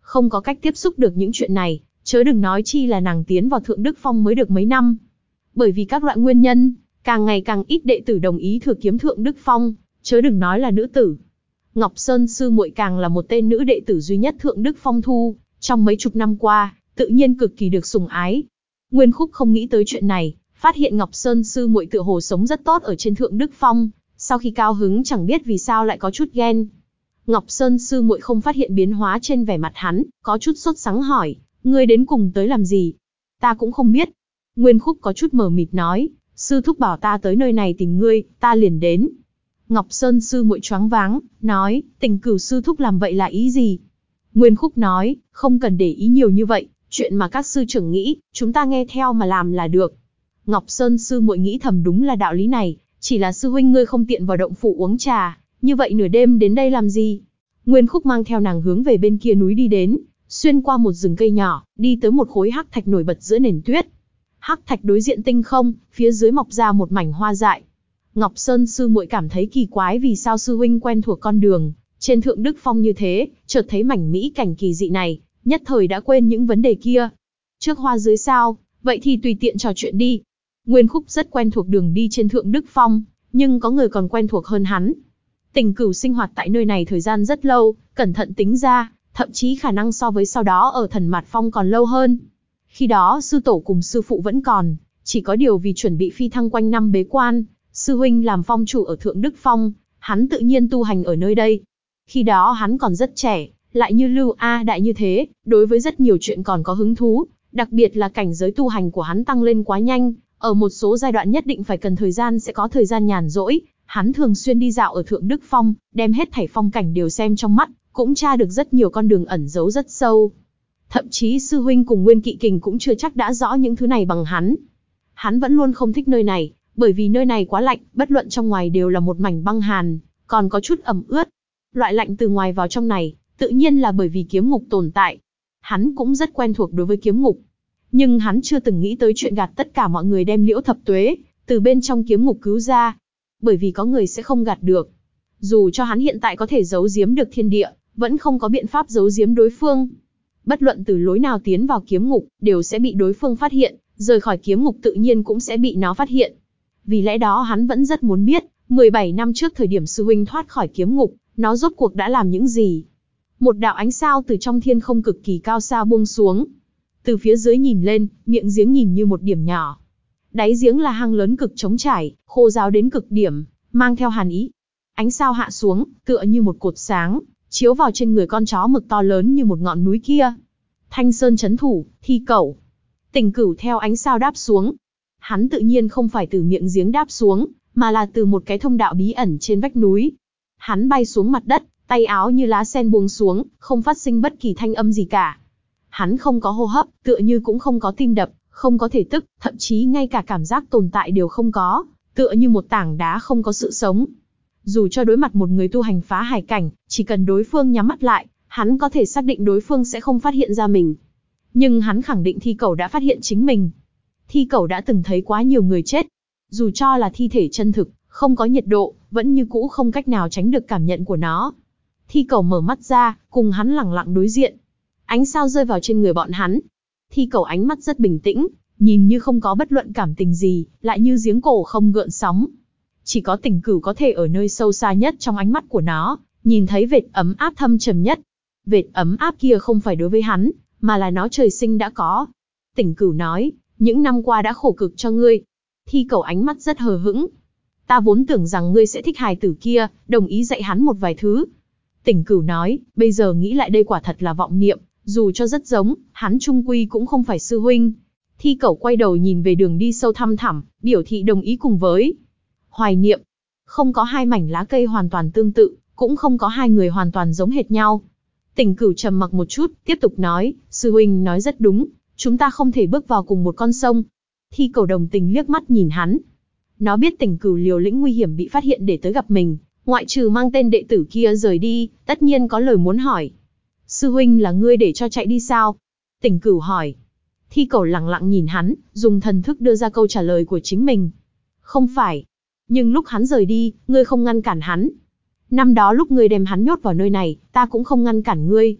không có cách tiếp xúc được những chuyện này, chớ đừng nói chi là nàng tiến vào Thượng Đức Phong mới được mấy năm. Bởi vì các loại nguyên nhân, càng ngày càng ít đệ tử đồng ý thừa kiếm Thượng Đức Phong, chớ đừng nói là nữ tử. Ngọc Sơn sư muội càng là một tên nữ đệ tử duy nhất Thượng Đức Phong thu, trong mấy chục năm qua, tự nhiên cực kỳ được sủng ái. Nguyên Khúc không nghĩ tới chuyện này, phát hiện Ngọc Sơn sư muội tựa hồ sống rất tốt ở trên Thượng Đức Phong, sau khi cao hứng chẳng biết vì sao lại có chút ghen. Ngọc Sơn sư muội không phát hiện biến hóa trên vẻ mặt hắn, có chút sốt sắng hỏi, ngươi đến cùng tới làm gì? Ta cũng không biết. Nguyên Khúc có chút mờ mịt nói, sư thúc bảo ta tới nơi này tìm ngươi, ta liền đến. Ngọc Sơn sư muội choáng váng, nói, Tình Cửu sư thúc làm vậy là ý gì? Nguyên Khúc nói, không cần để ý nhiều như vậy, chuyện mà các sư trưởng nghĩ, chúng ta nghe theo mà làm là được. Ngọc Sơn sư muội nghĩ thầm đúng là đạo lý này, chỉ là sư huynh ngươi không tiện vào động phủ uống trà, như vậy nửa đêm đến đây làm gì? Nguyên Khúc mang theo nàng hướng về bên kia núi đi đến, xuyên qua một rừng cây nhỏ, đi tới một khối hắc thạch nổi bật giữa nền tuyết. Hắc thạch đối diện tinh không, phía dưới mọc ra một mảnh hoa dại. Ngọc Sơn sư muội cảm thấy kỳ quái vì sao sư huynh quen thuộc con đường trên Thượng Đức Phong như thế, chợt thấy mảnh mỹ cảnh kỳ dị này, nhất thời đã quên những vấn đề kia. Trước hoa dưới sao, vậy thì tùy tiện trò chuyện đi. Nguyên Khúc rất quen thuộc đường đi trên Thượng Đức Phong, nhưng có người còn quen thuộc hơn hắn. Tình Cửu sinh hoạt tại nơi này thời gian rất lâu, cẩn thận tính ra, thậm chí khả năng so với sau đó ở Thần Mạt Phong còn lâu hơn. Khi đó sư tổ cùng sư phụ vẫn còn, chỉ có điều vì chuẩn bị phi thăng quanh năm bế quan, sư huynh làm phong chủ ở Thượng Đức Phong, hắn tự nhiên tu hành ở nơi đây. Khi đó hắn còn rất trẻ, lại như Lưu A Đại như thế, đối với rất nhiều chuyện còn có hứng thú, đặc biệt là cảnh giới tu hành của hắn tăng lên quá nhanh, ở một số giai đoạn nhất định phải cần thời gian sẽ có thời gian nhàn rỗi, hắn thường xuyên đi dạo ở Thượng Đức Phong, đem hết thảy phong cảnh đều xem trong mắt, cũng tra được rất nhiều con đường ẩn giấu rất sâu. Thậm chí sư huynh cùng Nguyên Kỵ Kình cũng chưa chắc đã rõ những thứ này bằng hắn. Hắn vẫn luôn không thích nơi này, bởi vì nơi này quá lạnh, bất luận trong ngoài đều là một mảnh băng hàn, còn có chút ẩm ướt. Loại lạnh từ ngoài vào trong này, tự nhiên là bởi vì kiếm ngục tồn tại. Hắn cũng rất quen thuộc đối với kiếm ngục. Nhưng hắn chưa từng nghĩ tới chuyện gạt tất cả mọi người đem Liễu Thập Tuế từ bên trong kiếm ngục cứu ra. Bởi vì có người sẽ không gạt được. Dù cho hắn hiện tại có thể giấu giếm được thiên địa, vẫn không có biện pháp giấu giếm đối phương. Bất luận từ lối nào tiến vào kiếm ngục, đều sẽ bị đối phương phát hiện, rời khỏi kiếm ngục tự nhiên cũng sẽ bị nó phát hiện. Vì lẽ đó hắn vẫn rất muốn biết, mười bảy năm trước thời điểm sư huynh thoát khỏi kiếm ngục, nó rốt cuộc đã làm những gì. Một đạo ánh sao từ trong thiên không cực kỳ cao xa buông xuống. Từ phía dưới nhìn lên, miệng giếng nhìn như một điểm nhỏ. Đáy giếng là hang lớn cực trống trải, khô ráo đến cực điểm, mang theo hàn ý. Ánh sao hạ xuống, tựa như một cột sáng, chiếu vào trên người con chó mực to lớn như một ngọn núi kia. Thanh Sơn trấn thủ, Thi Cẩu. Tình Cửu theo ánh sao đáp xuống. Hắn tự nhiên không phải từ miệng giếng đáp xuống, mà là từ một cái thông đạo bí ẩn trên vách núi. Hắn bay xuống mặt đất, tay áo như lá sen buông xuống, không phát sinh bất kỳ thanh âm gì cả. Hắn không có hô hấp, tựa như cũng không có tim đập, không có thể tức, thậm chí ngay cả cảm giác tồn tại đều không có, tựa như một tảng đá không có sự sống. Dù cho đối mặt một người tu hành phá hải cảnh, chỉ cần đối phương nhắm mắt lại, hắn có thể xác định đối phương sẽ không phát hiện ra mình. Nhưng hắn khẳng định Thi Cẩu đã phát hiện chính mình. Thi Cẩu đã từng thấy quá nhiều người chết. Dù cho là thi thể chân thực, không có nhiệt độ, vẫn như cũ không cách nào tránh được cảm nhận của nó. Thi Cẩu mở mắt ra, cùng hắn lẳng lặng đối diện. Ánh sao rơi vào trên người bọn hắn. Thi Cẩu ánh mắt rất bình tĩnh, nhìn như không có bất luận cảm tình gì, lại như giếng cổ không gợn sóng. Chỉ có Tình Cửu có thể ở nơi sâu xa nhất trong ánh mắt của nó, nhìn thấy vệt ấm áp thâm trầm nhất. Vệt ấm áp kia không phải đối với hắn, mà là nó trời sinh đã có. Tình Cửu nói, những năm qua đã khổ cực cho ngươi. Thi Cẩu ánh mắt rất hờ hững. Ta vốn tưởng rằng ngươi sẽ thích hài tử kia, đồng ý dạy hắn một vài thứ. Tình Cửu nói, bây giờ nghĩ lại đây quả thật là vọng niệm, dù cho rất giống, hắn chung quy cũng không phải sư huynh. Thi Cẩu quay đầu nhìn về đường đi sâu thăm thẳm, biểu thị đồng ý cùng với hoài niệm. Không có hai mảnh lá cây hoàn toàn tương tự, cũng không có hai người hoàn toàn giống hệt nhau. Tình Cửu trầm mặc một chút, tiếp tục nói, sư huynh nói rất đúng, chúng ta không thể bước vào cùng một con sông. Thi Cẩu đồng tình liếc mắt nhìn hắn. Nó biết Tình Cửu liều lĩnh nguy hiểm bị phát hiện để tới gặp mình, ngoại trừ mang tên đệ tử kia rời đi, tất nhiên có lời muốn hỏi. Sư huynh là ngươi để cho chạy đi sao? Tình Cửu hỏi. Thi Cẩu lặng lặng nhìn hắn, dùng thần thức đưa ra câu trả lời của chính mình. Không phải. Nhưng lúc hắn rời đi, ngươi không ngăn cản hắn. Năm đó lúc ngươi đem hắn nhốt vào nơi này, ta cũng không ngăn cản ngươi.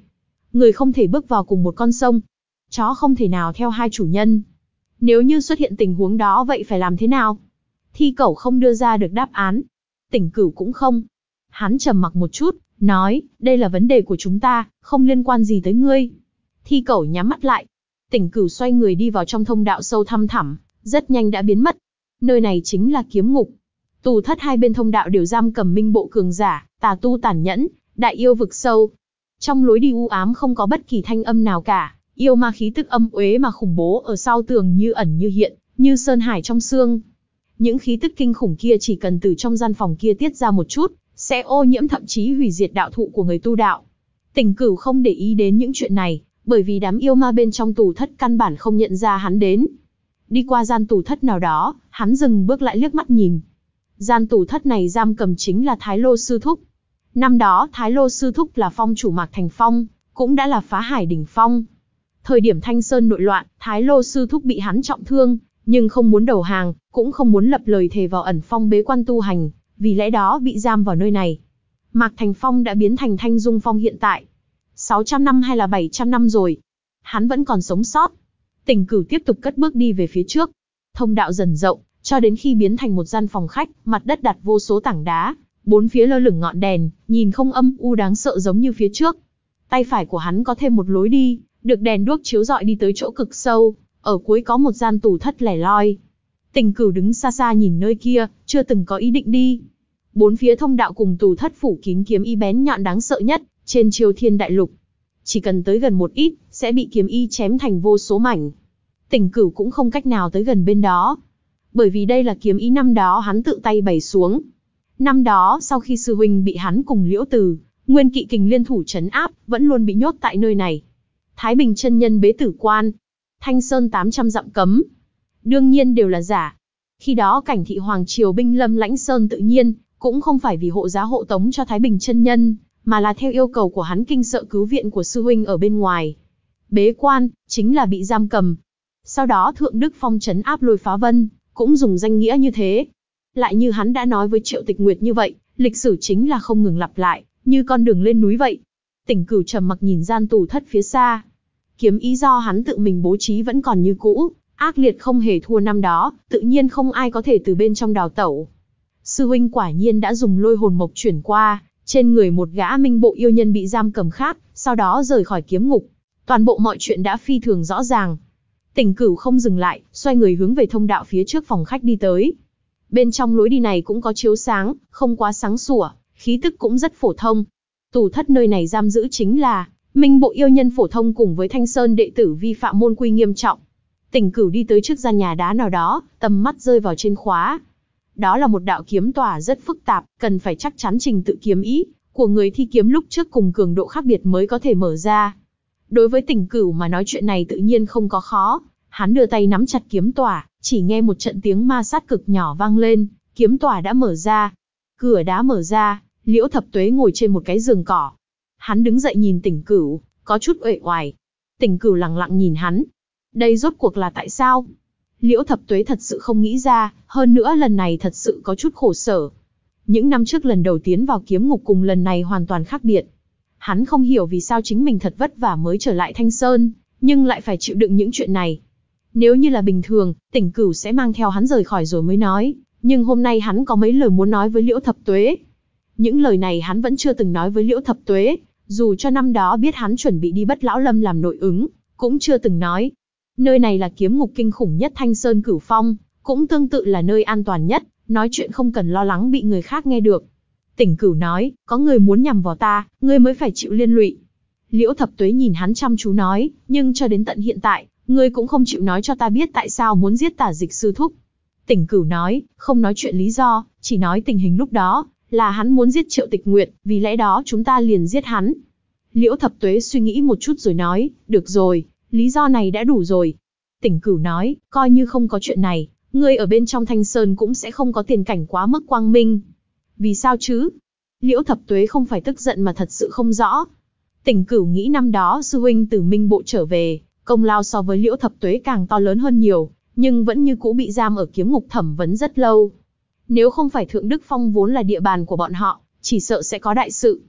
Người không thể bước vào cùng một con sông. Chó không thể nào theo hai chủ nhân. Nếu như xuất hiện tình huống đó vậy phải làm thế nào? Thi Cẩu không đưa ra được đáp án. Tỉnh Cửu cũng không. Hắn trầm mặc một chút, nói, đây là vấn đề của chúng ta, không liên quan gì tới ngươi. Thi Cẩu nhắm mắt lại. Tỉnh Cửu xoay người đi vào trong thông đạo sâu thăm thẳm, rất nhanh đã biến mất. Nơi này chính là kiếm ngục. Tù thất hai bên thông đạo đều giam cầm minh bộ cường giả, tà tu tàn nhẫn, đại yêu vực sâu. Trong lối đi u ám không có bất kỳ thanh âm nào cả, yêu ma khí tức âm uế mà khủng bố ở sau tường như ẩn như hiện, như sơn hải trong xương. Những khí tức kinh khủng kia chỉ cần từ trong gian phòng kia tiết ra một chút, sẽ ô nhiễm thậm chí hủy diệt đạo thụ của người tu đạo. Tỉnh Cửu không để ý đến những chuyện này, bởi vì đám yêu ma bên trong tù thất căn bản không nhận ra hắn đến. Đi qua gian tù thất nào đó, hắn dừng bước lại liếc mắt nhìn. Gian tù thất này giam cầm chính là Thái Lô Sư Thúc. Năm đó Thái Lô Sư Thúc là phong chủ Mạc Thành Phong, cũng đã là phá hải đỉnh phong. Thời điểm Thanh Sơn nội loạn, Thái Lô Sư Thúc bị hắn trọng thương, nhưng không muốn đầu hàng, cũng không muốn lập lời thề vào ẩn phong bế quan tu hành, vì lẽ đó bị giam vào nơi này. Mạc Thành Phong đã biến thành Thanh Dung Phong hiện tại. sáu trăm năm hay là bảy trăm năm rồi. Hắn vẫn còn sống sót. Tỉnh Cửu tiếp tục cất bước đi về phía trước. Thông đạo dần rộng, cho đến khi biến thành một gian phòng khách, mặt đất đặt vô số tảng đá, bốn phía lơ lửng ngọn đèn, nhìn không âm u đáng sợ giống như phía trước. Tay phải của hắn có thêm một lối đi, được đèn đuốc chiếu rọi đi tới chỗ cực sâu, ở cuối có một gian tù thất lẻ loi. Tỉnh Cửu đứng xa xa nhìn nơi kia, chưa từng có ý định đi. Bốn phía thông đạo cùng tù thất phủ kín kiếm y bén nhọn đáng sợ nhất trên Triều Thiên Đại Lục. Chỉ cần tới gần một ít, sẽ bị kiếm y chém thành vô số mảnh. Tỉnh Cửu cũng không cách nào tới gần bên đó, bởi vì đây là kiếm ý năm đó hắn tự tay bày xuống. Năm đó sau khi sư huynh bị hắn cùng Liễu Từ, Nguyên Kỵ Kình liên thủ trấn áp, vẫn luôn bị nhốt tại nơi này. Thái Bình chân nhân bế tử quan, Thanh Sơn tám trăm dặm cấm, đương nhiên đều là giả. Khi đó Cảnh Thị Hoàng triều binh lâm Lãnh Sơn tự nhiên cũng không phải vì hộ giá hộ tống cho Thái Bình chân nhân, mà là theo yêu cầu của hắn kinh sợ cứu viện của sư huynh ở bên ngoài. Bế quan chính là bị giam cầm. Sau đó Thượng Đức Phong trấn áp Lôi Phá Vân, cũng dùng danh nghĩa như thế. Lại như hắn đã nói với Triệu Tịch Nguyệt như vậy, lịch sử chính là không ngừng lặp lại, như con đường lên núi vậy. Tỉnh Cửu trầm mặc nhìn gian tù thất phía xa. Kiếm ý do hắn tự mình bố trí vẫn còn như cũ, ác liệt không hề thua năm đó, tự nhiên không ai có thể từ bên trong đào tẩu. Sư huynh quả nhiên đã dùng lôi hồn mộc chuyển qua trên người một gã minh bộ yêu nhân bị giam cầm khác, sau đó rời khỏi kiếm ngục. Toàn bộ mọi chuyện đã phi thường rõ ràng. Tỉnh Cửu không dừng lại, xoay người hướng về thông đạo phía trước phòng khách đi tới. Bên trong lối đi này cũng có chiếu sáng, không quá sáng sủa, khí tức cũng rất phổ thông. Tù thất nơi này giam giữ chính là minh bộ yêu nhân phổ thông cùng với Thanh Sơn đệ tử vi phạm môn quy nghiêm trọng. Tỉnh Cửu đi tới trước gian nhà đá nào đó, tầm mắt rơi vào trên khóa. Đó là một đạo kiếm tỏa rất phức tạp, cần phải chắc chắn trình tự kiếm ý của người thi kiếm lúc trước cùng cường độ khác biệt mới có thể mở ra. Đối với Tỉnh Cửu mà nói chuyện này tự nhiên không có khó, hắn đưa tay nắm chặt kiếm tỏa, chỉ nghe một trận tiếng ma sát cực nhỏ vang lên, kiếm tỏa đã mở ra. Cửa đá mở ra, Liễu Thập Tuế ngồi trên một cái giường cỏ. Hắn đứng dậy nhìn Tỉnh Cửu, có chút uể oải. Tỉnh Cửu lặng lặng nhìn hắn. Đây rốt cuộc là tại sao? Liễu Thập Tuế thật sự không nghĩ ra, hơn nữa lần này thật sự có chút khổ sở. Những năm trước lần đầu tiến vào kiếm ngục cùng lần này hoàn toàn khác biệt. Hắn không hiểu vì sao chính mình thật vất vả mới trở lại Thanh Sơn, nhưng lại phải chịu đựng những chuyện này. Nếu như là bình thường, Tỉnh Cửu sẽ mang theo hắn rời khỏi rồi mới nói, nhưng hôm nay hắn có mấy lời muốn nói với Liễu Thập Tuế. Những lời này hắn vẫn chưa từng nói với Liễu Thập Tuế, dù cho năm đó biết hắn chuẩn bị đi Bất Lão Lâm làm nội ứng, cũng chưa từng nói. Nơi này là kiếm ngục kinh khủng nhất Thanh Sơn Cửu Phong, cũng tương tự là nơi an toàn nhất, nói chuyện không cần lo lắng bị người khác nghe được. Tỉnh Cửu nói, có người muốn nhằm vào ta, ngươi mới phải chịu liên lụy. Liễu Thập Tuế nhìn hắn chăm chú nói, nhưng cho đến tận hiện tại, ngươi cũng không chịu nói cho ta biết tại sao muốn giết Tả Dịch sư thúc. Tỉnh Cửu nói, không nói chuyện lý do, chỉ nói tình hình lúc đó, là hắn muốn giết Triệu Tịch Nguyệt, vì lẽ đó chúng ta liền giết hắn. Liễu Thập Tuế suy nghĩ một chút rồi nói, được rồi, lý do này đã đủ rồi. Tỉnh Cửu nói, coi như không có chuyện này, ngươi ở bên trong Thanh Sơn cũng sẽ không có tiền cảnh quá mức quang minh. Vì sao chứ? Liễu Thập Tuế không phải tức giận mà thật sự không rõ. Tỉnh Cửu nghĩ năm đó sư huynh từ Minh Bộ trở về, công lao so với Liễu Thập Tuế càng to lớn hơn nhiều, nhưng vẫn như cũ bị giam ở kiếm ngục thẩm vấn rất lâu. Nếu không phải Thượng Đức Phong vốn là địa bàn của bọn họ, chỉ sợ sẽ có đại sự.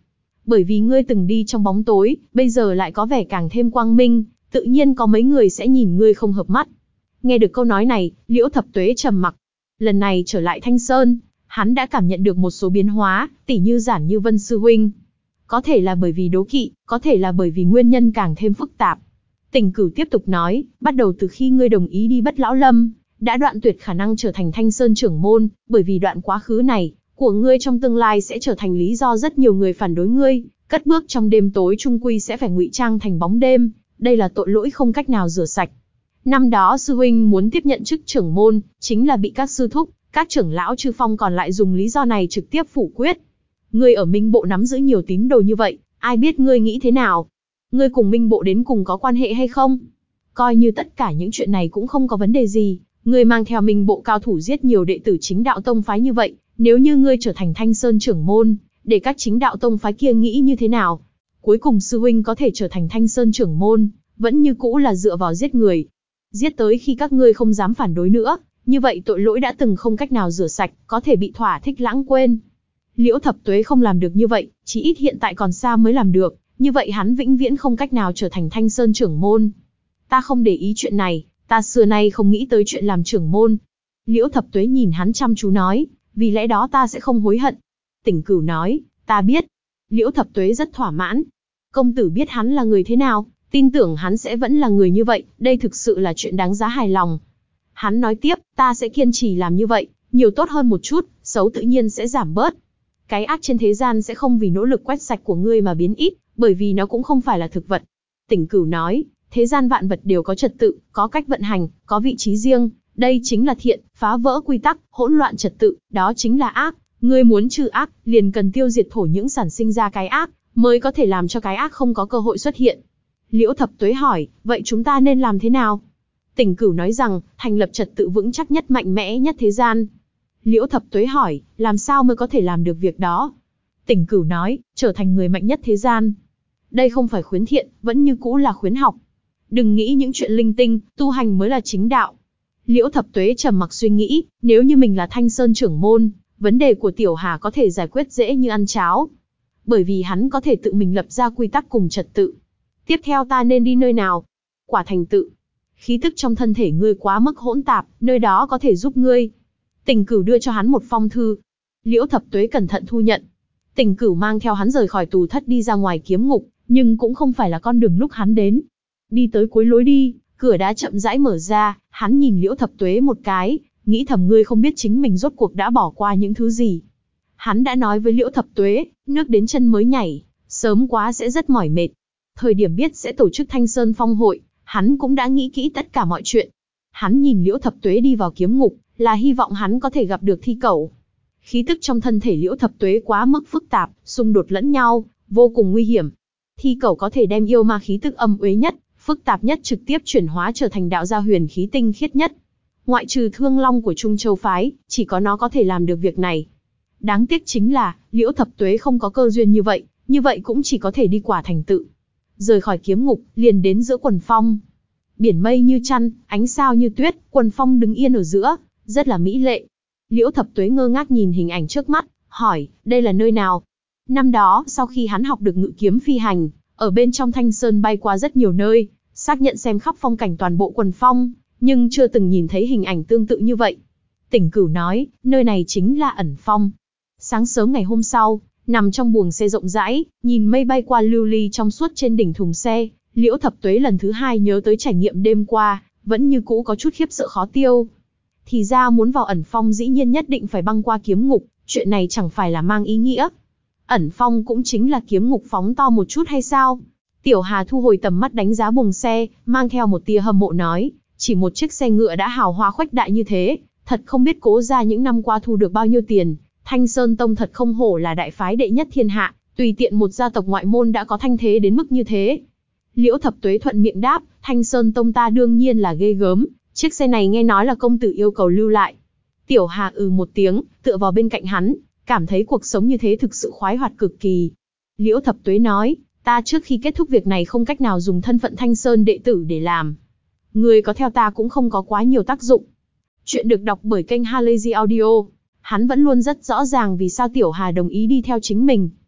Bởi vì ngươi từng đi trong bóng tối, bây giờ lại có vẻ càng thêm quang minh, tự nhiên có mấy người sẽ nhìn ngươi không hợp mắt. Nghe được câu nói này, Liễu Thập Tuế trầm mặc. Lần này trở lại Thanh Sơn, hắn đã cảm nhận được một số biến hóa, tỉ như Giản Như Vân sư huynh. Có thể là bởi vì đố kỵ, có thể là bởi vì nguyên nhân càng thêm phức tạp. Tỉnh Cửu tiếp tục nói, bắt đầu từ khi ngươi đồng ý đi Bất Lão Lâm, đã đoạn tuyệt khả năng trở thành Thanh Sơn trưởng môn, bởi vì đoạn quá khứ này của ngươi trong tương lai sẽ trở thành lý do rất nhiều người phản đối ngươi, cất bước trong đêm tối chung quy sẽ phải ngụy trang thành bóng đêm, đây là tội lỗi không cách nào rửa sạch. Năm đó sư huynh muốn tiếp nhận chức trưởng môn, chính là bị các sư thúc, các trưởng lão chư phong còn lại dùng lý do này trực tiếp phủ quyết. Ngươi ở Minh Bộ nắm giữ nhiều tín đồ như vậy, ai biết ngươi nghĩ thế nào? Ngươi cùng Minh Bộ đến cùng có quan hệ hay không? Coi như tất cả những chuyện này cũng không có vấn đề gì, ngươi mang theo Minh Bộ cao thủ giết nhiều đệ tử chính đạo tông phái như vậy, nếu như ngươi trở thành Thanh Sơn trưởng môn, để các chính đạo tông phái kia nghĩ như thế nào? Cuối cùng sư huynh có thể trở thành Thanh Sơn trưởng môn, vẫn như cũ là dựa vào giết người. Giết tới khi các ngươi không dám phản đối nữa, như vậy tội lỗi đã từng không cách nào rửa sạch, có thể bị thỏa thích lãng quên. Liễu Thập Tuế không làm được như vậy, chí ít hiện tại còn xa mới làm được, như vậy hắn vĩnh viễn không cách nào trở thành Thanh Sơn trưởng môn. Ta không để ý chuyện này, ta xưa nay không nghĩ tới chuyện làm trưởng môn. Liễu Thập Tuế nhìn hắn chăm chú nói, vì lẽ đó ta sẽ không hối hận. Tỉnh Cửu nói, ta biết. Liễu Thập Tuế rất thỏa mãn. Công tử biết hắn là người thế nào, tin tưởng hắn sẽ vẫn là người như vậy, đây thực sự là chuyện đáng giá hài lòng. Hắn nói tiếp, ta sẽ kiên trì làm như vậy, nhiều tốt hơn một chút, xấu tự nhiên sẽ giảm bớt. Cái ác trên thế gian sẽ không vì nỗ lực quét sạch của ngươi mà biến ít, bởi vì nó cũng không phải là thực vật. Tỉnh Cửu nói, thế gian vạn vật đều có trật tự, có cách vận hành, có vị trí riêng, đây chính là thiện, phá vỡ quy tắc, hỗn loạn trật tự, đó chính là ác. Ngươi muốn trừ ác, liền cần tiêu diệt thổ những sản sinh ra cái ác, mới có thể làm cho cái ác không có cơ hội xuất hiện. Liễu Thập Tuế hỏi, vậy chúng ta nên làm thế nào? Tỉnh Cửu nói rằng, thành lập trật tự vững chắc nhất mạnh mẽ nhất thế gian. Liễu Thập Tuế hỏi, làm sao mới có thể làm được việc đó? Tỉnh Cửu nói, trở thành người mạnh nhất thế gian. Đây không phải khuyến thiện, vẫn như cũ là khuyến học. Đừng nghĩ những chuyện linh tinh, tu hành mới là chính đạo. Liễu Thập Tuế trầm mặc suy nghĩ, nếu như mình là Thanh Sơn trưởng môn, vấn đề của Tiểu Hà có thể giải quyết dễ như ăn cháo. Bởi vì hắn có thể tự mình lập ra quy tắc cùng trật tự. Tiếp theo ta nên đi nơi nào? Quả Thành Tự. Khí tức trong thân thể ngươi quá mức hỗn tạp, nơi đó có thể giúp ngươi. Tỉnh Cửu đưa cho hắn một phong thư. Liễu Thập Tuế cẩn thận thu nhận. Tỉnh Cửu mang theo hắn rời khỏi tù thất đi ra ngoài kiếm ngục, nhưng cũng không phải là con đường lúc hắn đến. Đi tới cuối lối đi, cửa đá chậm rãi mở ra, hắn nhìn Liễu Thập Tuế một cái, nghĩ thầm ngươi không biết chính mình rốt cuộc đã bỏ qua những thứ gì. Hắn đã nói với Liễu Thập Tuế, nước đến chân mới nhảy, sớm quá sẽ rất mỏi mệt. Thời điểm biết sẽ tổ chức Thanh Sơn Phong hội, hắn cũng đã nghĩ kỹ tất cả mọi chuyện. Hắn nhìn Liễu Thập Tuế đi vào kiếm ngục, là hy vọng hắn có thể gặp được Thi Cẩu. Khí tức trong thân thể Liễu Thập Tuế quá mức phức tạp, xung đột lẫn nhau, vô cùng nguy hiểm. Thi Cẩu có thể đem yêu ma khí tức âm uế nhất, phức tạp nhất trực tiếp chuyển hóa trở thành đạo gia huyền khí tinh khiết nhất. Ngoại trừ Thương Long của Trung Châu phái, chỉ có nó có thể làm được việc này. Đáng tiếc chính là, Liễu Thập Tuế không có cơ duyên như vậy, như vậy cũng chỉ có thể đi Quả Thành Tự. Rời khỏi kiếm ngục, liền đến giữa quần phong. Biển mây như chăn, ánh sao như tuyết, quần phong đứng yên ở giữa, rất là mỹ lệ. Liễu Thập Tuế ngơ ngác nhìn hình ảnh trước mắt, hỏi, đây là nơi nào? Năm đó, sau khi hắn học được ngự kiếm phi hành, ở bên trong Thanh Sơn bay qua rất nhiều nơi, xác nhận xem khắp phong cảnh toàn bộ quần phong, nhưng chưa từng nhìn thấy hình ảnh tương tự như vậy. Tỉnh Cửu nói, nơi này chính là ẩn phong. Sáng sớm ngày hôm sau, nằm trong buồng xe rộng rãi, nhìn mây bay qua lưu ly trong suốt trên đỉnh thùng xe, Liễu Thập Tuế lần thứ hai nhớ tới trải nghiệm đêm qua, vẫn như cũ có chút khiếp sợ khó tiêu. Thì ra muốn vào ẩn phong dĩ nhiên nhất định phải băng qua kiếm ngục, chuyện này chẳng phải là mang ý nghĩa. Ẩn phong cũng chính là kiếm ngục phóng to một chút hay sao? Tiểu Hà thu hồi tầm mắt đánh giá buồng xe, mang theo một tia hâm mộ nói, chỉ một chiếc xe ngựa đã hào hoa khuếch đại như thế, thật không biết Cố gia những năm qua thu được bao nhiêu tiền. Thanh Sơn Tông thật không hổ là đại phái đệ nhất thiên hạ, tùy tiện một gia tộc ngoại môn đã có thanh thế đến mức như thế. Liễu Thập Tuế thuận miệng đáp, Thanh Sơn Tông ta đương nhiên là ghê gớm, chiếc xe này nghe nói là công tử yêu cầu lưu lại. Tiểu Hà ừ một tiếng, tựa vào bên cạnh hắn, cảm thấy cuộc sống như thế thực sự khoái hoạt cực kỳ. Liễu Thập Tuế nói, ta trước khi kết thúc việc này không cách nào dùng thân phận Thanh Sơn đệ tử để làm. Người có theo ta cũng không có quá nhiều tác dụng. Chuyện được đọc bởi kênh Halazy Audio. Hắn vẫn luôn rất rõ ràng vì sao Tiểu Hà đồng ý đi theo chính mình.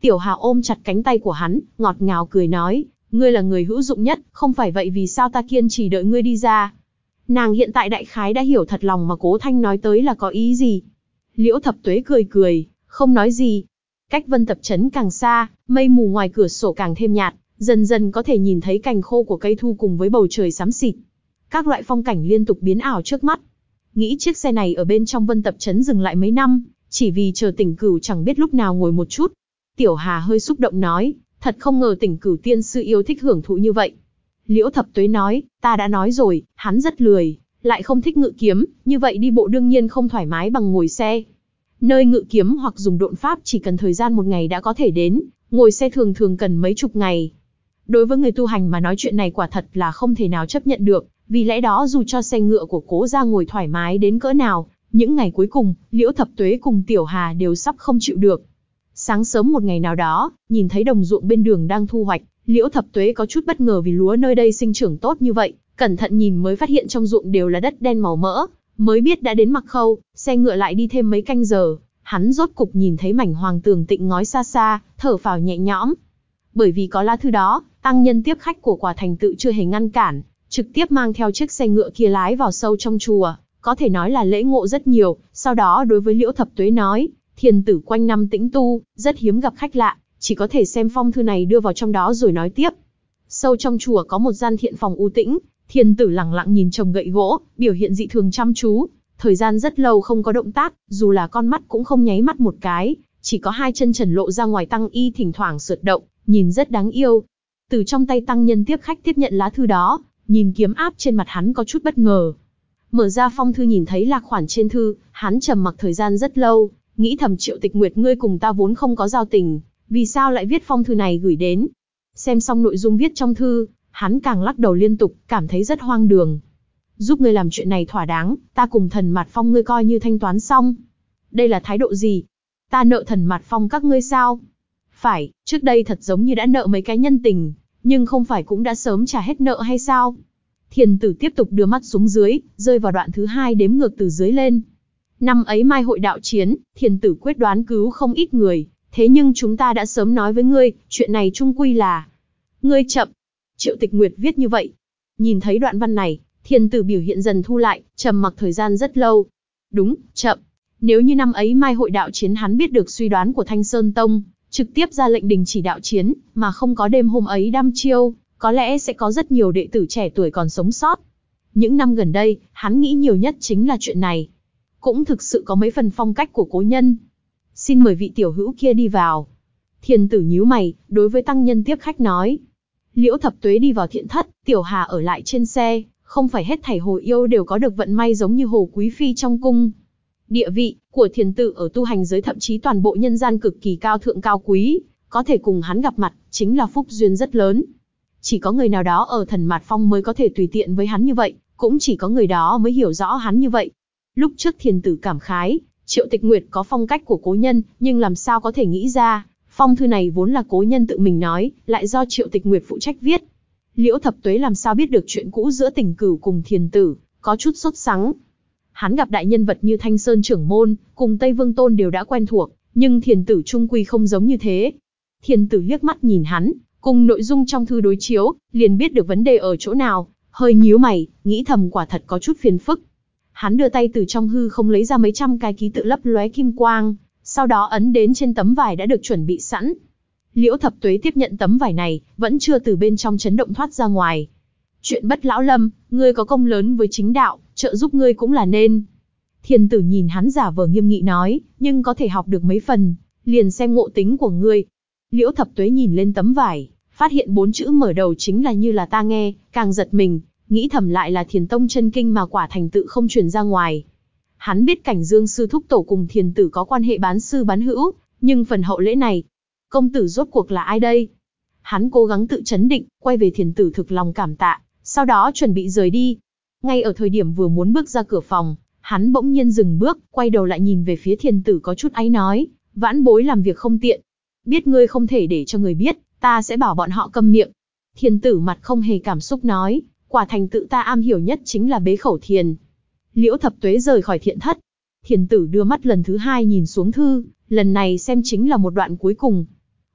Tiểu Hà ôm chặt cánh tay của hắn, ngọt ngào cười nói, ngươi là người hữu dụng nhất, không phải vậy vì sao ta kiên trì đợi ngươi đi ra. Nàng hiện tại đại khái đã hiểu thật lòng mà Cố Thanh nói tới là có ý gì. Liễu Thập Tuế cười cười, không nói gì. Cách Vân Tập Trấn càng xa, mây mù ngoài cửa sổ càng thêm nhạt, dần dần có thể nhìn thấy cành khô của cây thu cùng với bầu trời xám xịt. Các loại phong cảnh liên tục biến ảo trước mắt. Nghĩ chiếc xe này ở bên trong Vân Tập Trấn dừng lại mấy năm, chỉ vì chờ Tỉnh Cửu chẳng biết lúc nào ngồi một chút. Tiểu Hà hơi xúc động nói, thật không ngờ Tỉnh Cửu tiên sư yêu thích hưởng thụ như vậy. Liễu Thập Tuế nói, ta đã nói rồi, hắn rất lười, lại không thích ngự kiếm, như vậy đi bộ đương nhiên không thoải mái bằng ngồi xe. Nơi ngự kiếm hoặc dùng độn pháp chỉ cần thời gian một ngày đã có thể đến, ngồi xe thường thường cần mấy chục ngày. Đối với người tu hành mà nói chuyện này quả thật là không thể nào chấp nhận được, vì lẽ đó dù cho xe ngựa của Cố gia ngồi thoải mái đến cỡ nào, những ngày cuối cùng, Liễu Thập Tuế cùng Tiểu Hà đều sắp không chịu được. Sáng sớm một ngày nào đó, nhìn thấy đồng ruộng bên đường đang thu hoạch, Liễu Thập Tuế có chút bất ngờ vì lúa nơi đây sinh trưởng tốt như vậy, cẩn thận nhìn mới phát hiện trong ruộng đều là đất đen màu mỡ, mới biết đã đến Mặc Khâu, xe ngựa lại đi thêm mấy canh giờ, hắn rốt cục nhìn thấy mảnh hoàng tường tịnh ngói xa xa, thở phào nhẹ nhõm. Bởi vì có lá thư đó, tăng nhân tiếp khách của Quả Thành Tự chưa hề ngăn cản, trực tiếp mang theo chiếc xe ngựa kia lái vào sâu trong chùa, có thể nói là lễ ngộ rất nhiều. Sau đó đối với Liễu Thập Tuế nói, thiền tử quanh năm tĩnh tu, rất hiếm gặp khách lạ, chỉ có thể xem phong thư này đưa vào trong đó rồi nói tiếp. Sâu trong chùa có một gian thiện phòng u tĩnh, thiền tử lặng lặng nhìn chồng gậy gỗ, biểu hiện dị thường chăm chú. Thời gian rất lâu không có động tác, dù là con mắt cũng không nháy mắt một cái, chỉ có hai chân trần lộ ra ngoài tăng y thỉnh thoảng sượt động, nhìn rất đáng yêu. Từ trong tay tăng nhân tiếp khách tiếp nhận lá thư đó, nhìn kiếm áp trên mặt hắn có chút bất ngờ. Mở ra phong thư nhìn thấy lạc khoản trên thư, hắn trầm mặc thời gian rất lâu, nghĩ thầm Triệu Tịch Nguyệt ngươi cùng ta vốn không có giao tình, vì sao lại viết phong thư này gửi đến. Xem xong nội dung viết trong thư, hắn càng lắc đầu liên tục, cảm thấy rất hoang đường. Giúp ngươi làm chuyện này thỏa đáng, ta cùng Thần Mạt Phong ngươi coi như thanh toán xong. Đây là thái độ gì? Ta nợ Thần Mạt Phong các ngươi sao? Phải, trước đây thật giống như đã nợ mấy cái nhân tình, nhưng không phải cũng đã sớm trả hết nợ hay sao? Thiền tử tiếp tục đưa mắt xuống dưới, rơi vào đoạn thứ hai đếm ngược từ dưới lên. Năm ấy mai hội đạo chiến, thiền tử quyết đoán cứu không ít người, thế nhưng chúng ta đã sớm nói với ngươi, chuyện này chung quy là ngươi chậm. Triệu Tịch Nguyệt viết như vậy. Nhìn thấy đoạn văn này, thiền tử biểu hiện dần thu lại, trầm mặc thời gian rất lâu. Đúng, chậm. Nếu như năm ấy mai hội đạo chiến hắn biết được suy đoán của Thanh Sơn Tông, trực tiếp ra lệnh đình chỉ đạo chiến, mà không có đêm hôm ấy đăm chiêu, có lẽ sẽ có rất nhiều đệ tử trẻ tuổi còn sống sót. Những năm gần đây, hắn nghĩ nhiều nhất chính là chuyện này. Cũng thực sự có mấy phần phong cách của cố nhân. Xin mời vị tiểu hữu kia đi vào. Thiền tử nhíu mày, đối với tăng nhân tiếp khách nói. Liễu Thập Tuế đi vào thiện thất, Tiểu Hà ở lại trên xe, không phải hết thảy hồ yêu đều có được vận may giống như Hồ Quý Phi trong cung. Địa vị của thiền tử ở tu hành giới thậm chí toàn bộ nhân gian cực kỳ cao thượng cao quý, có thể cùng hắn gặp mặt, chính là phúc duyên rất lớn. Chỉ có người nào đó ở Thần Mạt Phong mới có thể tùy tiện với hắn như vậy, cũng chỉ có người đó mới hiểu rõ hắn như vậy. Lúc trước thiền tử cảm khái, Triệu Tịch Nguyệt có phong cách của cố nhân, nhưng làm sao có thể nghĩ ra, phong thư này vốn là cố nhân tự mình nói, lại do Triệu Tịch Nguyệt phụ trách viết. Liễu Thập Tuế làm sao biết được chuyện cũ giữa Tỉnh Cửu cùng thiền tử, có chút sốt sắng. Hắn gặp đại nhân vật như Thanh Sơn trưởng môn, cùng Tây Vương Tôn đều đã quen thuộc, nhưng thiền tử trung quy không giống như thế. Thiền tử liếc mắt nhìn hắn, cùng nội dung trong thư đối chiếu, liền biết được vấn đề ở chỗ nào, hơi nhíu mày, nghĩ thầm quả thật có chút phiền phức. Hắn đưa tay từ trong hư không lấy ra mấy trăm cái ký tự lấp lóe kim quang, sau đó ấn đến trên tấm vải đã được chuẩn bị sẵn. Liễu Thập Tuế tiếp nhận tấm vải này, vẫn chưa từ bên trong chấn động thoát ra ngoài. Chuyện Bất Lão Lâm, ngươi có công lớn với chính đạo, trợ giúp ngươi cũng là nên. Thiền tử nhìn hắn giả vờ nghiêm nghị nói, nhưng có thể học được mấy phần, liền xem ngộ tính của ngươi. Liễu Thập Tuế nhìn lên tấm vải, phát hiện bốn chữ mở đầu chính là như là ta nghe, càng giật mình, nghĩ thầm lại là Thiền Tông chân kinh mà Quả Thành Tự không truyền ra ngoài. Hắn biết Cảnh Dương sư thúc tổ cùng thiền tử có quan hệ bán sư bán hữu, nhưng phần hậu lễ này, công tử rốt cuộc là ai đây? Hắn cố gắng tự chấn định, quay về thiền tử thực lòng cảm tạ, sau đó chuẩn bị rời đi. Ngay ở thời điểm vừa muốn bước ra cửa phòng, hắn bỗng nhiên dừng bước, quay đầu lại nhìn về phía thiền tử có chút áy nói, vãn bối làm việc không tiện. Biết ngươi không thể để cho người biết, ta sẽ bảo bọn họ câm miệng. Thiền tử mặt không hề cảm xúc nói, Quả Thành Tự ta am hiểu nhất chính là bế khẩu thiền. Liễu Thập Tuế rời khỏi thiện thất. Thiền tử đưa mắt lần thứ hai nhìn xuống thư, lần này xem chính là một đoạn cuối cùng.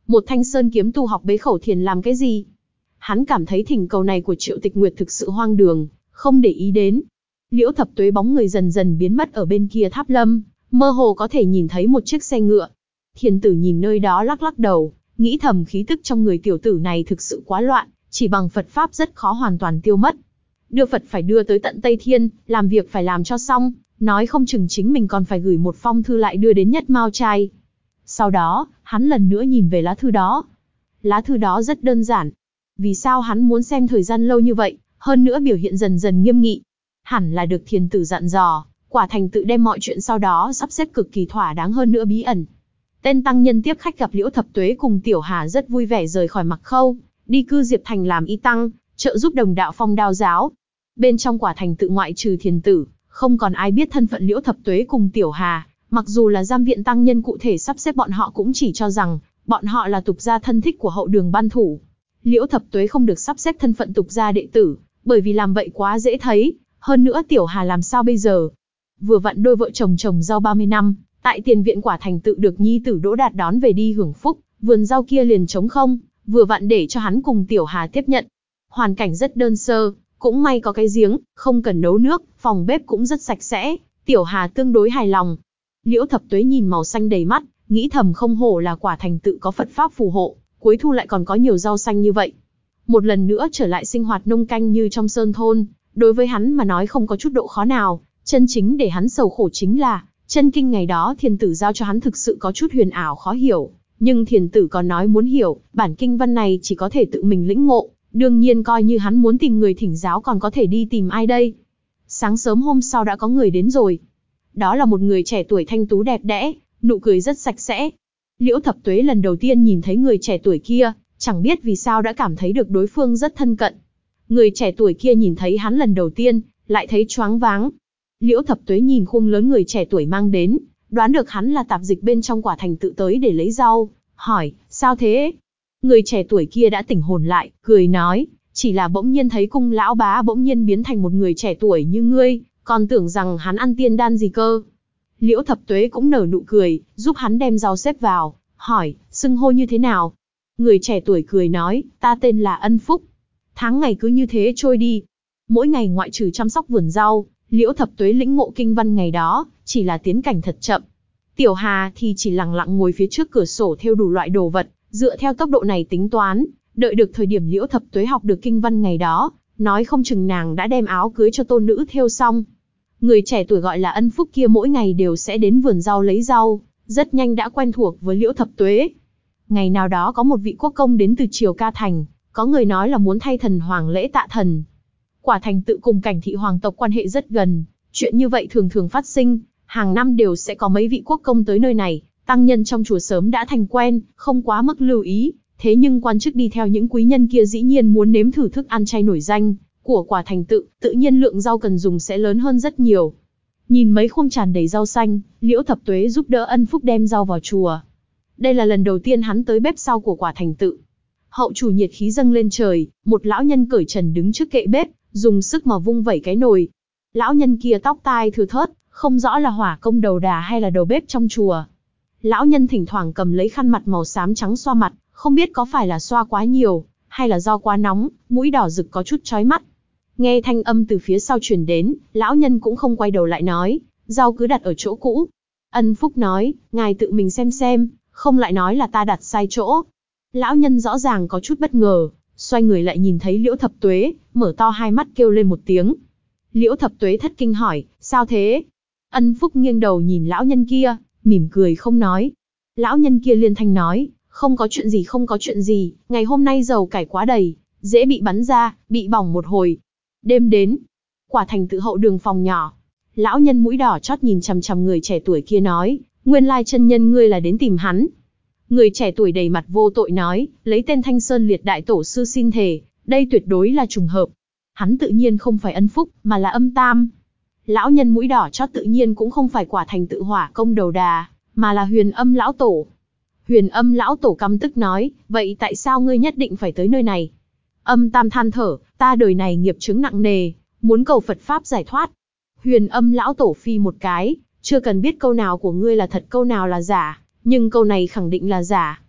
Một thanh sơn kiếm tu học bế khẩu thiền làm cái gì? Hắn cảm thấy thỉnh cầu này của Triệu Tịch Nguyệt thực sự hoang đường, không để ý đến. Liễu Thập Tuế bóng người dần dần biến mất ở bên kia tháp lâm, mơ hồ có thể nhìn thấy một chiếc xe ngựa. Thiền tử nhìn nơi đó lắc lắc đầu, nghĩ thầm khí tức trong người tiểu tử này thực sự quá loạn, chỉ bằng Phật Pháp rất khó hoàn toàn tiêu mất. Đưa Phật phải đưa tới tận Tây Thiên, làm việc phải làm cho xong, nói không chừng chính mình còn phải gửi một phong thư lại đưa đến Nhất Mao Trai. Sau đó, hắn lần nữa nhìn về lá thư đó. Lá thư đó rất đơn giản. Vì sao hắn muốn xem thời gian lâu như vậy, hơn nữa biểu hiện dần dần nghiêm nghị? Hẳn là được thiền tử dặn dò, quả thành tự đem mọi chuyện sau đó sắp xếp cực kỳ thỏa đáng hơn nữa bí ẩn. Tên tăng nhân tiếp khách gặp Liễu Thập Tuế cùng Tiểu Hà rất vui vẻ rời khỏi Mặc Khâu, đi cư Diệp Thành làm y tăng, trợ giúp đồng đạo Phong Đao giáo. Bên trong quả thành tự ngoại trừ thiền tử, không còn ai biết thân phận Liễu Thập Tuế cùng Tiểu Hà, mặc dù là giam viện tăng nhân cụ thể sắp xếp bọn họ cũng chỉ cho rằng bọn họ là tục gia thân thích của hậu đường ban thủ. Liễu Thập Tuế không được sắp xếp thân phận tục gia đệ tử, bởi vì làm vậy quá dễ thấy, hơn nữa Tiểu Hà làm sao bây giờ? Vừa vặn đôi vợ chồng trồng rau ba mươi năm, tại tiền viện quả thành tự được nhi tử Đỗ Đạt đón về đi hưởng phúc, vườn rau kia liền trống không, vừa vặn để cho hắn cùng Tiểu Hà tiếp nhận. Hoàn cảnh rất đơn sơ, cũng may có cái giếng, không cần nấu nước, phòng bếp cũng rất sạch sẽ, Tiểu Hà tương đối hài lòng. Liễu Thập Tuế nhìn màu xanh đầy mắt, nghĩ thầm không hổ là quả thành tự có Phật Pháp phù hộ, cuối thu lại còn có nhiều rau xanh như vậy. Một lần nữa trở lại sinh hoạt nông canh như trong sơn thôn, đối với hắn mà nói không có chút độ khó nào, chân chính để hắn sầu khổ chính là, chân kinh ngày đó thiền tử giao cho hắn thực sự có chút huyền ảo khó hiểu, nhưng thiền tử còn nói muốn hiểu, bản kinh văn này chỉ có thể tự mình lĩnh ngộ, đương nhiên coi như hắn muốn tìm người thỉnh giáo còn có thể đi tìm ai đây. Sáng sớm hôm sau đã có người đến rồi. Đó là một người trẻ tuổi thanh tú đẹp đẽ, nụ cười rất sạch sẽ. Liễu Thập Tuế lần đầu tiên nhìn thấy người trẻ tuổi kia, chẳng biết vì sao đã cảm thấy được đối phương rất thân cận. Người trẻ tuổi kia nhìn thấy hắn lần đầu tiên, lại thấy choáng váng. Liễu Thập Tuế nhìn khung lớn người trẻ tuổi mang đến, đoán được hắn là tạp dịch bên trong quả thành tự tới để lấy rau, hỏi, sao thế? Người trẻ tuổi kia đã tỉnh hồn lại, cười nói, chỉ là bỗng nhiên thấy cung lão bá bỗng nhiên biến thành một người trẻ tuổi như ngươi, còn tưởng rằng hắn ăn tiên đan gì cơ. Liễu Thập Tuế cũng nở nụ cười, giúp hắn đem rau xếp vào, hỏi, xưng hô như thế nào? Người trẻ tuổi cười nói, ta tên là Ân Phúc. Tháng ngày cứ như thế trôi đi. Mỗi ngày ngoại trừ chăm sóc vườn rau, Liễu Thập Tuế lĩnh ngộ kinh văn ngày đó, chỉ là tiến cảnh thật chậm. Tiểu Hà thì chỉ lặng lặng ngồi phía trước cửa sổ thêu đủ loại đồ vật, dựa theo tốc độ này tính toán, đợi được thời điểm Liễu Thập Tuế học được kinh văn ngày đó, nói không chừng nàng đã đem áo cưới cho tôn nữ thêu xong. Người trẻ tuổi gọi là Ân Phúc kia mỗi ngày đều sẽ đến vườn rau lấy rau, rất nhanh đã quen thuộc với Liễu Thập Tuế. Ngày nào đó có một vị quốc công đến từ Triều Ca Thành, có người nói là muốn thay thần hoàng lễ tạ thần. Quả thành tự cùng Cảnh Thị hoàng tộc quan hệ rất gần, chuyện như vậy thường thường phát sinh, hàng năm đều sẽ có mấy vị quốc công tới nơi này, tăng nhân trong chùa sớm đã thành quen, không quá mức lưu ý, thế nhưng quan chức đi theo những quý nhân kia dĩ nhiên muốn nếm thử thức ăn chay nổi danh của quả thành tự, tự nhiên lượng rau cần dùng sẽ lớn hơn rất nhiều. Nhìn mấy khuôn tràn đầy rau xanh, Liễu Thập Tuế giúp đỡ Ân Phúc đem rau vào chùa. Đây là lần đầu tiên hắn tới bếp sau của quả thành tự. Hậu chủ nhiệt khí dâng lên trời, một lão nhân cởi trần đứng trước kệ bếp, dùng sức mà vung vẩy cái nồi. Lão nhân kia tóc tai thưa thớt, không rõ là hỏa công đầu đà hay là đầu bếp trong chùa. Lão nhân thỉnh thoảng cầm lấy khăn mặt màu xám trắng xoa mặt, không biết có phải là xoa quá nhiều, hay là do quá nóng, mũi đỏ rực có chút chói mắt. Nghe thanh âm từ phía sau truyền đến, lão nhân cũng không quay đầu lại nói, rau cứ đặt ở chỗ cũ. Ân Phúc nói, ngài tự mình xem xem, không lại nói là ta đặt sai chỗ. Lão nhân rõ ràng có chút bất ngờ, xoay người lại nhìn thấy Liễu Thập Tuế, mở to hai mắt kêu lên một tiếng. Liễu Thập Tuế thất kinh hỏi, sao thế? Ân Phúc nghiêng đầu nhìn lão nhân kia, mỉm cười không nói. Lão nhân kia liên thanh nói, không có chuyện gì không có chuyện gì, ngày hôm nay dầu cải quá đầy, dễ bị bắn ra, bị bỏng một hồi. Đêm đến, quả thành tự hậu đường phòng nhỏ. Lão nhân mũi đỏ chót nhìn chằm chằm người trẻ tuổi kia nói, nguyên lai chân nhân ngươi là đến tìm hắn. Người trẻ tuổi đầy mặt vô tội nói, lấy tên Thanh Sơn Liệt Đại Tổ Sư xin thề, đây tuyệt đối là trùng hợp. Hắn tự nhiên không phải Ân Phúc, mà là Âm Tam. Lão nhân mũi đỏ chót tự nhiên cũng không phải quả thành tự hỏa công đầu đà, mà là Huyền Âm Lão Tổ. Huyền Âm Lão Tổ căm tức nói, vậy tại sao ngươi nhất định phải tới nơi này? Âm Tam than thở, ta đời này nghiệp chướng nặng nề, muốn cầu Phật Pháp giải thoát. Huyền Âm Lão Tổ phi một cái, chưa cần biết câu nào của ngươi là thật câu nào là giả, nhưng câu này khẳng định là giả.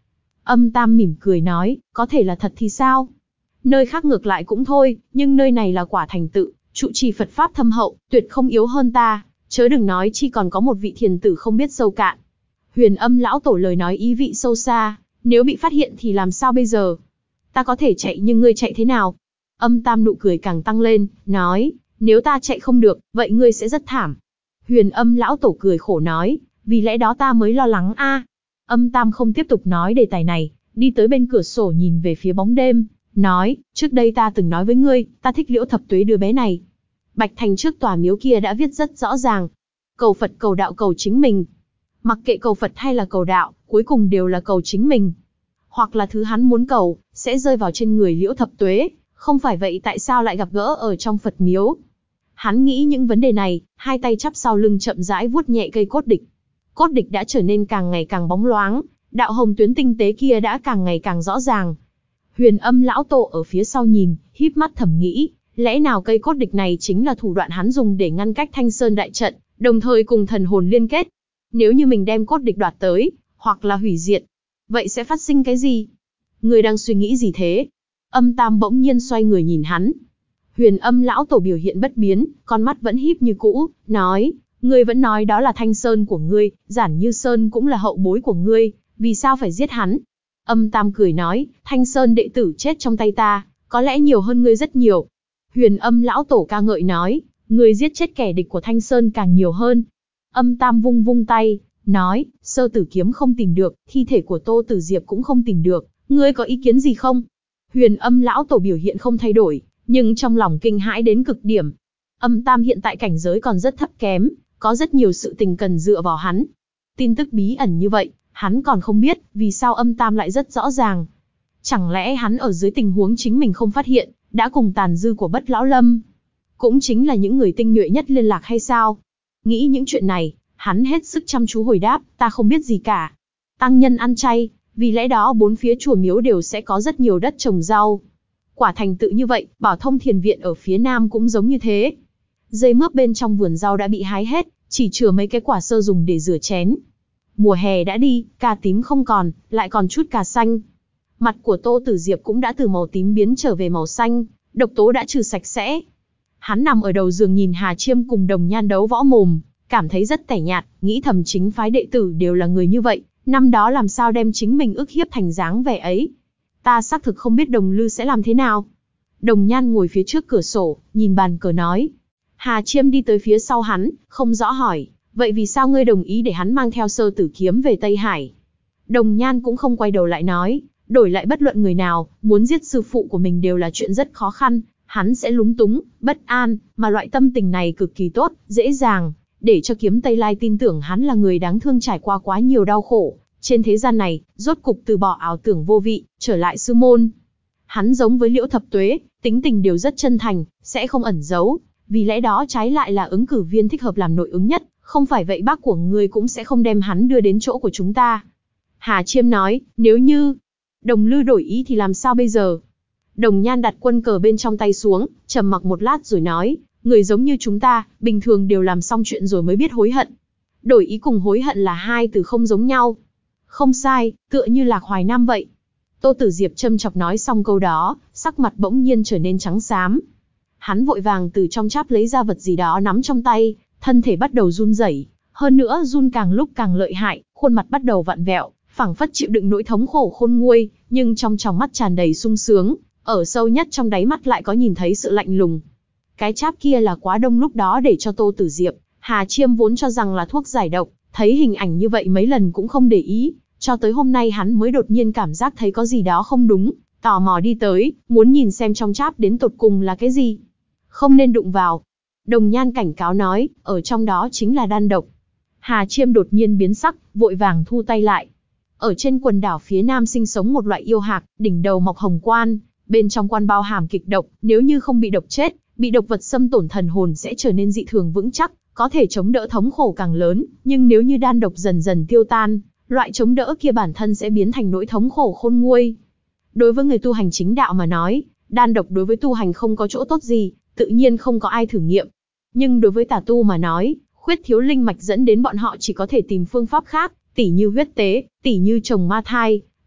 Âm Tam mỉm cười nói, có thể là thật thì sao? Nơi khác ngược lại cũng thôi, nhưng nơi này là quả thành tự, trụ trì Phật Pháp thâm hậu, tuyệt không yếu hơn ta, chớ đừng nói chi còn có một vị thiền tử không biết sâu cạn. Huyền Âm lão tổ lời nói ý vị sâu xa, nếu bị phát hiện thì làm sao bây giờ? Ta có thể chạy nhưng ngươi chạy thế nào? Âm Tam nụ cười càng tăng lên, nói, nếu ta chạy không được, vậy ngươi sẽ rất thảm. Huyền Âm lão tổ cười khổ nói, vì lẽ đó ta mới lo lắng a. À. Âm Tam không tiếp tục nói đề tài này, đi tới bên cửa sổ nhìn về phía bóng đêm, nói, trước đây ta từng nói với ngươi, ta thích Liễu Thập Tuế đứa bé này. Bạch Thành trước tòa miếu kia đã viết rất rõ ràng, cầu Phật cầu đạo cầu chính mình. Mặc kệ cầu Phật hay là cầu đạo, cuối cùng đều là cầu chính mình. Hoặc là thứ hắn muốn cầu, sẽ rơi vào trên người Liễu Thập Tuế, không phải vậy tại sao lại gặp gỡ ở trong Phật miếu? Hắn nghĩ những vấn đề này, hai tay chắp sau lưng chậm rãi vuốt nhẹ cây cốt địch. Cốt địch đã trở nên càng ngày càng bóng loáng, đạo hồng tuyến tinh tế kia đã càng ngày càng rõ ràng. Huyền Âm lão tổ ở phía sau nhìn, híp mắt thầm nghĩ, lẽ nào cây cốt địch này chính là thủ đoạn hắn dùng để ngăn cách Thanh Sơn đại trận, đồng thời cùng thần hồn liên kết. Nếu như mình đem cốt địch đoạt tới, hoặc là hủy diệt, vậy sẽ phát sinh cái gì? Người đang suy nghĩ gì thế? Âm Tam bỗng nhiên xoay người nhìn hắn. Huyền Âm lão tổ biểu hiện bất biến, con mắt vẫn híp như cũ, nói, ngươi vẫn nói đó là Thanh Sơn của ngươi, Giản Như Sơn cũng là hậu bối của ngươi, vì sao phải giết hắn? Âm Tam cười nói, Thanh Sơn đệ tử chết trong tay ta, có lẽ nhiều hơn ngươi rất nhiều. Huyền Âm lão tổ ca ngợi nói, ngươi giết chết kẻ địch của Thanh Sơn càng nhiều hơn. Âm Tam vung vung tay, nói, Sơ Tử kiếm không tìm được, thi thể của Tô Tử Diệp cũng không tìm được, ngươi có ý kiến gì không? Huyền Âm lão tổ biểu hiện không thay đổi, nhưng trong lòng kinh hãi đến cực điểm. Âm Tam hiện tại cảnh giới còn rất thấp kém, có rất nhiều sự tình cần dựa vào hắn. Tin tức bí ẩn như vậy, hắn còn không biết, vì sao Âm Tam lại rất rõ ràng. Chẳng lẽ hắn ở dưới tình huống chính mình không phát hiện, đã cùng tàn dư của Bất Lão Lâm, cũng chính là những người tinh nhuệ nhất liên lạc hay sao? Nghĩ những chuyện này, hắn hết sức chăm chú hồi đáp, ta không biết gì cả. Tăng nhân ăn chay, vì lẽ đó bốn phía chùa miếu đều sẽ có rất nhiều đất trồng rau. Quả thành tự như vậy, Bảo Thông Thiền Viện ở phía nam cũng giống như thế. Dây mướp bên trong vườn rau đã bị hái hết, chỉ chừa mấy cái quả sơ dùng để rửa chén. Mùa hè đã đi, cà tím không còn, lại còn chút cà xanh. Mặt của Tô Tử Diệp cũng đã từ màu tím biến trở về màu xanh, độc tố đã trừ sạch sẽ. Hắn nằm ở đầu giường nhìn Hà Chiêm cùng Đồng Nhan đấu võ mồm, cảm thấy rất tẻ nhạt, nghĩ thầm chính phái đệ tử đều là người như vậy, năm đó làm sao đem chính mình ức hiếp thành dáng vẻ ấy. Ta xác thực không biết Đồng Lư sẽ làm thế nào. Đồng Nhan ngồi phía trước cửa sổ, nhìn bàn cờ nói. Hà Chiêm đi tới phía sau hắn, không rõ hỏi, vậy vì sao ngươi đồng ý để hắn mang theo Sơ Tử kiếm về Tây Hải? Đồng Nhan cũng không quay đầu lại nói, đổi lại bất luận người nào, muốn giết sư phụ của mình đều là chuyện rất khó khăn, hắn sẽ lúng túng, bất an, mà loại tâm tình này cực kỳ tốt, dễ dàng, để cho Kiếm Tây Lai tin tưởng hắn là người đáng thương trải qua quá nhiều đau khổ, trên thế gian này, rốt cục từ bỏ ảo tưởng vô vị, trở lại sư môn. Hắn giống với Liễu Thập Tuế, tính tình đều rất chân thành, sẽ không ẩn giấu, vì lẽ đó trái lại là ứng cử viên thích hợp làm nội ứng nhất, không phải vậy bác của ngươi cũng sẽ không đem hắn đưa đến chỗ của chúng ta. Hà Chiêm nói, nếu như Đồng Lư đổi ý thì làm sao bây giờ? Đồng Nhan đặt quân cờ bên trong tay xuống, trầm mặc một lát rồi nói, người giống như chúng ta, bình thường đều làm xong chuyện rồi mới biết hối hận. Đổi ý cùng hối hận là hai từ không giống nhau. Không sai, tựa như Lạc Hoài Nam vậy. Tô Tử Diệp châm chọc nói xong câu đó, sắc mặt bỗng nhiên trở nên trắng xám. Hắn vội vàng từ trong cháp lấy ra vật gì đó nắm trong tay, thân thể bắt đầu run rẩy, hơn nữa run càng lúc càng lợi hại, khuôn mặt bắt đầu vặn vẹo, phảng phất chịu đựng nỗi thống khổ khôn nguôi, nhưng trong tròng mắt tràn đầy sung sướng, ở sâu nhất trong đáy mắt lại có nhìn thấy sự lạnh lùng. Cái cháp kia là quá đông lúc đó để cho Tô Tử Diệp, Hà Chiêm vốn cho rằng là thuốc giải độc, thấy hình ảnh như vậy mấy lần cũng không để ý, cho tới hôm nay hắn mới đột nhiên cảm giác thấy có gì đó không đúng, tò mò đi tới, muốn nhìn xem trong cháp đến tột cùng là cái gì. Không nên đụng vào. Đồng Nhan cảnh cáo nói, ở trong đó chính là đan độc. Hà Chiêm đột nhiên biến sắc, vội vàng thu tay lại. Ở trên quần đảo phía nam sinh sống một loại yêu hạc, đỉnh đầu mọc hồng quan, bên trong quan bao hàm kịch độc, nếu như không bị độc chết, bị độc vật xâm tổn thần hồn sẽ trở nên dị thường vững chắc, có thể chống đỡ thống khổ càng lớn, nhưng nếu như đan độc dần dần tiêu tan, loại chống đỡ kia bản thân sẽ biến thành nỗi thống khổ khôn nguôi. Đối với người tu hành chính đạo mà nói, đan độc đối với tu hành không có chỗ tốt gì, tự nhiên không có ai thử nghiệm. Nhưng đối với tà tu mà nói, khuyết thiếu linh mạch dẫn đến bọn họ chỉ có thể tìm phương pháp khác, tỉ như huyết tế, tỉ như trồng ma thai,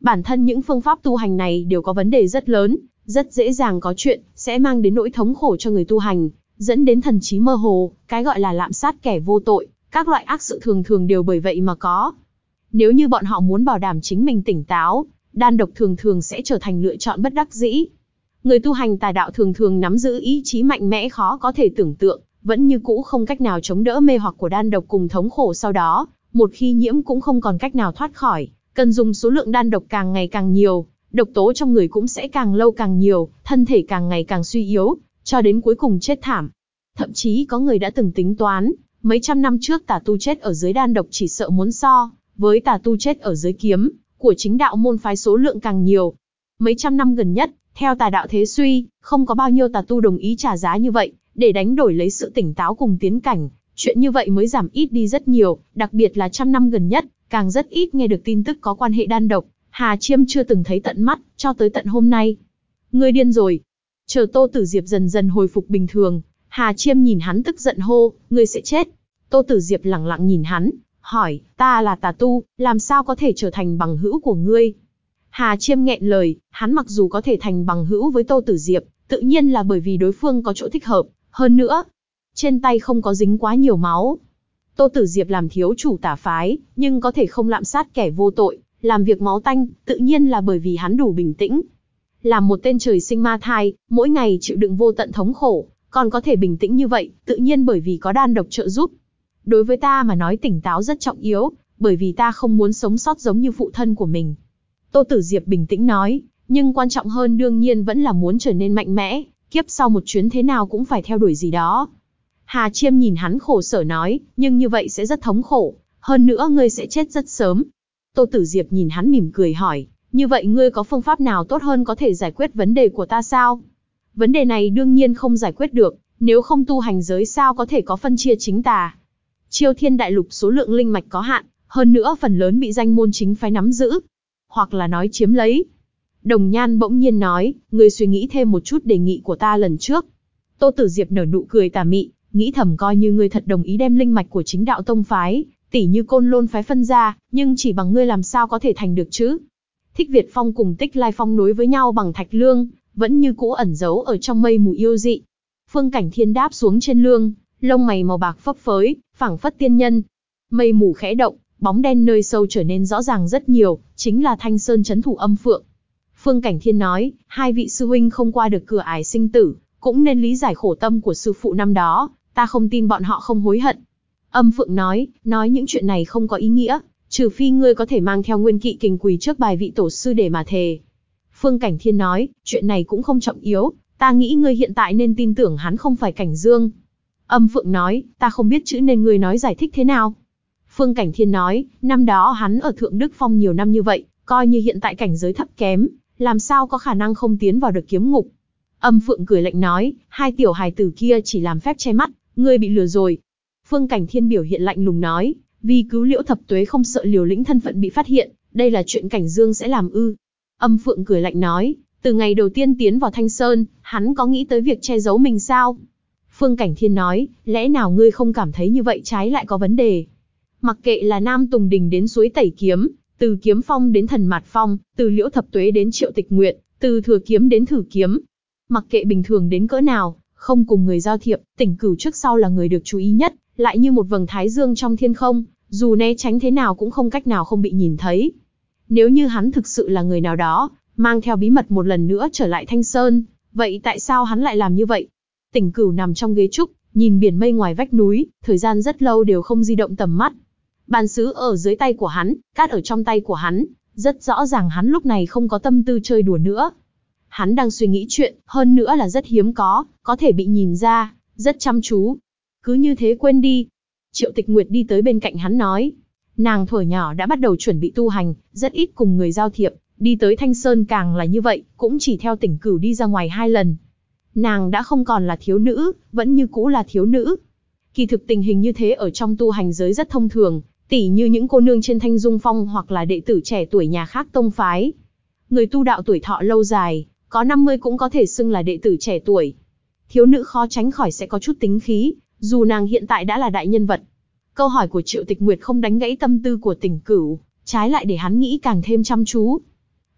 Bản thân những phương pháp tu hành này đều có vấn đề rất lớn, rất dễ dàng có chuyện, sẽ mang đến nỗi thống khổ cho người tu hành, dẫn đến thần trí mơ hồ, cái gọi là lạm sát kẻ vô tội, các loại ác sự thường thường đều bởi vậy mà có. Nếu như bọn họ muốn bảo đảm chính mình tỉnh táo, đan độc thường thường sẽ trở thành lựa chọn bất đắc dĩ. Người tu hành tà đạo thường thường nắm giữ ý chí mạnh mẽ khó có thể tưởng tượng, vẫn như cũ không cách nào chống đỡ mê hoặc của đan độc cùng thống khổ sau đó, một khi nhiễm cũng không còn cách nào thoát khỏi, cần dùng số lượng đan độc càng ngày càng nhiều, độc tố trong người cũng sẽ càng lâu càng nhiều, thân thể càng ngày càng suy yếu, cho đến cuối cùng chết thảm. Thậm chí có người đã từng tính toán, mấy trăm năm trước tà tu chết ở dưới đan độc chỉ sợ muốn so với tà tu chết ở dưới kiếm của chính đạo môn phái số lượng càng nhiều. Mấy trăm năm gần nhất, theo tà đạo thế suy, không có bao nhiêu tà tu đồng ý trả giá như vậy, để đánh đổi lấy sự tỉnh táo cùng tiến cảnh, chuyện như vậy mới giảm ít đi rất nhiều, đặc biệt là trăm năm gần nhất, càng rất ít nghe được tin tức có quan hệ đan độc, Hà Chiêm chưa từng thấy tận mắt, cho tới tận hôm nay. Ngươi điên rồi. Chờ Tô Tử Diệp dần dần hồi phục bình thường, Hà Chiêm nhìn hắn tức giận hô, ngươi sẽ chết. Tô Tử Diệp lẳng lặng nhìn hắn, hỏi, ta là tà tu, làm sao có thể trở thành bằng hữu của ngươi? Hà Chiêm nghẹn lời, hắn mặc dù có thể thành bằng hữu với Tô Tử Diệp, tự nhiên là bởi vì đối phương có chỗ thích hợp, hơn nữa, trên tay không có dính quá nhiều máu. Tô Tử Diệp làm thiếu chủ tà phái, nhưng có thể không lạm sát kẻ vô tội, làm việc máu tanh, tự nhiên là bởi vì hắn đủ bình tĩnh. Làm một tên trời sinh ma thai, mỗi ngày chịu đựng vô tận thống khổ, còn có thể bình tĩnh như vậy, tự nhiên bởi vì có đan độc trợ giúp. Đối với ta mà nói tỉnh táo rất trọng yếu, bởi vì ta không muốn sống sót giống như phụ thân của mình. Tô Tử Diệp bình tĩnh nói, nhưng quan trọng hơn đương nhiên vẫn là muốn trở nên mạnh mẽ, kiếp sau một chuyến thế nào cũng phải theo đuổi gì đó. Hà Chiêm nhìn hắn khổ sở nói, nhưng như vậy sẽ rất thống khổ, hơn nữa ngươi sẽ chết rất sớm. Tô Tử Diệp nhìn hắn mỉm cười hỏi, như vậy ngươi có phương pháp nào tốt hơn có thể giải quyết vấn đề của ta sao? Vấn đề này đương nhiên không giải quyết được, nếu không tu hành giới sao có thể có phân chia chính tà. Chiêu Thiên Đại Lục số lượng linh mạch có hạn, hơn nữa phần lớn bị danh môn chính phái nắm giữ, hoặc là nói chiếm lấy. Đồng Nhan bỗng nhiên nói, ngươi suy nghĩ thêm một chút đề nghị của ta lần trước. Tô Tử Diệp nở nụ cười tà mị, nghĩ thầm coi như ngươi thật đồng ý đem linh mạch của chính đạo tông phái, tỉ như Côn Lôn phái phân ra, nhưng chỉ bằng ngươi làm sao có thể thành được chứ? Thích Việt Phong cùng Tích Lai Phong nối với nhau bằng thạch lương, vẫn như cũ ẩn giấu ở trong mây mù yêu dị. Phương Cảnh Thiên đáp xuống trên lương, lông mày màu bạc phấp phới, phảng phất tiên nhân. Mây mù khẽ động, bóng đen nơi sâu trở nên rõ ràng rất nhiều, chính là Thanh Sơn trấn thủ Âm Phượng. Phương Cảnh Thiên nói, hai vị sư huynh không qua được cửa ải sinh tử, cũng nên lý giải khổ tâm của sư phụ năm đó, ta không tin bọn họ không hối hận. Âm Phượng nói, nói những chuyện này không có ý nghĩa, trừ phi ngươi có thể mang theo nguyên kỵ kình quỳ trước bài vị tổ sư để mà thề. Phương Cảnh Thiên nói, chuyện này cũng không trọng yếu, ta nghĩ ngươi hiện tại nên tin tưởng hắn không phải Cảnh Dương. Âm Phượng nói, ta không biết chữ nên ngươi nói giải thích thế nào. Phương Cảnh Thiên nói, năm đó hắn ở Thượng Đức Phong nhiều năm như vậy, coi như hiện tại cảnh giới thấp kém, làm sao có khả năng không tiến vào được kiếm ngục. Âm Phượng cười lạnh nói, hai tiểu hài tử kia chỉ làm phép che mắt, ngươi bị lừa rồi. Phương Cảnh Thiên biểu hiện lạnh lùng nói, vì cứu Liễu Thập Tuế không sợ liều lĩnh thân phận bị phát hiện, đây là chuyện Cảnh Dương sẽ làm ư? Âm Phượng cười lạnh nói, từ ngày đầu tiên tiến vào Thanh Sơn, hắn có nghĩ tới việc che giấu mình sao? Phương Cảnh Thiên nói, lẽ nào ngươi không cảm thấy như vậy trái lại có vấn đề? Mặc kệ là Nam Tùng Đình đến suối Tẩy Kiếm, từ Kiếm Phong đến Thần Mạt Phong, từ Liễu Thập Tuế đến Triệu Tịch Nguyệt, từ Thừa Kiếm đến Thử Kiếm, mặc kệ bình thường đến cỡ nào, không cùng người giao thiệp, Tỉnh Cửu trước sau là người được chú ý nhất, lại như một vầng thái dương trong thiên không, dù né tránh thế nào cũng không cách nào không bị nhìn thấy. Nếu như hắn thực sự là người nào đó, mang theo bí mật một lần nữa trở lại Thanh Sơn, vậy tại sao hắn lại làm như vậy? Tỉnh Cửu nằm trong ghế trúc, nhìn biển mây ngoài vách núi, thời gian rất lâu đều không di động tầm mắt. Bàn sứ ở dưới tay của hắn, cát ở trong tay của hắn, rất rõ ràng hắn lúc này không có tâm tư chơi đùa nữa. Hắn đang suy nghĩ chuyện, hơn nữa là rất hiếm có, có thể bị nhìn ra, rất chăm chú. Cứ như thế quên đi. Triệu Tịch Nguyệt đi tới bên cạnh hắn nói. Nàng thuở nhỏ đã bắt đầu chuẩn bị tu hành, rất ít cùng người giao thiệp, đi tới Thanh Sơn càng là như vậy, cũng chỉ theo Tỉnh Cửu đi ra ngoài hai lần. Nàng đã không còn là thiếu nữ, vẫn như cũ là thiếu nữ. Kỳ thực tình hình như thế ở trong tu hành giới rất thông thường, tỉ như những cô nương trên Thanh Dung Phong hoặc là đệ tử trẻ tuổi nhà khác tông phái. Người tu đạo tuổi thọ lâu dài, có năm mươi cũng có thể xưng là đệ tử trẻ tuổi. Thiếu nữ khó tránh khỏi sẽ có chút tính khí, dù nàng hiện tại đã là đại nhân vật. Câu hỏi của Triệu Tịch Nguyệt không đánh gãy tâm tư của Tỉnh Cửu, trái lại để hắn nghĩ càng thêm chăm chú.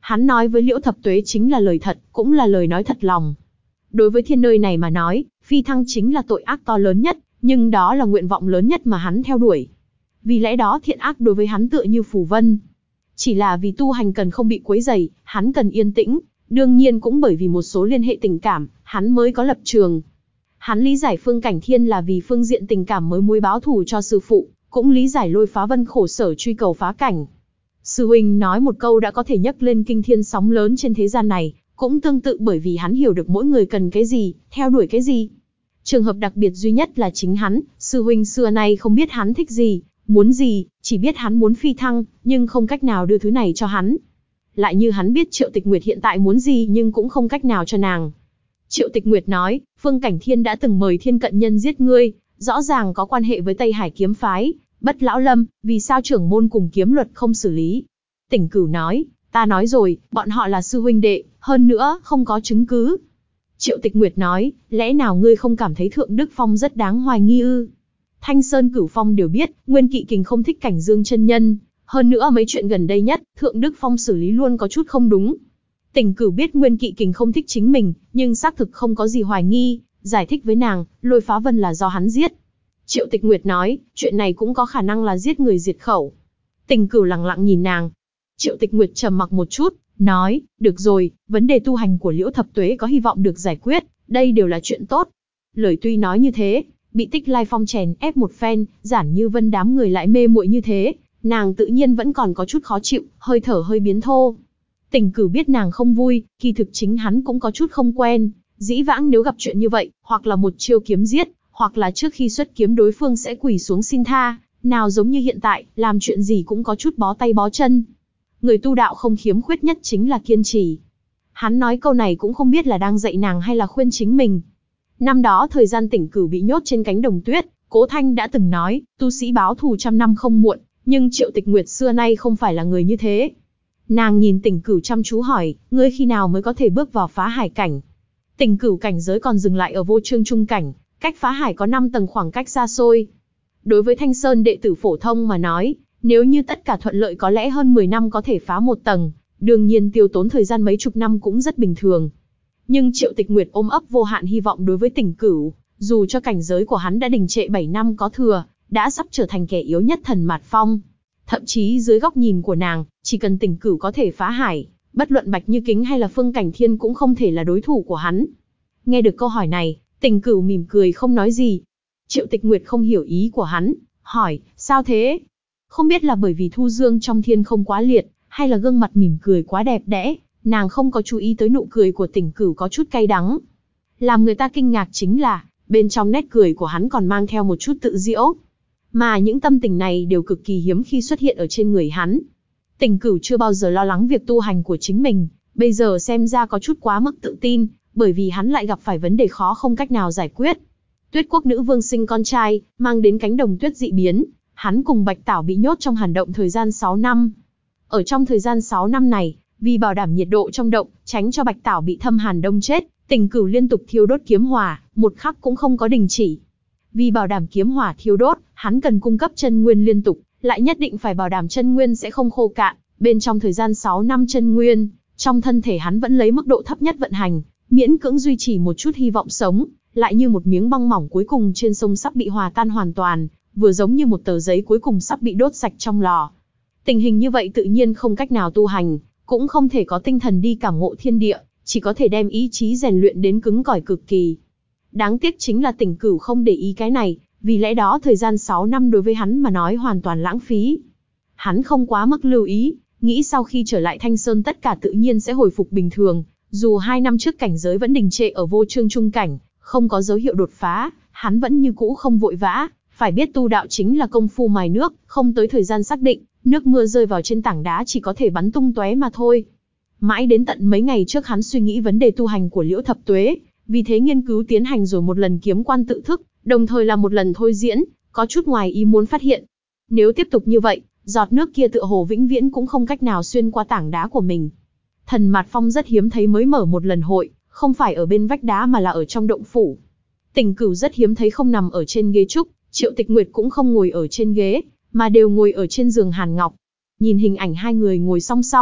Hắn nói với Liễu Thập Tuế chính là lời thật, cũng là lời nói thật lòng. Đối với thiên nơi này mà nói, phi thăng chính là tội ác to lớn nhất, nhưng đó là nguyện vọng lớn nhất mà hắn theo đuổi. Vì lẽ đó thiện ác đối với hắn tựa như phù vân. Chỉ là vì tu hành cần không bị quấy rầy, hắn cần yên tĩnh, đương nhiên cũng bởi vì một số liên hệ tình cảm, hắn mới có lập trường. Hắn lý giải Phương Cảnh Thiên là vì phương diện tình cảm mới muốn báo thù cho sư phụ, cũng lý giải Lôi Phá Vân khổ sở truy cầu phá cảnh. Sư huynh nói một câu đã có thể nhấc lên kinh thiên sóng lớn trên thế gian này, cũng tương tự bởi vì hắn hiểu được mỗi người cần cái gì, theo đuổi cái gì. Trường hợp đặc biệt duy nhất là chính hắn, sư huynh xưa nay không biết hắn thích gì, muốn gì, chỉ biết hắn muốn phi thăng, nhưng không cách nào đưa thứ này cho hắn. Lại như hắn biết Triệu Tịch Nguyệt hiện tại muốn gì nhưng cũng không cách nào cho nàng. Triệu Tịch Nguyệt nói, Phương Cảnh Thiên đã từng mời Thiên Cận Nhân giết ngươi, rõ ràng có quan hệ với Tây Hải kiếm phái, Bất Lão Lâm, vì sao trưởng môn cùng kiếm luật không xử lý? Tỉnh Cửu nói, ta nói rồi, bọn họ là sư huynh đệ, hơn nữa, không có chứng cứ. Triệu Tịch Nguyệt nói, lẽ nào ngươi không cảm thấy Thượng Đức Phong rất đáng hoài nghi ư? Thanh Sơn Cửu Phong đều biết, Nguyên Kỵ Kình không thích Cảnh Dương chân nhân, hơn nữa mấy chuyện gần đây nhất, Thượng Đức Phong xử lý luôn có chút không đúng. Tỉnh Cửu biết Nguyên Kỵ Kình không thích chính mình, nhưng xác thực không có gì hoài nghi, giải thích với nàng, Lôi Phá Vân là do hắn giết. Triệu Tịch Nguyệt nói, chuyện này cũng có khả năng là giết người diệt khẩu. Tỉnh Cửu lặng lặng nhìn nàng. Triệu Tịch Nguyệt trầm mặc một chút, nói, được rồi, vấn đề tu hành của Liễu Thập Tuế có hy vọng được giải quyết, đây đều là chuyện tốt. Lời tuy nói như thế, bị Tích Lai Phong chèn ép một phen, Giản Như Vân đám người lại mê muội như thế, nàng tự nhiên vẫn còn có chút khó chịu, hơi thở hơi biến thô. Tỉnh Cửu biết nàng không vui, kỳ thực chính hắn cũng có chút không quen, dĩ vãng nếu gặp chuyện như vậy, hoặc là một chiêu kiếm giết, hoặc là trước khi xuất kiếm đối phương sẽ quỳ xuống xin tha, nào giống như hiện tại, làm chuyện gì cũng có chút bó tay bó chân. Người tu đạo không khiếm khuyết nhất chính là kiên trì. Hắn nói câu này cũng không biết là đang dạy nàng hay là khuyên chính mình. Năm đó thời gian Tỉnh Cửu bị nhốt trên cánh đồng tuyết, Cố Thanh đã từng nói, tu sĩ báo thù trăm năm không muộn, nhưng Triệu Tịch Nguyệt xưa nay không phải là người như thế. Nàng nhìn Tỉnh Cửu chăm chú hỏi, ngươi khi nào mới có thể bước vào phá hải cảnh? Tỉnh Cửu cảnh giới còn dừng lại ở vô chương trung cảnh, cách phá hải có năm tầng khoảng cách xa xôi. Đối với Thanh Sơn đệ tử phổ thông mà nói, nếu như tất cả thuận lợi có lẽ hơn mười năm có thể phá một tầng, đương nhiên tiêu tốn thời gian mấy chục năm cũng rất bình thường. Nhưng Triệu Tịch Nguyệt ôm ấp vô hạn hy vọng đối với Tỉnh Cửu, dù cho cảnh giới của hắn đã đình trệ bảy năm có thừa, đã sắp trở thành kẻ yếu nhất thần mạt phong. Thậm chí dưới góc nhìn của nàng, chỉ cần Tỉnh Cửu có thể phá hải, bất luận Bạch Như Kính hay là Phương Cảnh Thiên cũng không thể là đối thủ của hắn. Nghe được câu hỏi này, Tỉnh Cửu mỉm cười không nói gì. Triệu Tịch Nguyệt không hiểu ý của hắn, hỏi, sao thế? Không biết là bởi vì thu dương trong thiên không quá liệt, hay là gương mặt mỉm cười quá đẹp đẽ, nàng không có chú ý tới nụ cười của Tỉnh Cửu có chút cay đắng. Làm người ta kinh ngạc chính là, bên trong nét cười của hắn còn mang theo một chút tự giễu. Mà những tâm tình này đều cực kỳ hiếm khi xuất hiện ở trên người hắn. Tỉnh Cửu chưa bao giờ lo lắng việc tu hành của chính mình, bây giờ xem ra có chút quá mức tự tin, bởi vì hắn lại gặp phải vấn đề khó không cách nào giải quyết. Tuyết Quốc nữ vương sinh con trai, mang đến cánh đồng tuyết dị biến, hắn cùng Bạch Tảo bị nhốt trong hàn động thời gian sáu năm. Ở trong thời gian sáu năm này, vì bảo đảm nhiệt độ trong động, tránh cho Bạch Tảo bị thâm hàn đông chết, Tỉnh Cửu liên tục thiêu đốt kiếm hỏa, một khắc cũng không có đình chỉ. Vì bảo đảm kiếm hỏa thiêu đốt, hắn cần cung cấp chân nguyên liên tục, lại nhất định phải bảo đảm chân nguyên sẽ không khô cạn. Bên trong thời gian sáu năm chân nguyên, trong thân thể hắn vẫn lấy mức độ thấp nhất vận hành, miễn cưỡng duy trì một chút hy vọng sống, lại như một miếng băng mỏng cuối cùng trên sông sắp bị hòa tan hoàn toàn, vừa giống như một tờ giấy cuối cùng sắp bị đốt sạch trong lò. Tình hình như vậy tự nhiên không cách nào tu hành, cũng không thể có tinh thần đi cảm ngộ thiên địa, chỉ có thể đem ý chí rèn luyện đến cứng cỏi cực kỳ. Đáng tiếc chính là Tỉnh Cửu không để ý cái này, vì lẽ đó thời gian sáu năm đối với hắn mà nói hoàn toàn lãng phí. Hắn không quá mức lưu ý, nghĩ sau khi trở lại Thanh Sơn tất cả tự nhiên sẽ hồi phục bình thường, dù hai năm trước cảnh giới vẫn đình trệ ở vô chương trung cảnh, không có dấu hiệu đột phá, hắn vẫn như cũ không vội vã, phải biết tu đạo chính là công phu mài nước, không tới thời gian xác định, nước mưa rơi vào trên tảng đá chỉ có thể bắn tung tóe mà thôi. Mãi đến tận mấy ngày trước hắn suy nghĩ vấn đề tu hành của Liễu Thập Tuế, vì thế nghiên cứu tiến hành rồi một lần kiếm quan tự thức, đồng thời là một lần thôi diễn, có chút ngoài ý muốn phát hiện. Nếu tiếp tục như vậy, giọt nước kia tựa hồ vĩnh viễn cũng không cách nào xuyên qua tảng đá của mình. Thần Mạt Phong rất hiếm thấy mới mở một lần hội, không phải ở bên vách đá mà là ở trong động phủ. Tỉnh Cửu rất hiếm thấy không nằm ở trên ghế trúc, Triệu Tịch Nguyệt cũng không ngồi ở trên ghế, mà đều ngồi ở trên giường hàn ngọc. Nhìn hình ảnh hai người ngồi song song,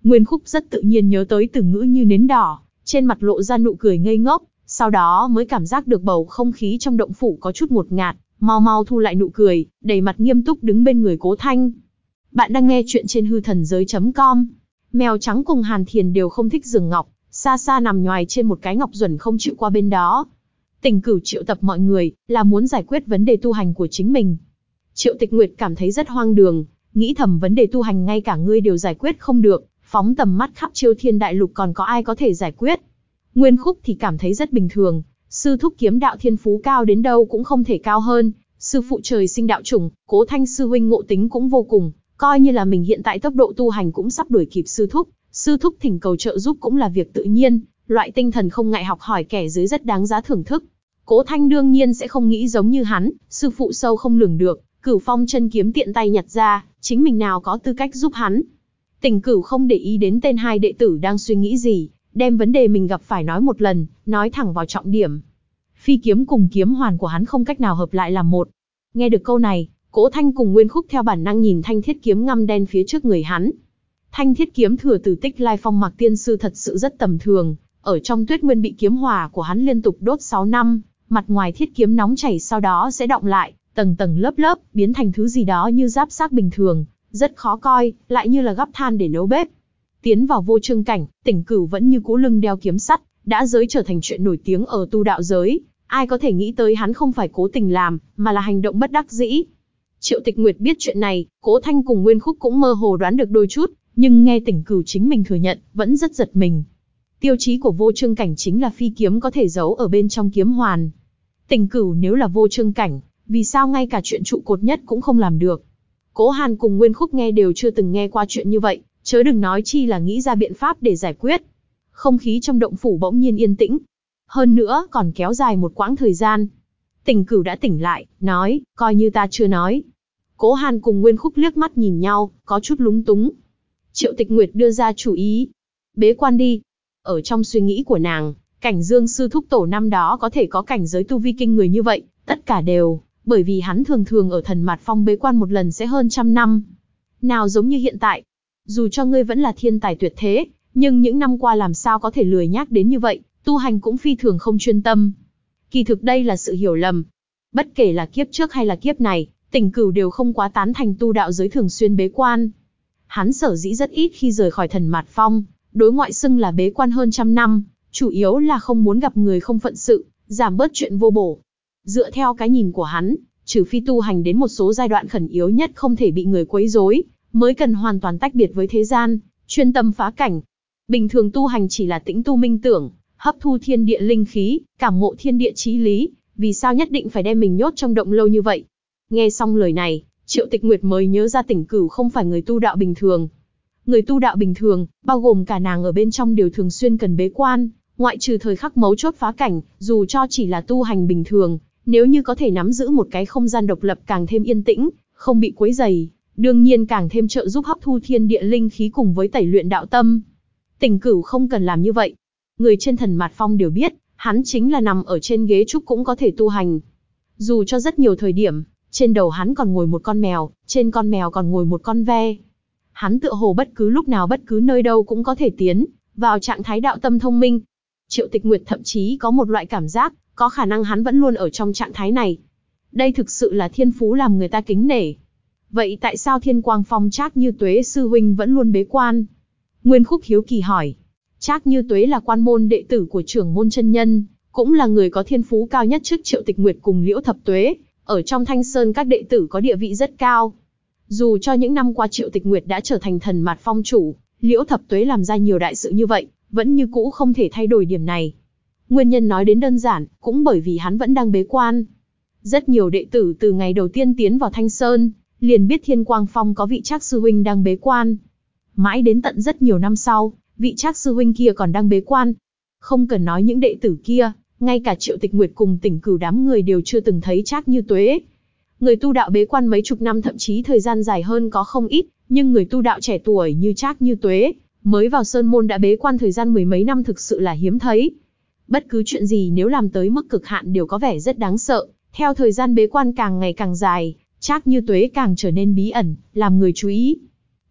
Nguyên Khúc rất tự nhiên nhớ tới từ ngữ như nến đỏ, trên mặt lộ ra nụ cười ngây ngốc, sau đó mới cảm giác được bầu không khí trong động phủ có chút ngột ngạt, mau mau thu lại nụ cười, đầy mặt nghiêm túc đứng bên người Cố Thanh. Bạn đang nghe chuyện trên hư thần giới chấm com. Mèo trắng cùng Hàn Thiền đều không thích giường ngọc, xa xa nằm nhoài trên một cái ngọc duẩn không chịu qua bên đó. Tỉnh Cửu triệu tập mọi người, là muốn giải quyết vấn đề tu hành của chính mình. Triệu Tịch Nguyệt cảm thấy rất hoang đường, nghĩ thầm vấn đề tu hành ngay cả ngươi đều giải quyết không được, phóng tầm mắt khắp Chiêu Thiên Đại Lục còn có ai có thể giải quyết. Nguyên Khúc thì cảm thấy rất bình thường, sư thúc kiếm đạo thiên phú cao đến đâu cũng không thể cao hơn, sư phụ trời sinh đạo chủng, Cố Thanh sư huynh ngộ tính cũng vô cùng, coi như là mình hiện tại tốc độ tu hành cũng sắp đuổi kịp sư thúc, sư thúc thỉnh cầu trợ giúp cũng là việc tự nhiên, loại tinh thần không ngại học hỏi kẻ dưới rất đáng giá thưởng thức. Cố Thanh đương nhiên sẽ không nghĩ giống như hắn, sư phụ sâu không lường được, Cửu Phong chân kiếm tiện tay nhặt ra, chính mình nào có tư cách giúp hắn. Tỉnh Cửu không để ý đến tên hai đệ tử đang suy nghĩ gì, đem vấn đề mình gặp phải nói một lần, nói thẳng vào trọng điểm. Phi kiếm cùng kiếm hoàn của hắn không cách nào hợp lại làm một. Nghe được câu này, Cố Thanh cùng Nguyên Khúc theo bản năng nhìn thanh thiết kiếm ngăm đen phía trước người hắn. Thanh thiết kiếm thừa từ Tích Lai Phong Mạc tiên sư thật sự rất tầm thường, ở trong Tuyết Nguyên bị kiếm hỏa của hắn liên tục đốt sáu năm, mặt ngoài thiết kiếm nóng chảy sau đó sẽ đọng lại, tầng tầng lớp lớp, biến thành thứ gì đó như giáp xác bình thường, rất khó coi, lại như là gắp than để nấu bếp. Tiến vào vô chương cảnh, Tỉnh Cửu vẫn như cũ lưng đeo kiếm sắt, đã giới trở thành chuyện nổi tiếng ở tu đạo giới, ai có thể nghĩ tới hắn không phải cố tình làm, mà là hành động bất đắc dĩ. Triệu Tịch Nguyệt biết chuyện này, Cố Thanh cùng Nguyên Khúc cũng mơ hồ đoán được đôi chút, nhưng nghe Tỉnh Cửu chính mình thừa nhận, vẫn rất giật mình. Tiêu chí của vô chương cảnh chính là phi kiếm có thể giấu ở bên trong kiếm hoàn. Tỉnh Cửu nếu là vô chương cảnh, vì sao ngay cả chuyện trụ cột nhất cũng không làm được? Cố Hàn cùng Nguyên Khúc nghe đều chưa từng nghe qua chuyện như vậy, chớ đừng nói chi là nghĩ ra biện pháp để giải quyết. Không khí trong động phủ bỗng nhiên yên tĩnh. Hơn nữa còn kéo dài một quãng thời gian. Tỉnh Cửu đã tỉnh lại, nói, coi như ta chưa nói. Cố Hàn cùng Nguyên Khúc liếc mắt nhìn nhau, có chút lúng túng. Triệu Tịch Nguyệt đưa ra chủ ý. Bế quan đi. Ở trong suy nghĩ của nàng, Cảnh Dương sư thúc tổ năm đó có thể có cảnh giới tu vi kinh người như vậy, tất cả đều, bởi vì hắn thường thường ở Thần Mạt Phong bế quan một lần sẽ hơn trăm năm. Nào giống như hiện tại. Dù cho ngươi vẫn là thiên tài tuyệt thế, nhưng những năm qua làm sao có thể lười nhác đến như vậy, tu hành cũng phi thường không chuyên tâm. Kỳ thực đây là sự hiểu lầm. Bất kể là kiếp trước hay là kiếp này, Tỉnh Cửu đều không quá tán thành tu đạo giới thường xuyên bế quan. Hắn sở dĩ rất ít khi rời khỏi Thần Mạt Phong, đối ngoại xưng là bế quan hơn trăm năm, chủ yếu là không muốn gặp người không phận sự, giảm bớt chuyện vô bổ. Dựa theo cái nhìn của hắn, trừ phi tu hành đến một số giai đoạn khẩn yếu nhất không thể bị người quấy rối, mới cần hoàn toàn tách biệt với thế gian, chuyên tâm phá cảnh. Bình thường tu hành chỉ là tĩnh tu minh tưởng, hấp thu thiên địa linh khí, cảm ngộ thiên địa chí lý, vì sao nhất định phải đem mình nhốt trong động lâu như vậy? Nghe xong lời này, Triệu Tịch Nguyệt mới nhớ ra Tỉnh Cửu không phải người tu đạo bình thường. Người tu đạo bình thường, bao gồm cả nàng ở bên trong đều thường xuyên cần bế quan, ngoại trừ thời khắc mấu chốt phá cảnh, dù cho chỉ là tu hành bình thường, nếu như có thể nắm giữ một cái không gian độc lập càng thêm yên tĩnh, không bị quấy rầy, đương nhiên càng thêm trợ giúp hấp thu thiên địa linh khí cùng với tẩy luyện đạo tâm. Tỉnh Cửu không cần làm như vậy. Người trên Thần Mạt Phong đều biết, hắn chính là nằm ở trên ghế trúc cũng có thể tu hành. Dù cho rất nhiều thời điểm, trên đầu hắn còn ngồi một con mèo, trên con mèo còn ngồi một con ve. Hắn tựa hồ bất cứ lúc nào bất cứ nơi đâu cũng có thể tiến vào trạng thái đạo tâm thông minh. Triệu Tịch Nguyệt thậm chí có một loại cảm giác, có khả năng hắn vẫn luôn ở trong trạng thái này. Đây thực sự là thiên phú làm người ta kính nể. Vậy tại sao Thiên Quang Phong Trác Như Tuế sư huynh vẫn luôn bế quan? Nguyên Khúc hiếu kỳ hỏi. Trác Như Tuế là quan môn đệ tử của trưởng môn chân nhân, cũng là người có thiên phú cao nhất trước Triệu Tịch Nguyệt cùng Liễu Thập Tuế, ở trong Thanh Sơn các đệ tử có địa vị rất cao. Dù cho những năm qua Triệu Tịch Nguyệt đã trở thành Thần Mạt Phong chủ, Liễu Thập Tuế làm ra nhiều đại sự như vậy, vẫn như cũ không thể thay đổi điểm này. Nguyên nhân nói đến đơn giản, cũng bởi vì hắn vẫn đang bế quan. Rất nhiều đệ tử từ ngày đầu tiên tiến vào Thanh Sơn, liền biết Thiên Quang Phong có vị Trác sư huynh đang bế quan. Mãi đến tận rất nhiều năm sau, vị Trác sư huynh kia còn đang bế quan. Không cần nói những đệ tử kia, ngay cả Triệu Tịch Nguyệt cùng Tỉnh Cửu đám người đều chưa từng thấy Trác Như Tuế. Người tu đạo bế quan mấy chục năm thậm chí thời gian dài hơn có không ít, nhưng người tu đạo trẻ tuổi như Trác Như Tuế, mới vào sơn môn đã bế quan thời gian mười mấy năm thực sự là hiếm thấy. Bất cứ chuyện gì nếu làm tới mức cực hạn đều có vẻ rất đáng sợ, theo thời gian bế quan càng ngày càng dài, Trác Như Tuế càng trở nên bí ẩn, làm người chú ý.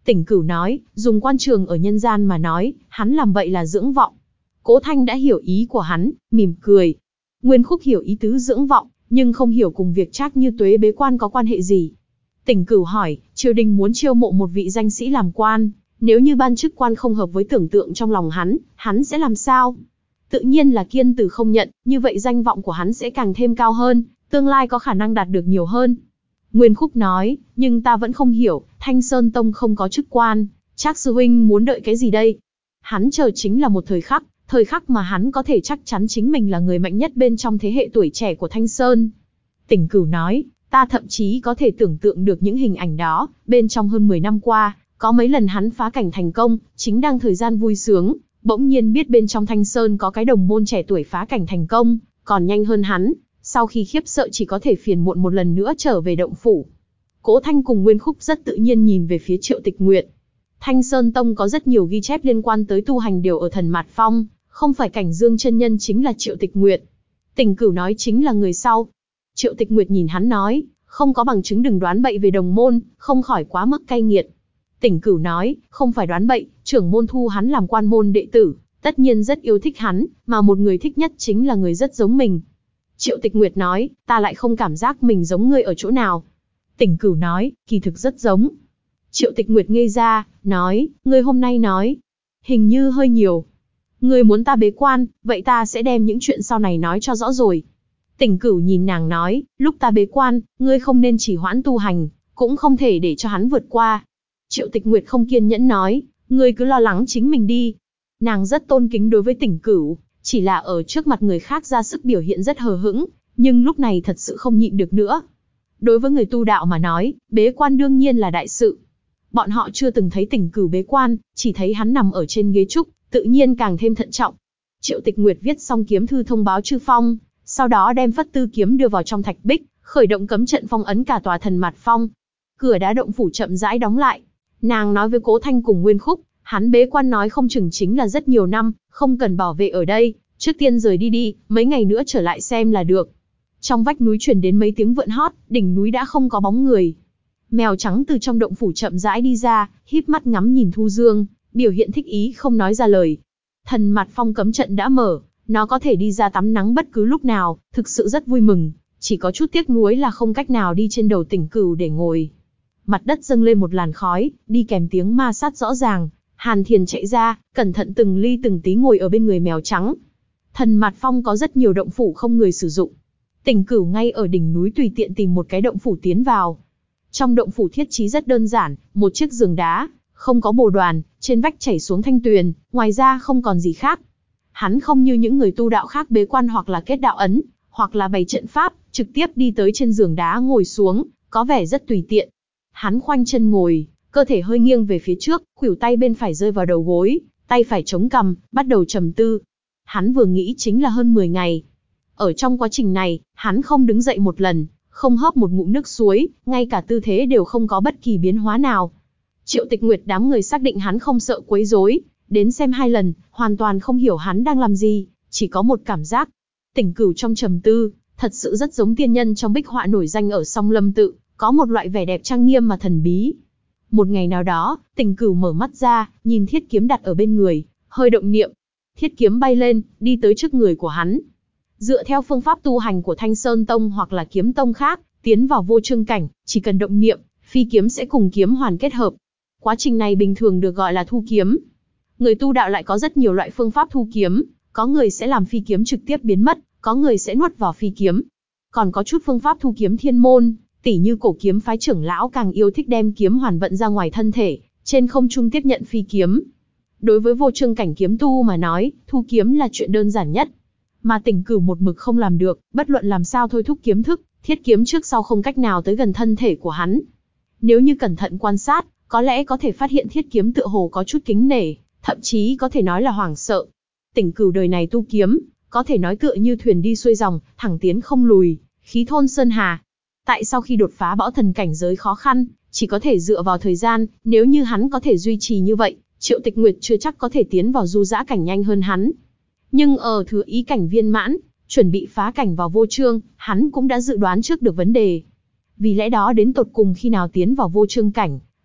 Tỉnh Cửu nói, dùng quan trường ở nhân gian mà nói, hắn làm vậy là dưỡng vọng. Cố Thanh đã hiểu ý của hắn, mỉm cười. Nguyên Khúc hiểu ý tứ dưỡng vọng, nhưng không hiểu cùng việc Trác Như Tuế bế quan có quan hệ gì. Tỉnh Cửu hỏi, triều đình muốn chiêu mộ một vị danh sĩ làm quan, nếu như ban chức quan không hợp với tưởng tượng trong lòng hắn, hắn sẽ làm sao? Tự nhiên là kiên từ không nhận, như vậy danh vọng của hắn sẽ càng thêm cao hơn, tương lai có khả năng đạt được nhiều hơn. Nguyên Khúc nói, nhưng ta vẫn không hiểu, Thanh Sơn Tông không có chức quan, Trác sư huynh muốn đợi cái gì đây? Hắn chờ chính là một thời khắc, thời khắc mà hắn có thể chắc chắn chính mình là người mạnh nhất bên trong thế hệ tuổi trẻ của Thanh Sơn. Tỉnh Cửu nói, ta thậm chí có thể tưởng tượng được những hình ảnh đó, bên trong hơn mười năm qua, có mấy lần hắn phá cảnh thành công, chính đang thời gian vui sướng, bỗng nhiên biết bên trong Thanh Sơn có cái đồng môn trẻ tuổi phá cảnh thành công, còn nhanh hơn hắn, sau khi khiếp sợ chỉ có thể phiền muộn một lần nữa trở về động phủ. Cố Thanh cùng Nguyên Khúc rất tự nhiên nhìn về phía Triệu Tịch Nguyệt. Thanh Sơn Tông có rất nhiều ghi chép liên quan tới tu hành đều ở Thần Mạt Phong, không phải Cảnh Dương chân nhân chính là Triệu Tịch Nguyệt. Tỉnh Cửu nói chính là người sau. Triệu Tịch Nguyệt nhìn hắn nói, không có bằng chứng đừng đoán bậy về đồng môn, không khỏi quá mức cay nghiệt. Tỉnh Cửu nói, không phải đoán bậy, trưởng môn thu hắn làm quan môn đệ tử, tất nhiên rất yêu thích hắn, mà một người thích nhất chính là người rất giống mình. Triệu Tịch Nguyệt nói, ta lại không cảm giác mình giống ngươi ở chỗ nào. Tỉnh Cửu nói, kỳ thực rất giống. Triệu Tịch Nguyệt ngây ra, nói, ngươi hôm nay nói, hình như hơi nhiều. Ngươi muốn ta bế quan, vậy ta sẽ đem những chuyện sau này nói cho rõ rồi. Tỉnh Cửu nhìn nàng nói, lúc ta bế quan, ngươi không nên chỉ hoãn tu hành, cũng không thể để cho hắn vượt qua. Triệu Tịch Nguyệt không kiên nhẫn nói, ngươi cứ lo lắng chính mình đi. Nàng rất tôn kính đối với Tỉnh Cửu, chỉ là ở trước mặt người khác ra sức biểu hiện rất hờ hững, nhưng lúc này thật sự không nhịn được nữa. Đối với người tu đạo mà nói, bế quan đương nhiên là đại sự. Bọn họ chưa từng thấy Tỉnh Cửu bế quan, chỉ thấy hắn nằm ở trên ghế trúc, tự nhiên càng thêm thận trọng. Triệu Tịch Nguyệt viết xong kiếm thư thông báo Chư Phong, sau đó đem Phất Tư kiếm đưa vào trong thạch bích, khởi động cấm trận phong ấn cả tòa Thần Mạt Phong. Cửa đá động phủ chậm rãi đóng lại. Nàng nói với Cố Thanh cùng Nguyên Khúc, hắn bế quan nói không chừng chính là rất nhiều năm, không cần bảo vệ ở đây, trước tiên rời đi đi, mấy ngày nữa trở lại xem là được. Trong vách núi truyền đến mấy tiếng vượn hót, đỉnh núi đã không có bóng người. Mèo trắng từ trong động phủ chậm rãi đi ra, híp mắt ngắm nhìn Thu Dương, biểu hiện thích ý không nói ra lời. Thần Mạt Phong cấm trận đã mở, nó có thể đi ra tắm nắng bất cứ lúc nào, thực sự rất vui mừng, chỉ có chút tiếc nuối là không cách nào đi trên đầu Tỉnh Cửu để ngồi. Mặt đất dâng lên một làn khói, đi kèm tiếng ma sát rõ ràng. Hàn Thiền chạy ra, cẩn thận từng ly từng tí ngồi ở bên người mèo trắng. Thần Mạt Phong có rất nhiều động phủ không người sử dụng. Tỉnh Cửu ngay ở đỉnh núi tùy tiện tìm một cái động phủ tiến vào. Trong động phủ thiết trí rất đơn giản, một chiếc giường đá, không có bồ đoàn, trên vách chảy xuống thanh tuyền, ngoài ra không còn gì khác. Hắn không như những người tu đạo khác bế quan hoặc là kết đạo ấn, hoặc là bày trận pháp, trực tiếp đi tới trên giường đá ngồi xuống, có vẻ rất tùy tiện. Hắn khoanh chân ngồi, cơ thể hơi nghiêng về phía trước, khuỷu tay bên phải rơi vào đầu gối, tay phải chống cằm, bắt đầu trầm tư. Hắn vừa nghĩ chính là hơn mười ngày. Ở trong quá trình này, hắn không đứng dậy một lần, không hớp một ngụm nước suối, ngay cả tư thế đều không có bất kỳ biến hóa nào. Triệu Tịch Nguyệt đám người xác định hắn không sợ quấy rối, đến xem hai lần, hoàn toàn không hiểu hắn đang làm gì, chỉ có một cảm giác. Tỉnh Cửu trong trầm tư, thật sự rất giống tiên nhân trong bích họa nổi danh ở Song Lâm Tự, có một loại vẻ đẹp trang nghiêm mà thần bí. Một ngày nào đó, Tỉnh Cửu mở mắt ra, nhìn thiết kiếm đặt ở bên người, hơi động niệm. Thiết kiếm bay lên, đi tới trước người của hắn. Dựa theo phương pháp tu hành của Thanh Sơn Tông hoặc là kiếm tông khác, tiến vào vô chương cảnh, chỉ cần động niệm, phi kiếm sẽ cùng kiếm hoàn kết hợp. Quá trình này bình thường được gọi là thu kiếm. Người tu đạo lại có rất nhiều loại phương pháp thu kiếm, có người sẽ làm phi kiếm trực tiếp biến mất, có người sẽ nuốt vào phi kiếm. Còn có chút phương pháp thu kiếm thiên môn, tỉ như cổ kiếm phái trưởng lão càng yêu thích đem kiếm hoàn vận ra ngoài thân thể, trên không trung tiếp nhận phi kiếm. Đối với vô chương cảnh kiếm tu mà nói, thu kiếm là chuyện đơn giản nhất. Mà Tỉnh Cửu một mực không làm được, bất luận làm sao thôi thúc kiếm thức, thiết kiếm trước sau không cách nào tới gần thân thể của hắn. Nếu như cẩn thận quan sát, có lẽ có thể phát hiện thiết kiếm tựa hồ có chút kính nể, thậm chí có thể nói là hoảng sợ. Tỉnh Cửu đời này tu kiếm, có thể nói tựa như thuyền đi xuôi dòng, thẳng tiến không lùi, khí thôn sơn hà. Tại sau khi đột phá bão thần cảnh giới khó khăn, chỉ có thể dựa vào thời gian, nếu như hắn có thể duy trì như vậy, Triệu Tịch Nguyệt chưa chắc có thể tiến vào du dã cảnh nhanh hơn hắn. Nhưng ở thừa ý cảnh viên mãn, chuẩn bị phá cảnh vào vô chương, hắn cũng đã dự đoán trước được vấn đề. Vì lẽ đó đến tột cùng khi nào tiến vào vô chương cảnh,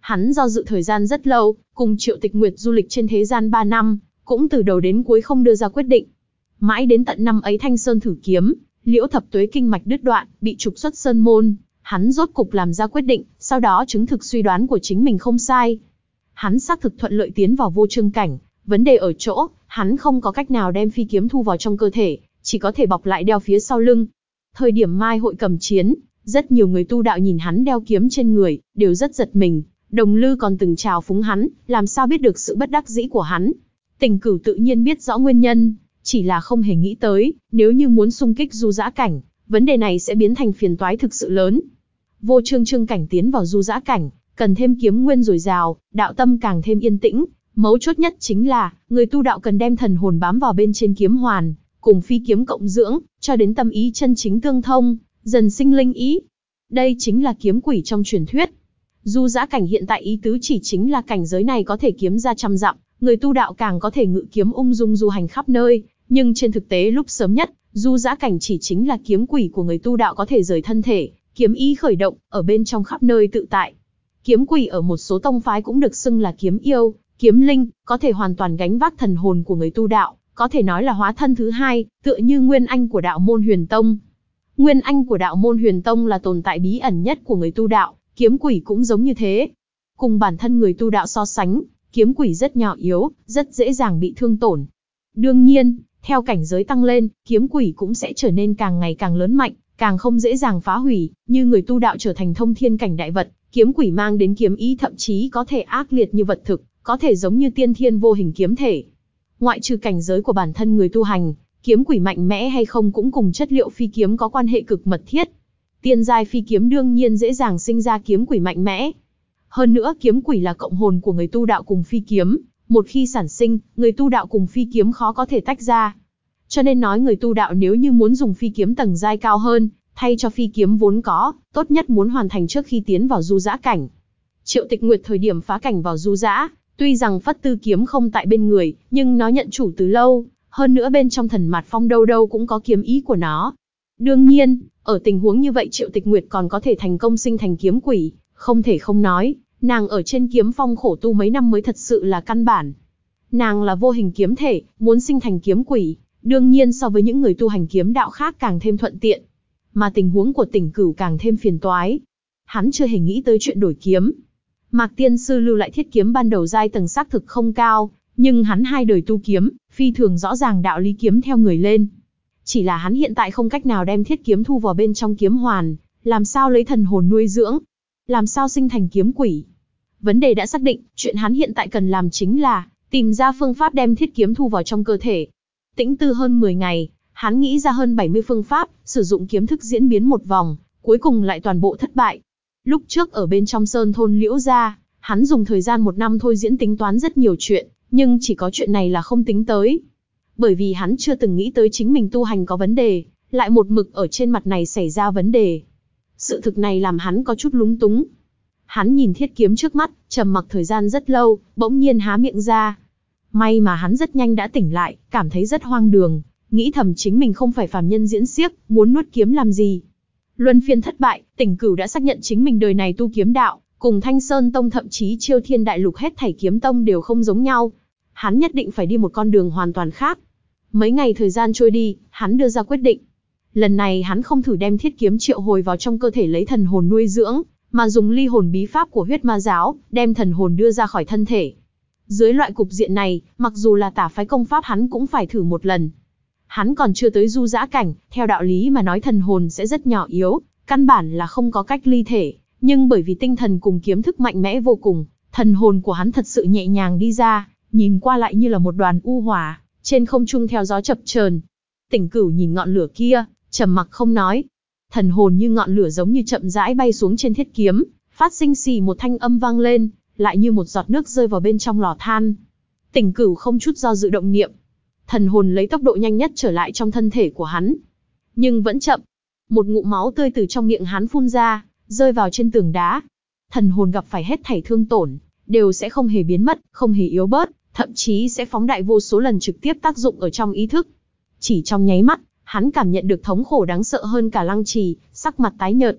Hắn do dự thời gian rất lâu, cùng Triệu Tịch Nguyệt du lịch trên thế gian ba năm, cũng từ đầu đến cuối không đưa ra quyết định. Mãi đến tận năm ấy Thanh Sơn thử kiếm, Liễu Thập Tuế kinh mạch đứt đoạn, bị trục xuất sơn môn, hắn rốt cục làm ra quyết định, sau đó chứng thực suy đoán của chính mình không sai. Hắn xác thực thuận lợi tiến vào vô chương cảnh, vấn đề ở chỗ, hắn không có cách nào đem phi kiếm thu vào trong cơ thể, chỉ có thể bọc lại đeo phía sau lưng. Thời điểm Mai hội cầm chiến, rất nhiều người tu đạo nhìn hắn đeo kiếm trên người, đều rất giật mình. Đồng Lư còn từng chào phúng hắn, làm sao biết được sự bất đắc dĩ của hắn. Tình Cửu tự nhiên biết rõ nguyên nhân, chỉ là không hề nghĩ tới, nếu như muốn xung kích du dã cảnh, vấn đề này sẽ biến thành phiền toái thực sự lớn. Vô chương chương cảnh tiến vào du dã cảnh, cần thêm kiếm nguyên dồi dào, đạo tâm càng thêm yên tĩnh. Mấu chốt nhất chính là, người tu đạo cần đem thần hồn bám vào bên trên kiếm hoàn, cùng phi kiếm cộng dưỡng, cho đến tâm ý chân chính tương thông, dần sinh linh ý. Đây chính là kiếm quỷ trong truyền thuyết. Du dã cảnh hiện tại ý tứ chỉ chính là cảnh giới này có thể kiếm ra trăm dặm, người tu đạo càng có thể ngự kiếm ung dung du hành khắp nơi, nhưng trên thực tế lúc sớm nhất, du dã cảnh chỉ chính là kiếm quỷ của người tu đạo có thể rời thân thể, kiếm ý khởi động, ở bên trong khắp nơi tự tại. Kiếm quỷ ở một số tông phái cũng được xưng là kiếm yêu, kiếm linh, có thể hoàn toàn gánh vác thần hồn của người tu đạo, có thể nói là hóa thân thứ hai, tựa như Nguyên Anh của đạo môn Huyền Tông. Nguyên Anh của đạo môn Huyền Tông là tồn tại bí ẩn nhất của người tu đạo, kiếm quỷ cũng giống như thế. Cùng bản thân người tu đạo so sánh, kiếm quỷ rất nhỏ yếu, rất dễ dàng bị thương tổn. Đương nhiên, theo cảnh giới tăng lên, kiếm quỷ cũng sẽ trở nên càng ngày càng lớn mạnh, càng không dễ dàng phá hủy, như người tu đạo trở thành thông thiên cảnh đại vật, kiếm quỷ mang đến kiếm ý thậm chí có thể ác liệt như vật thực, có thể giống như tiên thiên vô hình kiếm thể. Ngoại trừ cảnh giới của bản thân người tu hành, kiếm quỷ mạnh mẽ hay không cũng cùng chất liệu phi kiếm có quan hệ cực mật thiết. Tiên giai phi kiếm đương nhiên dễ dàng sinh ra kiếm quỷ mạnh mẽ. Hơn nữa kiếm quỷ là cộng hồn của người tu đạo cùng phi kiếm, một khi sản sinh, người tu đạo cùng phi kiếm khó có thể tách ra. Cho nên nói người tu đạo nếu như muốn dùng phi kiếm tầng giai cao hơn, thay cho phi kiếm vốn có, tốt nhất muốn hoàn thành trước khi tiến vào du dã cảnh. Triệu Tịch Nguyệt thời điểm phá cảnh vào du dã, tuy rằng Phất Tư kiếm không tại bên người, nhưng nó nhận chủ từ lâu, hơn nữa bên trong thần mạt phong đâu đâu cũng có kiếm ý của nó. Đương nhiên, ở tình huống như vậy Triệu Tịch Nguyệt còn có thể thành công sinh thành kiếm quỷ, không thể không nói, nàng ở trên kiếm phong khổ tu mấy năm mới thật sự là căn bản. Nàng là vô hình kiếm thể, muốn sinh thành kiếm quỷ, đương nhiên so với những người tu hành kiếm đạo khác càng thêm thuận tiện. Mà tình huống của Tỉnh Cửu càng thêm phiền toái. Hắn chưa hề nghĩ tới chuyện đổi kiếm. Mạc Tiên Sư lưu lại thiết kiếm ban đầu giai tầng xác thực không cao, nhưng hắn hai đời tu kiếm, phi thường rõ ràng đạo lý kiếm theo người lên. Chỉ là hắn hiện tại không cách nào đem thiết kiếm thu vào bên trong kiếm hoàn, làm sao lấy thần hồn nuôi dưỡng, làm sao sinh thành kiếm quỷ. Vấn đề đã xác định, chuyện hắn hiện tại cần làm chính là tìm ra phương pháp đem thiết kiếm thu vào trong cơ thể. Tĩnh tư hơn mười ngày, hắn nghĩ ra hơn bảy mươi phương pháp, sử dụng kiếm thức diễn biến một vòng, cuối cùng lại toàn bộ thất bại. Lúc trước ở bên trong sơn thôn Liễu gia, hắn dùng thời gian một năm thôi diễn tính toán rất nhiều chuyện, nhưng chỉ có chuyện này là không tính tới. Bởi vì hắn chưa từng nghĩ tới chính mình tu hành có vấn đề, lại một mực ở trên mặt này xảy ra vấn đề. Sự thực này làm hắn có chút lúng túng. Hắn nhìn thiết kiếm trước mắt, trầm mặc thời gian rất lâu, bỗng nhiên há miệng ra. May mà hắn rất nhanh đã tỉnh lại, cảm thấy rất hoang đường, nghĩ thầm chính mình không phải phàm nhân diễn xiếc, muốn nuốt kiếm làm gì. Luân phiên thất bại, Tỉnh Cửu đã xác nhận chính mình đời này tu kiếm đạo, cùng Thanh Sơn Tông thậm chí Chiêu Thiên Đại Lục hết thảy kiếm tông đều không giống nhau. Hắn nhất định phải đi một con đường hoàn toàn khác. Mấy ngày thời gian trôi đi, hắn đưa ra quyết định. Lần này hắn không thử đem thiết kiếm triệu hồi vào trong cơ thể lấy thần hồn nuôi dưỡng, mà dùng ly hồn bí pháp của huyết ma giáo, đem thần hồn đưa ra khỏi thân thể. Dưới loại cục diện này, mặc dù là tả phái công pháp hắn cũng phải thử một lần. Hắn còn chưa tới du dã cảnh, theo đạo lý mà nói thần hồn sẽ rất nhỏ yếu, căn bản là không có cách ly thể, nhưng bởi vì tinh thần cùng kiếm thức mạnh mẽ vô cùng, thần hồn của hắn thật sự nhẹ nhàng đi ra, nhìn qua lại như là một đoàn u hỏa, trên không trung theo gió chập chờn. Tỉnh Cửu nhìn ngọn lửa kia, trầm mặc không nói. Thần hồn như ngọn lửa giống như chậm rãi bay xuống trên thiết kiếm, phát sinh xì một thanh âm vang lên, lại như một giọt nước rơi vào bên trong lò than. Tỉnh Cửu không chút do dự động niệm, thần hồn lấy tốc độ nhanh nhất trở lại trong thân thể của hắn. Nhưng vẫn chậm. Một ngụm máu tươi từ trong miệng hắn phun ra, rơi vào trên tường đá. Thần hồn gặp phải hết thảy thương tổn, đều sẽ không hề biến mất, không hề yếu bớt, thậm chí sẽ phóng đại vô số lần trực tiếp tác dụng ở trong ý thức. Chỉ trong nháy mắt, hắn cảm nhận được thống khổ đáng sợ hơn cả Lăng Trì, sắc mặt tái nhợt.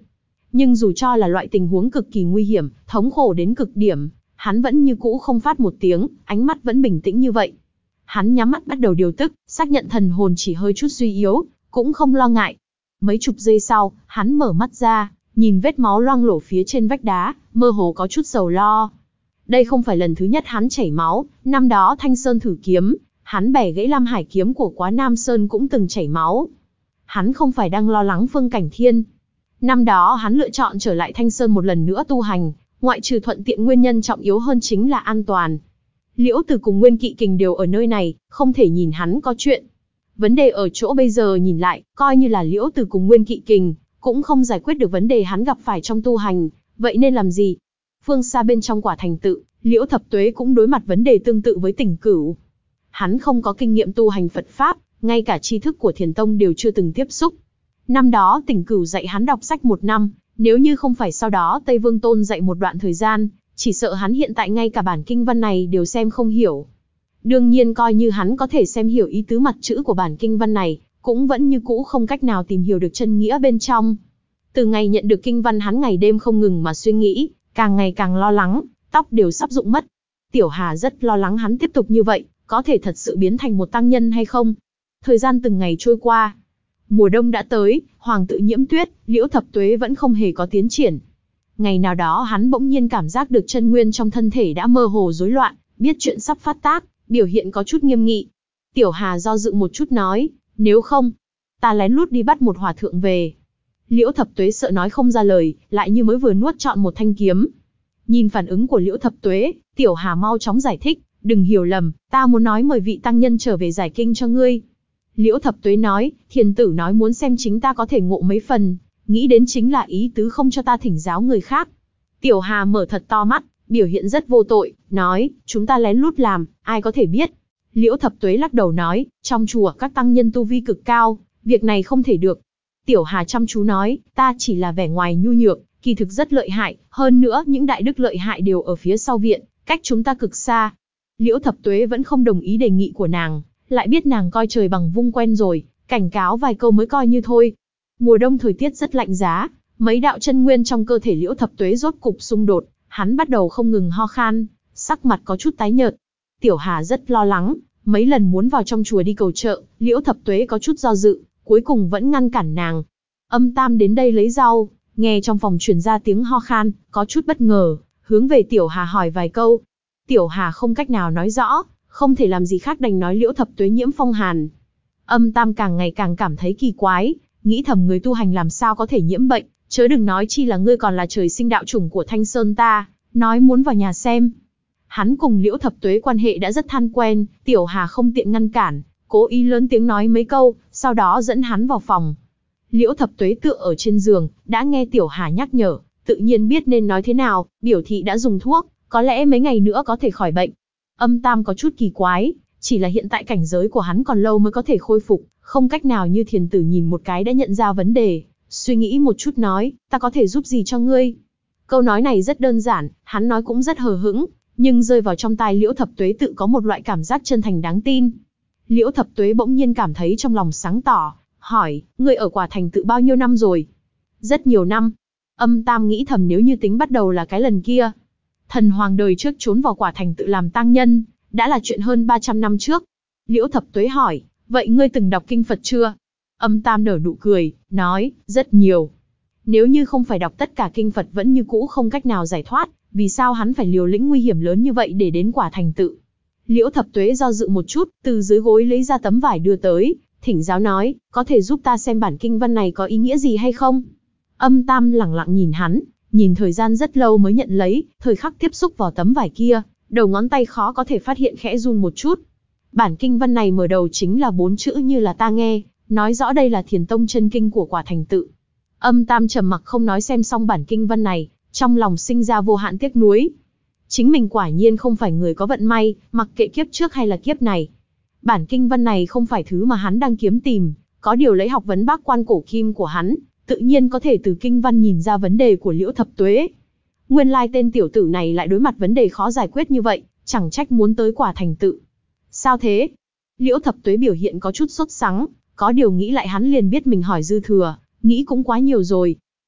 nhưng dù cho là loại tình huống cực kỳ nguy hiểm, thống khổ đến cực điểm, hắn vẫn như cũ không phát một tiếng, ánh mắt vẫn bình tĩnh như vậy. Hắn nhắm mắt bắt đầu điều tức, xác nhận thần hồn chỉ hơi chút suy yếu, cũng không lo ngại. Mấy chục giây sau, hắn mở mắt ra, nhìn vết máu loang lổ phía trên vách đá, mơ hồ có chút sầu lo. Đây không phải lần thứ nhất hắn chảy máu, năm đó Thanh Sơn thử kiếm, hắn bẻ gãy Lam Hải kiếm của Quá Nam Sơn cũng từng chảy máu. Hắn không phải đang lo lắng Phương Cảnh Thiên. Năm đó hắn lựa chọn trở lại Thanh Sơn một lần nữa tu hành, ngoại trừ thuận tiện nguyên nhân trọng yếu hơn chính là an toàn. Liễu Từ cùng Nguyên Kỵ Kình đều ở nơi này, không thể nhìn hắn có chuyện. Vấn đề ở chỗ bây giờ nhìn lại, coi như là Liễu Từ cùng Nguyên Kỵ Kình, cũng không giải quyết được vấn đề hắn gặp phải trong tu hành, vậy nên làm gì? Phương xa bên trong Quả Thành Tự, Liễu Thập Tuế cũng đối mặt vấn đề tương tự với Tỉnh Cửu. Hắn không có kinh nghiệm tu hành Phật Pháp, ngay cả tri thức của Thiền Tông đều chưa từng tiếp xúc. Năm đó Tỉnh Cửu dạy hắn đọc sách một năm, nếu như không phải sau đó Tây Vương Tôn dạy một đoạn thời gian, chỉ sợ hắn hiện tại ngay cả bản kinh văn này đều xem không hiểu. Đương nhiên coi như hắn có thể xem hiểu ý tứ mặt chữ của bản kinh văn này, cũng vẫn như cũ không cách nào tìm hiểu được chân nghĩa bên trong. Từ ngày nhận được kinh văn hắn ngày đêm không ngừng mà suy nghĩ, càng ngày càng lo lắng, tóc đều sắp rụng mất. Tiểu Hà rất lo lắng hắn tiếp tục như vậy, có thể thật sự biến thành một tăng nhân hay không. Thời gian từng ngày trôi qua. Mùa đông đã tới, Hoàng tự nhiễm tuyết, Liễu Thập Tuế vẫn không hề có tiến triển. Ngày nào đó hắn bỗng nhiên cảm giác được chân nguyên trong thân thể đã mơ hồ rối loạn, biết chuyện sắp phát tác, biểu hiện có chút nghiêm nghị. Tiểu Hà do dự một chút nói, nếu không, ta lén lút đi bắt một hòa thượng về. Liễu Thập Tuế sợ nói không ra lời, lại như mới vừa nuốt trọn một thanh kiếm. Nhìn phản ứng của Liễu Thập Tuế, Tiểu Hà mau chóng giải thích, đừng hiểu lầm, ta muốn nói mời vị tăng nhân trở về giải kinh cho ngươi. Liễu Thập Tuế nói, thiền tử nói muốn xem chính ta có thể ngộ mấy phần, nghĩ đến chính là ý tứ không cho ta thỉnh giáo người khác. Tiểu Hà mở thật to mắt, biểu hiện rất vô tội, nói, chúng ta lén lút làm, ai có thể biết. Liễu Thập Tuế lắc đầu nói, trong chùa các tăng nhân tu vi cực cao, việc này không thể được. Tiểu Hà chăm chú nói, ta chỉ là vẻ ngoài nhu nhược, kỳ thực rất lợi hại, hơn nữa những đại đức lợi hại đều ở phía sau viện, cách chúng ta cực xa. Liễu Thập Tuế vẫn không đồng ý đề nghị của nàng, lại biết nàng coi trời bằng vung quen rồi, cảnh cáo vài câu mới coi như thôi. Mùa đông thời tiết rất lạnh giá, mấy đạo chân nguyên trong cơ thể Liễu Thập Tuế rốt cục xung đột, hắn bắt đầu không ngừng ho khan, sắc mặt có chút tái nhợt. Tiểu Hà rất lo lắng, mấy lần muốn vào trong chùa đi cầu trợ, Liễu Thập Tuế có chút do dự, cuối cùng vẫn ngăn cản nàng. Âm Tam đến đây lấy rau, nghe trong phòng truyền ra tiếng ho khan, có chút bất ngờ, hướng về Tiểu Hà hỏi vài câu. Tiểu Hà không cách nào nói rõ, không thể làm gì khác đành nói Liễu Thập Tuế nhiễm phong hàn. Âm Tam càng ngày càng cảm thấy kỳ quái, nghĩ thầm người tu hành làm sao có thể nhiễm bệnh, chớ đừng nói chi là ngươi còn là trời sinh đạo chủng của Thanh Sơn ta, nói muốn vào nhà xem. Hắn cùng Liễu Thập Tuế quan hệ đã rất thân quen, Tiểu Hà không tiện ngăn cản, cố ý lớn tiếng nói mấy câu, sau đó dẫn hắn vào phòng. Liễu Thập Tuế tựa ở trên giường, đã nghe Tiểu Hà nhắc nhở, tự nhiên biết nên nói thế nào, biểu thị đã dùng thuốc, có lẽ mấy ngày nữa có thể khỏi bệnh. Âm Tam có chút kỳ quái, chỉ là hiện tại cảnh giới của hắn còn lâu mới có thể khôi phục, không cách nào như thiền tử nhìn một cái đã nhận ra vấn đề, suy nghĩ một chút nói, ta có thể giúp gì cho ngươi? Câu nói này rất đơn giản, hắn nói cũng rất hờ hững, nhưng rơi vào trong tai Liễu Thập Tuế tự có một loại cảm giác chân thành đáng tin. Liễu Thập Tuế bỗng nhiên cảm thấy trong lòng sáng tỏ, hỏi, ngươi ở Quả Thành Tự bao nhiêu năm rồi? Rất nhiều năm. Âm Tam nghĩ thầm nếu như tính bắt đầu là cái lần kia. Thần Hoàng đời trước trốn vào Quả Thành Tự làm tăng nhân, đã là chuyện hơn ba trăm năm trước. Liễu Thập Tuế hỏi, vậy ngươi từng đọc kinh Phật chưa? Âm Tam nở nụ cười, nói, rất nhiều. Nếu như không phải đọc tất cả kinh Phật vẫn như cũ không cách nào giải thoát, vì sao hắn phải liều lĩnh nguy hiểm lớn như vậy để đến Quả Thành Tự? Liễu Thập Tuế do dự một chút, từ dưới gối lấy ra tấm vải đưa tới, thỉnh giáo nói, có thể giúp ta xem bản kinh văn này có ý nghĩa gì hay không? Âm Tam lẳng lặng nhìn hắn, nhìn thời gian rất lâu mới nhận lấy, thời khắc tiếp xúc vào tấm vải kia, đầu ngón tay khó có thể phát hiện khẽ run một chút. Bản kinh văn này mở đầu chính là bốn chữ như là ta nghe, nói rõ đây là Thiền Tông chân kinh của Quả Thành Tự. Âm Tam trầm mặc không nói xem xong bản kinh văn này, trong lòng sinh ra vô hạn tiếc nuối. Chính mình quả nhiên không phải người có vận may, mặc kệ kiếp trước hay là kiếp này. Bản kinh văn này không phải thứ mà hắn đang kiếm tìm, có điều lấy học vấn Bác Quan cổ kim của hắn, tự nhiên có thể từ kinh văn nhìn ra vấn đề của Liễu Thập Tuế. Nguyên lai tên tiểu tử này lại đối mặt vấn đề khó giải quyết như vậy, chẳng trách muốn tới Quả Thành Tự. Sao thế? Liễu Thập Tuế biểu hiện có chút sốt sắng, có điều nghĩ lại hắn liền biết mình hỏi dư thừa, nghĩ cũng quá nhiều rồi.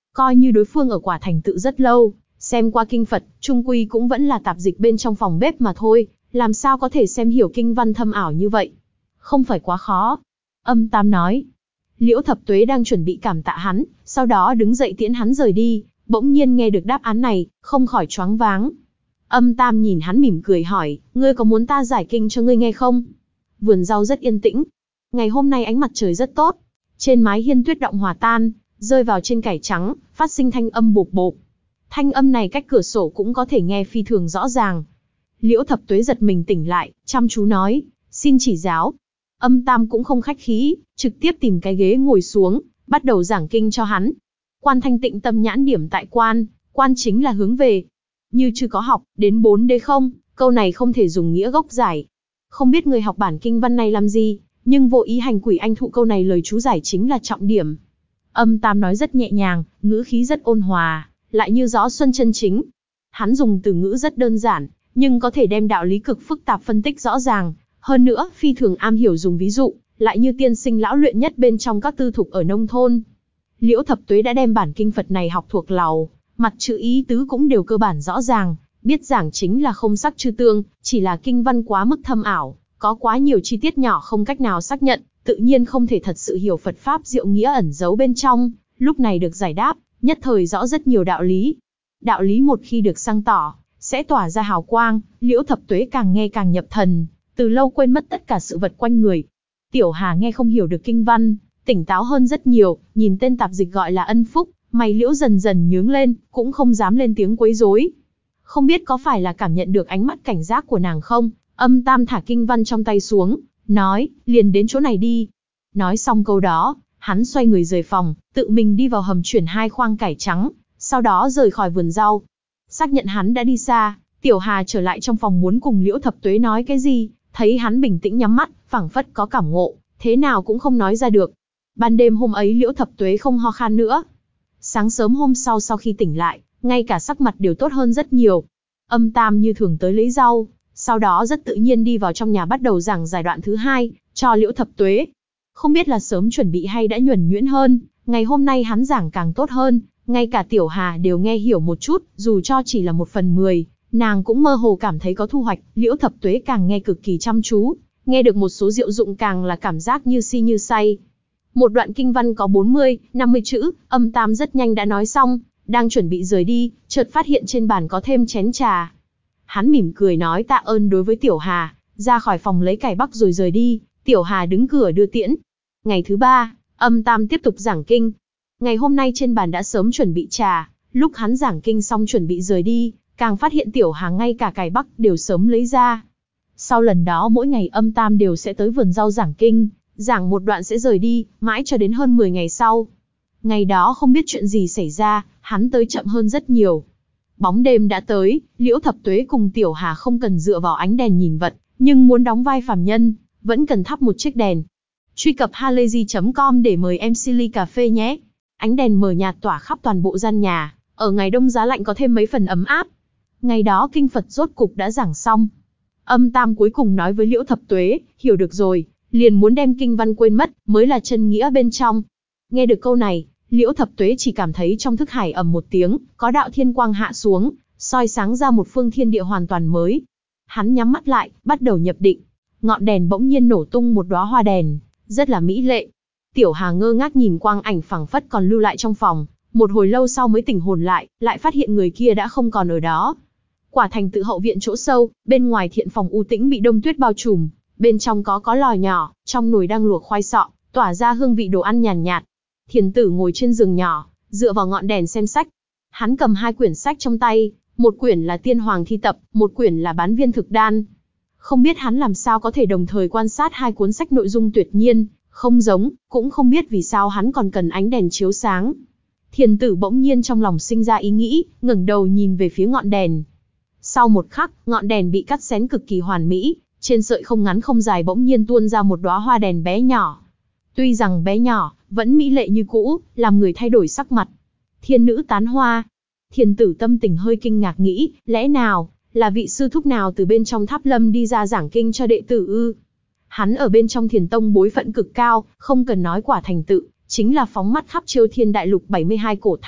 Coi như đối phương ở quả thành tự rất lâu, xem qua kinh Phật, chung quy cũng vẫn là tạp dịch bên trong phòng bếp mà thôi, làm sao có thể xem hiểu kinh văn thâm ảo như vậy. Không phải quá khó. Âm Tam nói. Liễu Thập Tuế đang chuẩn bị cảm tạ hắn, sau đó đứng dậy tiễn hắn rời đi, bỗng nhiên nghe được đáp án này, không khỏi choáng váng. Âm Tam nhìn hắn mỉm cười hỏi, ngươi có muốn ta giải kinh cho ngươi nghe không? Vườn rau rất yên tĩnh. Ngày hôm nay ánh mặt trời rất tốt. Trên mái hiên tuyết động hòa tan, rơi vào trên cải trắng, phát sinh thanh âm bộp bộp. Thanh âm này cách cửa sổ cũng có thể nghe phi thường rõ ràng. Liễu Thập Tuế giật mình tỉnh lại, chăm chú nói, xin chỉ giáo. Âm Tam cũng không khách khí, trực tiếp tìm cái ghế ngồi xuống, bắt đầu giảng kinh cho hắn. Quan thanh tịnh tâm nhãn điểm tại quan, quan chính là hướng về. Như chưa có học, đến bốn đế không, câu này không thể dùng nghĩa gốc giải. Không biết người học bản kinh văn này làm gì, nhưng vô ý hành quỷ anh thụ câu này lời chú giải chính là trọng điểm. Âm Tam nói rất nhẹ nhàng, ngữ khí rất ôn hòa, lại như gió xuân chân chính. Hắn dùng từ ngữ rất đơn giản, nhưng có thể đem đạo lý cực phức tạp phân tích rõ ràng. Hơn nữa, phi thường am hiểu dùng ví dụ, lại như tiên sinh lão luyện nhất bên trong các tư thục ở nông thôn. Liễu Thập Tuế đã đem bản kinh Phật này học thuộc lầu, mặt chữ ý tứ cũng đều cơ bản rõ ràng, biết giảng chính là không sắc chư tương, chỉ là kinh văn quá mức thâm ảo, có quá nhiều chi tiết nhỏ không cách nào xác nhận, tự nhiên không thể thật sự hiểu Phật pháp diệu nghĩa ẩn giấu bên trong, lúc này được giải đáp, nhất thời rõ rất nhiều đạo lý. Đạo lý một khi được sáng tỏ, sẽ tỏa ra hào quang, Liễu Thập Tuế càng nghe càng nhập thần, từ lâu quên mất tất cả sự vật quanh người. Tiểu Hà nghe không hiểu được kinh văn, tỉnh táo hơn rất nhiều, nhìn tên tạp dịch gọi là Ân Phúc, mày liễu dần dần nhướng lên, cũng không dám lên tiếng quấy rối. Không biết có phải là cảm nhận được ánh mắt cảnh giác của nàng không, Âm Tam thả kinh văn trong tay xuống, nói, liền đến chỗ này đi. Nói xong câu đó, hắn xoay người rời phòng, tự mình đi vào hầm chuyển hai khoang cải trắng, sau đó rời khỏi vườn rau. Xác nhận hắn đã đi xa, Tiểu Hà trở lại trong phòng muốn cùng Liễu Thập Tuế nói cái gì, thấy hắn bình tĩnh nhắm mắt, phảng phất có cảm ngộ, thế nào cũng không nói ra được. Ban đêm hôm ấy Liễu Thập Tuế không ho khan nữa. Sáng sớm hôm sau sau khi tỉnh lại, ngay cả sắc mặt đều tốt hơn rất nhiều. Âm Tam như thường tới lấy rau, sau đó rất tự nhiên đi vào trong nhà bắt đầu giảng giải đoạn thứ hai, cho Liễu Thập Tuế. Không biết là sớm chuẩn bị hay đã nhuần nhuyễn hơn, ngày hôm nay hắn giảng càng tốt hơn, ngay cả Tiểu Hà đều nghe hiểu một chút, dù cho chỉ là một phần mười, nàng cũng mơ hồ cảm thấy có thu hoạch. Liễu Thập Tuế càng nghe cực kỳ chăm chú, nghe được một số diệu dụng càng là cảm giác như si như say. Một đoạn kinh văn có bốn mươi, năm mươi chữ, Âm Tam rất nhanh đã nói xong, đang chuẩn bị rời đi, chợt phát hiện trên bàn có thêm chén trà. Hắn mỉm cười nói tạ ơn đối với Tiểu Hà, ra khỏi phòng lấy cải bắc rồi rời đi, Tiểu Hà đứng cửa đưa tiễn. Ngày thứ ba, Âm Tam tiếp tục giảng kinh. Ngày hôm nay trên bàn đã sớm chuẩn bị trà, lúc hắn giảng kinh xong chuẩn bị rời đi, càng phát hiện Tiểu Hà ngay cả cải bắc đều sớm lấy ra. Sau lần đó mỗi ngày Âm Tam đều sẽ tới vườn rau giảng kinh, giảng một đoạn sẽ rời đi, mãi cho đến hơn mười ngày sau. Ngày đó không biết chuyện gì xảy ra, hắn tới chậm hơn rất nhiều. Bóng đêm đã tới, Liễu Thập Tuế cùng Tiểu Hà không cần dựa vào ánh đèn nhìn vật, nhưng muốn đóng vai phàm nhân, vẫn cần thắp một chiếc đèn. Truy cập halayzi chấm com để mời em xê ly cà phê nhé. Ánh đèn mờ nhạt tỏa khắp toàn bộ gian nhà, ở ngày đông giá lạnh có thêm mấy phần ấm áp. Ngày đó kinh Phật rốt cục đã giảng xong. Âm Tam cuối cùng nói với Liễu Thập Tuế, hiểu được rồi, liền muốn đem kinh văn quên mất, mới là chân nghĩa bên trong. Nghe được câu này, Liễu Thập Tuế chỉ cảm thấy trong thức hải ầm một tiếng, có đạo thiên quang hạ xuống, soi sáng ra một phương thiên địa hoàn toàn mới. Hắn nhắm mắt lại, bắt đầu nhập định. Ngọn đèn bỗng nhiên nổ tung một đóa hoa đèn, rất là mỹ lệ. Tiểu Hà ngơ ngác nhìn quang ảnh phảng phất còn lưu lại trong phòng, một hồi lâu sau mới tỉnh hồn lại, lại phát hiện người kia đã không còn ở đó. Quả thành tự hậu viện chỗ sâu, bên ngoài thiện phòng u tĩnh bị đông tuyết bao trùm, bên trong có có lò nhỏ, trong nồi đang luộc khoai sọ, tỏa ra hương vị đồ ăn nhàn nhạt, nhạt. Thiền tử ngồi trên giường nhỏ, dựa vào ngọn đèn xem sách. Hắn cầm hai quyển sách trong tay, một quyển là Tiên Hoàng Thi Tập, một quyển là Bán Viên Thực Đan. Không biết hắn làm sao có thể đồng thời quan sát hai cuốn sách nội dung tuyệt nhiên, không giống, cũng không biết vì sao hắn còn cần ánh đèn chiếu sáng. Thiền tử bỗng nhiên trong lòng sinh ra ý nghĩ, ngẩng đầu nhìn về phía ngọn đèn. Sau một khắc, ngọn đèn bị cắt xén cực kỳ hoàn mỹ, trên sợi không ngắn không dài bỗng nhiên tuôn ra một đóa hoa đèn bé nhỏ. Tuy rằng bé nhỏ, vẫn mỹ lệ như cũ, làm người thay đổi sắc mặt. Thiên nữ tán hoa. Thiền tử tâm tình hơi kinh ngạc nghĩ, lẽ nào, là vị sư thúc nào từ bên trong tháp lâm đi ra giảng kinh cho đệ tử ư? Hắn ở bên trong thiền tông bối phận cực cao, không cần nói quả thành tựu, chính là phóng mắt khắp chiêu thiên đại lục bảy mươi hai cổ tháp,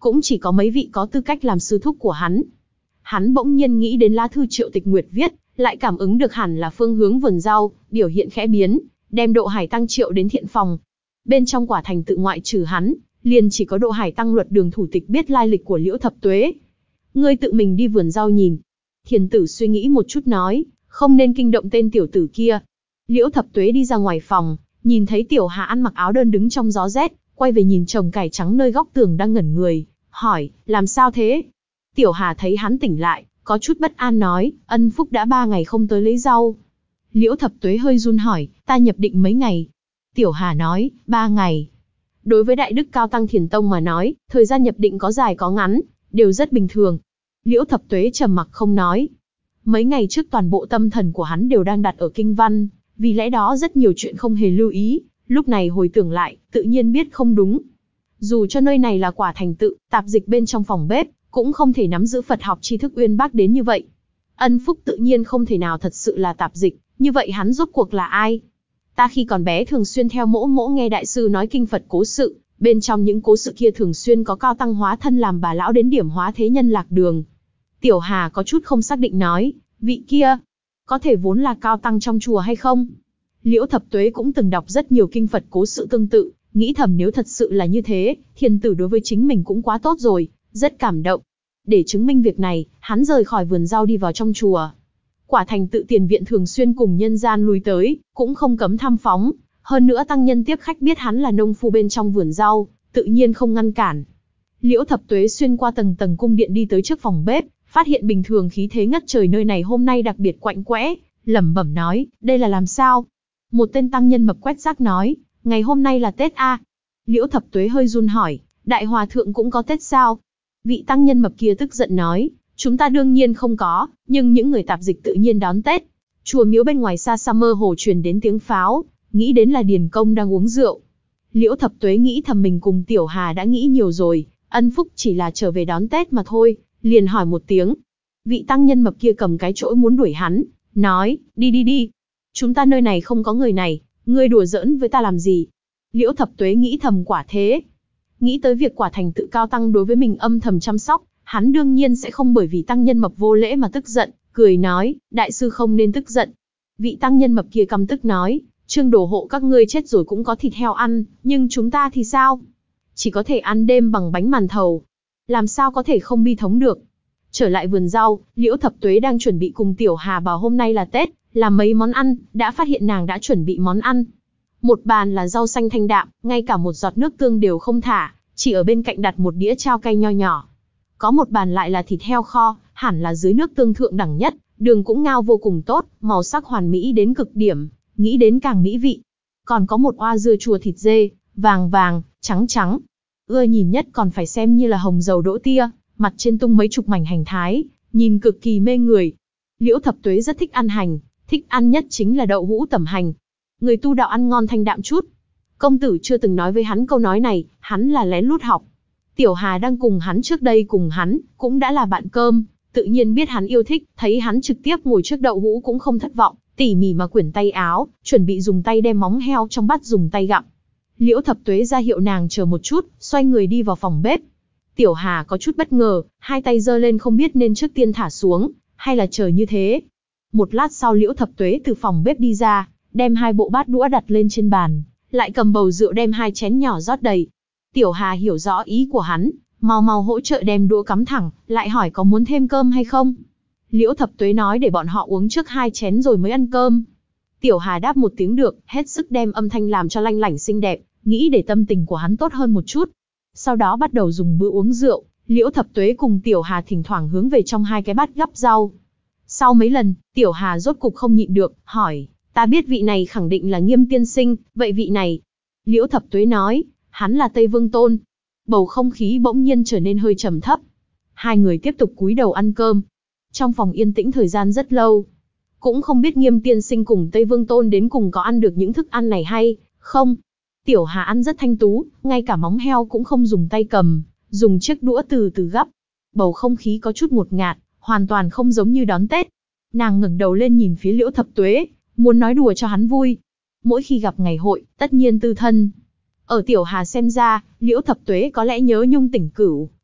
cũng chỉ có mấy vị có tư cách làm sư thúc của hắn. Hắn bỗng nhiên nghĩ đến lá thư Triệu Tịch Nguyệt viết, lại cảm ứng được hẳn là phương hướng vườn rau, biểu hiện khẽ biến, đem Độ Hải Tăng triệu đến thiện phòng. Bên trong Quả Thành tự ngoại trừ hắn, liền chỉ có Độ Hải Tăng Luật Đường thủ tịch biết lai lịch của Liễu Thập Tuế. Ngươi tự mình đi vườn rau nhìn. Thiền tử suy nghĩ một chút nói, không nên kinh động tên tiểu tử kia. Liễu Thập Tuế đi ra ngoài phòng, nhìn thấy Tiểu Hà ăn mặc áo đơn đứng trong gió rét, quay về nhìn chồng cải trắng nơi góc tường đang ngẩn người, hỏi, làm sao thế? Tiểu Hà thấy hắn tỉnh lại, có chút bất an nói, Ân Phúc đã ba ngày không tới lấy rau. Liễu Thập Tuế hơi run hỏi, ta nhập định mấy ngày? Tiểu Hà nói, ba ngày. Đối với Đại Đức Cao Tăng Thiền Tông mà nói, thời gian nhập định có dài có ngắn, đều rất bình thường. Liễu Thập Tuế trầm mặc không nói. Mấy ngày trước toàn bộ tâm thần của hắn đều đang đặt ở kinh văn, vì lẽ đó rất nhiều chuyện không hề lưu ý, lúc này hồi tưởng lại, tự nhiên biết không đúng. Dù cho nơi này là Quả Thành tự, tạp dịch bên trong phòng bếp, cũng không thể nắm giữ Phật học tri thức uyên bác đến như vậy. Ân Phúc tự nhiên không thể nào thật sự là tạp dịch, như vậy hắn rốt cuộc là ai? Ta khi còn bé thường xuyên theo mỗ mỗ nghe đại sư nói kinh Phật cố sự, bên trong những cố sự kia thường xuyên có Cao Tăng hóa thân làm bà lão đến điểm hóa thế nhân lạc đường. Tiểu Hà có chút không xác định nói, vị kia, có thể vốn là Cao Tăng trong chùa hay không? Liễu Thập Tuế cũng từng đọc rất nhiều kinh Phật cố sự tương tự, nghĩ thầm nếu thật sự là như thế, thiền tử đối với chính mình cũng quá tốt rồi, rất cảm động. Để chứng minh việc này, hắn rời khỏi vườn rau đi vào trong chùa. Quả Thành tự tiền viện thường xuyên cùng nhân gian lui tới, cũng không cấm thăm phóng. Hơn nữa tăng nhân tiếp khách biết hắn là nông phu bên trong vườn rau, tự nhiên không ngăn cản. Liễu Thập Tuế xuyên qua tầng tầng cung điện đi tới trước phòng bếp, phát hiện bình thường khí thế ngất trời nơi này hôm nay đặc biệt quạnh quẽ, lẩm bẩm nói, đây là làm sao? Một tên tăng nhân mập quét rác nói, ngày hôm nay là Tết a. Liễu Thập Tuế hơi run hỏi, Đại Hòa Thượng cũng có Tết sao? Vị tăng nhân mập kia tức giận nói, chúng ta đương nhiên không có, nhưng những người tạp dịch tự nhiên đón Tết. Chùa miếu bên ngoài xa xa mơ hồ truyền đến tiếng pháo, nghĩ đến là Điền Công đang uống rượu. Liễu Thập Tuế nghĩ thầm mình cùng Tiểu Hà đã nghĩ nhiều rồi, Ân Phúc chỉ là trở về đón Tết mà thôi, liền hỏi một tiếng. Vị tăng nhân mập kia cầm cái chổi muốn đuổi hắn, nói, đi đi đi. Chúng ta nơi này không có người này, ngươi đùa giỡn với ta làm gì? Liễu Thập Tuế nghĩ thầm quả thế. Nghĩ tới việc Quả Thành tự Cao Tăng đối với mình âm thầm chăm sóc, hắn đương nhiên sẽ không bởi vì tăng nhân mập vô lễ mà tức giận, cười nói, đại sư không nên tức giận. Vị tăng nhân mập kia căm tức nói, Trương đồ hộ các ngươi chết rồi cũng có thịt heo ăn, nhưng chúng ta thì sao? Chỉ có thể ăn đêm bằng bánh màn thầu. Làm sao có thể không bi thống được? Trở lại vườn rau, Liễu Thập Tuế đang chuẩn bị cùng Tiểu Hà bảo hôm nay là Tết, làm mấy món ăn, đã phát hiện nàng đã chuẩn bị món ăn. Một bàn là rau xanh thanh đạm, ngay cả một giọt nước tương đều không thả, chỉ ở bên cạnh đặt một đĩa chao cay nho nhỏ. Có một bàn lại là thịt heo kho, hẳn là dưới nước tương thượng đẳng nhất, đường cũng ngao vô cùng tốt, màu sắc hoàn mỹ đến cực điểm, nghĩ đến càng mỹ vị. Còn có một oa dưa chua thịt dê, vàng vàng, trắng trắng. Ưa nhìn nhất còn phải xem như là hồng dầu đỗ tia, mặt trên tung mấy chục mảnh hành thái, nhìn cực kỳ mê người. Liễu Thập Tuế rất thích ăn hành, thích ăn nhất chính là đậu hũ tẩm hành. Người tu đạo ăn ngon thanh đạm chút. Công tử chưa từng nói với hắn câu nói này, hắn là lén lút học. Tiểu Hà đang cùng hắn trước đây cùng hắn, cũng đã là bạn cơm, tự nhiên biết hắn yêu thích, thấy hắn trực tiếp ngồi trước đậu hũ cũng không thất vọng, tỉ mỉ mà quyển tay áo, chuẩn bị dùng tay đem móng heo trong bát dùng tay gặm. Liễu Thập Tuế ra hiệu nàng chờ một chút, xoay người đi vào phòng bếp. Tiểu Hà có chút bất ngờ, hai tay giơ lên không biết nên trước tiên thả xuống, hay là chờ như thế. Một lát sau Liễu Thập Tuế từ phòng bếp đi ra, đem hai bộ bát đũa đặt lên trên bàn, lại cầm bầu rượu đem hai chén nhỏ rót đầy. Tiểu Hà hiểu rõ ý của hắn, mau mau hỗ trợ đem đũa cắm thẳng, lại hỏi có muốn thêm cơm hay không. Liễu Thập Tuế nói để bọn họ uống trước hai chén rồi mới ăn cơm. Tiểu Hà đáp một tiếng được, hết sức đem âm thanh làm cho lanh lảnh xinh đẹp, nghĩ để tâm tình của hắn tốt hơn một chút. Sau đó bắt đầu dùng bữa uống rượu, Liễu Thập Tuế cùng Tiểu Hà thỉnh thoảng hướng về trong hai cái bát gắp rau. Sau mấy lần, Tiểu Hà rốt cục không nhịn được, hỏi, ta biết vị này khẳng định là Nghiêm tiên sinh, vậy vị này? Liễu Thập Tuế nói, hắn là Tây Vương Tôn. Bầu không khí bỗng nhiên trở nên hơi trầm thấp. Hai người tiếp tục cúi đầu ăn cơm. Trong phòng yên tĩnh thời gian rất lâu. Cũng không biết Nghiêm tiên sinh cùng Tây Vương Tôn đến cùng có ăn được những thức ăn này hay không. Tiểu Hà ăn rất thanh tú, ngay cả móng heo cũng không dùng tay cầm, dùng chiếc đũa từ từ gắp. Bầu không khí có chút ngột ngạt, hoàn toàn không giống như đón Tết. Nàng ngẩng đầu lên nhìn phía Liễu Thập Tuế, muốn nói đùa cho hắn vui. Mỗi khi gặp ngày hội, tất nhiên tư thân. Ở Tiểu Hà xem ra, Liễu Thập Tuế có lẽ nhớ nhung Tỉnh Cửu,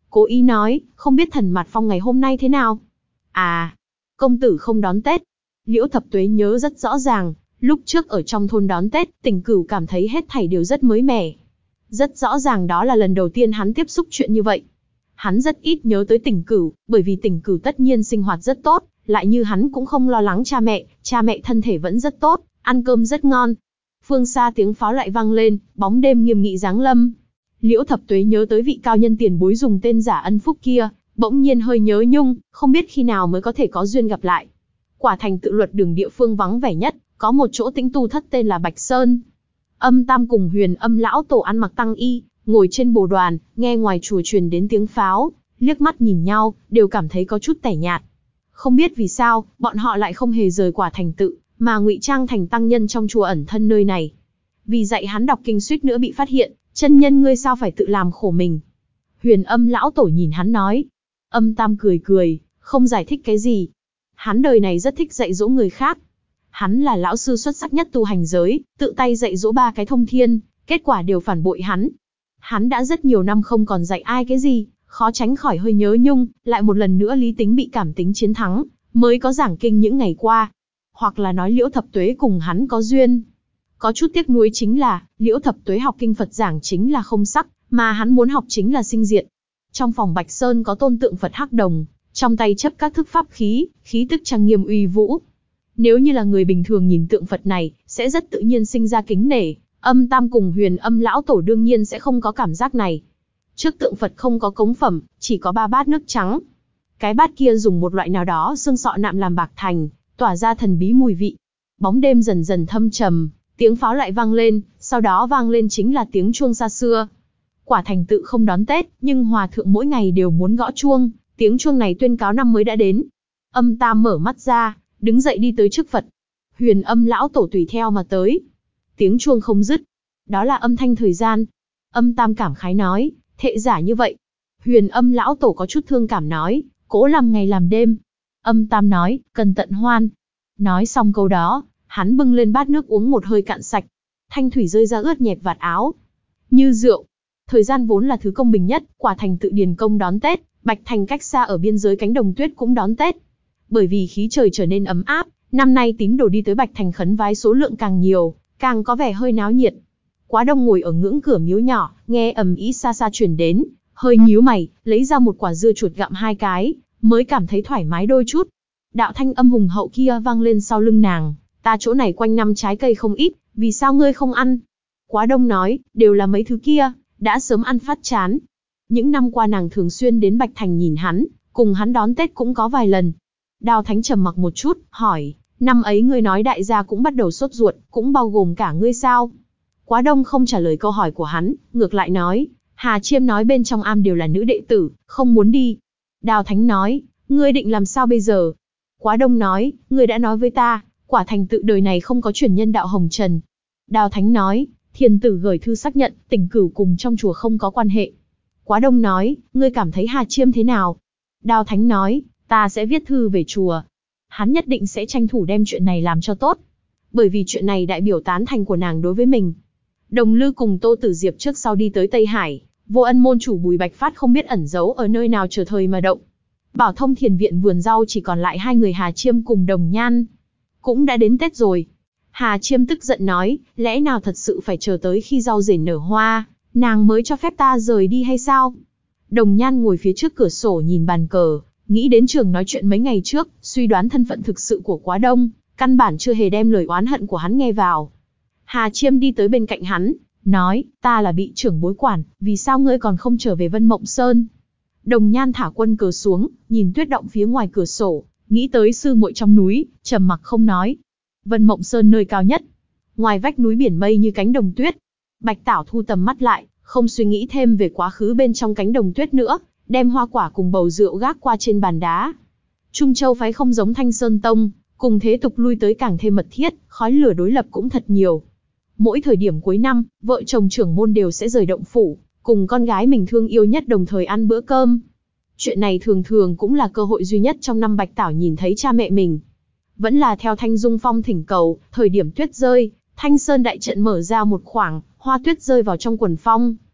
cố ý nói, không biết Thần Mặt Phong ngày hôm nay thế nào? À, công tử không đón Tết. Liễu Thập Tuế nhớ rất rõ ràng, lúc trước ở trong thôn đón Tết, Tỉnh Cửu cảm thấy hết thảy đều rất mới mẻ. Rất rõ ràng đó là lần đầu tiên hắn tiếp xúc chuyện như vậy. Hắn rất ít nhớ tới Tỉnh Cửu, bởi vì Tỉnh Cửu tất nhiên sinh hoạt rất tốt, lại như hắn cũng không lo lắng cha mẹ, cha mẹ thân thể vẫn rất tốt, ăn cơm rất ngon. Phương xa tiếng pháo lại vang lên, bóng đêm nghiêm nghị giáng lâm. Liễu Thập Tuế nhớ tới vị cao nhân tiền bối dùng tên giả Ân Phúc kia, bỗng nhiên hơi nhớ nhung, không biết khi nào mới có thể có duyên gặp lại. Quả thành tự luật đường địa phương vắng vẻ nhất, có một chỗ tĩnh tu thất tên là Bạch Sơn. Âm Tam cùng Huyền Âm lão tổ ăn mặc tăng y, ngồi trên bồ đoàn, nghe ngoài chùa truyền đến tiếng pháo, liếc mắt nhìn nhau, đều cảm thấy có chút tẻ nhạt. Không biết vì sao, bọn họ lại không hề rời Quả thành tự, mà ngụy trang thành tăng nhân trong chùa ẩn thân nơi này. Vì dạy hắn đọc kinh suýt nữa bị phát hiện, chân nhân ngươi sao phải tự làm khổ mình. Huyền Âm lão tổ nhìn hắn nói. Âm Tam cười cười, không giải thích cái gì. Hắn đời này rất thích dạy dỗ người khác. Hắn là lão sư xuất sắc nhất tu hành giới, tự tay dạy dỗ ba cái thông thiên, kết quả đều phản bội hắn. Hắn đã rất nhiều năm không còn dạy ai cái gì, khó tránh khỏi hơi nhớ nhung, lại một lần nữa lý tính bị cảm tính chiến thắng, mới có giảng kinh những ngày qua. Hoặc là nói Liễu Thập Tuế cùng hắn có duyên. Có chút tiếc nuối chính là, Liễu Thập Tuế học kinh Phật giảng chính là không sắc, mà hắn muốn học chính là sinh diệt. Trong phòng Bạch Sơn có tôn tượng Phật Hắc Đồng, trong tay chấp các thức pháp khí, khí tức trang nghiêm uy vũ. Nếu như là người bình thường nhìn tượng Phật này, sẽ rất tự nhiên sinh ra kính nể. Âm Tam cùng Huyền Âm lão tổ đương nhiên sẽ không có cảm giác này. Trước tượng Phật không có cống phẩm, chỉ có ba bát nước trắng. Cái bát kia dùng một loại nào đó xương sọ nạm làm bạc thành, tỏa ra thần bí mùi vị. Bóng đêm dần dần thâm trầm, tiếng pháo lại vang lên, sau đó vang lên chính là tiếng chuông xa xưa. Quả thành tự không đón Tết, nhưng hòa thượng mỗi ngày đều muốn gõ chuông, tiếng chuông này tuyên cáo năm mới đã đến. Âm Tam mở mắt ra, đứng dậy đi tới trước Phật. Huyền Âm lão tổ tùy theo mà tới. Tiếng chuông không dứt. Đó là âm thanh thời gian. Âm Tam cảm khái nói, thệ giả như vậy. Huyền Âm lão tổ có chút thương cảm nói, cố làm ngày làm đêm. Âm Tam nói, cần tận hoan. Nói xong câu đó, hắn bưng lên bát nước uống một hơi cạn sạch. Thanh thủy rơi ra ướt nhẹp vạt áo. Như rượu. Thời gian vốn là thứ công bình nhất, Quả thành tự điền công đón Tết, Bạch Thành cách xa ở biên giới cánh đồng tuyết cũng đón Tết. Bởi vì khí trời trở nên ấm áp, năm nay tín đồ đi tới Bạch Thành khấn vái số lượng càng nhiều, càng có vẻ hơi náo nhiệt. Quá Đông ngồi ở ngưỡng cửa miếu nhỏ, nghe ầm ĩ xa xa truyền đến, hơi nhíu mày, lấy ra một quả dưa chuột gặm hai cái, mới cảm thấy thoải mái đôi chút. Đạo thanh âm hùng hậu kia vang lên sau lưng nàng, ta chỗ này quanh năm trái cây không ít, vì sao ngươi không ăn? Quá Đông nói, đều là mấy thứ kia, đã sớm ăn phát chán. Những năm qua nàng thường xuyên đến Bạch Thành nhìn hắn, cùng hắn đón Tết cũng có vài lần. Đào Thánh trầm mặc một chút, hỏi, năm ấy ngươi nói đại gia cũng bắt đầu sốt ruột, cũng bao gồm cả ngươi sao? Quá Đông không trả lời câu hỏi của hắn, ngược lại nói, Hà Chiêm nói bên trong am đều là nữ đệ tử, không muốn đi. Đào Thánh nói, ngươi định làm sao bây giờ? Quá Đông nói, ngươi đã nói với ta, Quả thành tự đời này không có truyền nhân đạo hồng trần. Đào Thánh nói, thiền tử gửi thư xác nhận, Tỉnh Cửu cùng trong chùa không có quan hệ. Quá Đông nói, ngươi cảm thấy Hà Chiêm thế nào? Đào Thánh nói, ta sẽ viết thư về chùa. Hắn nhất định sẽ tranh thủ đem chuyện này làm cho tốt. Bởi vì chuyện này đại biểu tán thành của nàng đối với mình. Đồng Lư cùng Tô Tử Diệp trước sau đi tới Tây Hải, Vô Ân môn chủ Bùi Bạch Phát không biết ẩn giấu ở nơi nào chờ thời mà động. Bảo Thông thiền viện vườn rau chỉ còn lại hai người Hà Chiêm cùng Đồng Nhan. Cũng đã đến Tết rồi. Hà Chiêm tức giận nói, lẽ nào thật sự phải chờ tới khi rau rền nở hoa, nàng mới cho phép ta rời đi hay sao? Đồng Nhan ngồi phía trước cửa sổ nhìn bàn cờ, nghĩ đến trường nói chuyện mấy ngày trước, suy đoán thân phận thực sự của Quá Đông, căn bản chưa hề đem lời oán hận của hắn nghe vào. Hà Chiêm đi tới bên cạnh hắn, nói, ta là bị trưởng bối quản, vì sao ngươi còn không trở về Vân Mộng Sơn? Đồng Nhan thả quân cờ xuống, nhìn tuyết động phía ngoài cửa sổ, nghĩ tới sư muội trong núi, trầm mặc không nói. Vân Mộng Sơn nơi cao nhất, ngoài vách núi biển mây như cánh đồng tuyết. Bạch Tảo thu tầm mắt lại, không suy nghĩ thêm về quá khứ bên trong cánh đồng tuyết nữa, đem hoa quả cùng bầu rượu gác qua trên bàn đá. Trung Châu phái không giống Thanh Sơn Tông, cùng thế tục lui tới càng thêm mật thiết, khói lửa đối lập cũng thật nhiều. Mỗi thời điểm cuối năm, vợ chồng trưởng môn đều sẽ rời động phủ, cùng con gái mình thương yêu nhất đồng thời ăn bữa cơm. Chuyện này thường thường cũng là cơ hội duy nhất trong năm Bạch Tảo nhìn thấy cha mẹ mình. Vẫn là theo Thanh Dung Phong thỉnh cầu, thời điểm tuyết rơi, Thanh Sơn đại trận mở ra một khoảng, hoa tuyết rơi vào trong quần phong.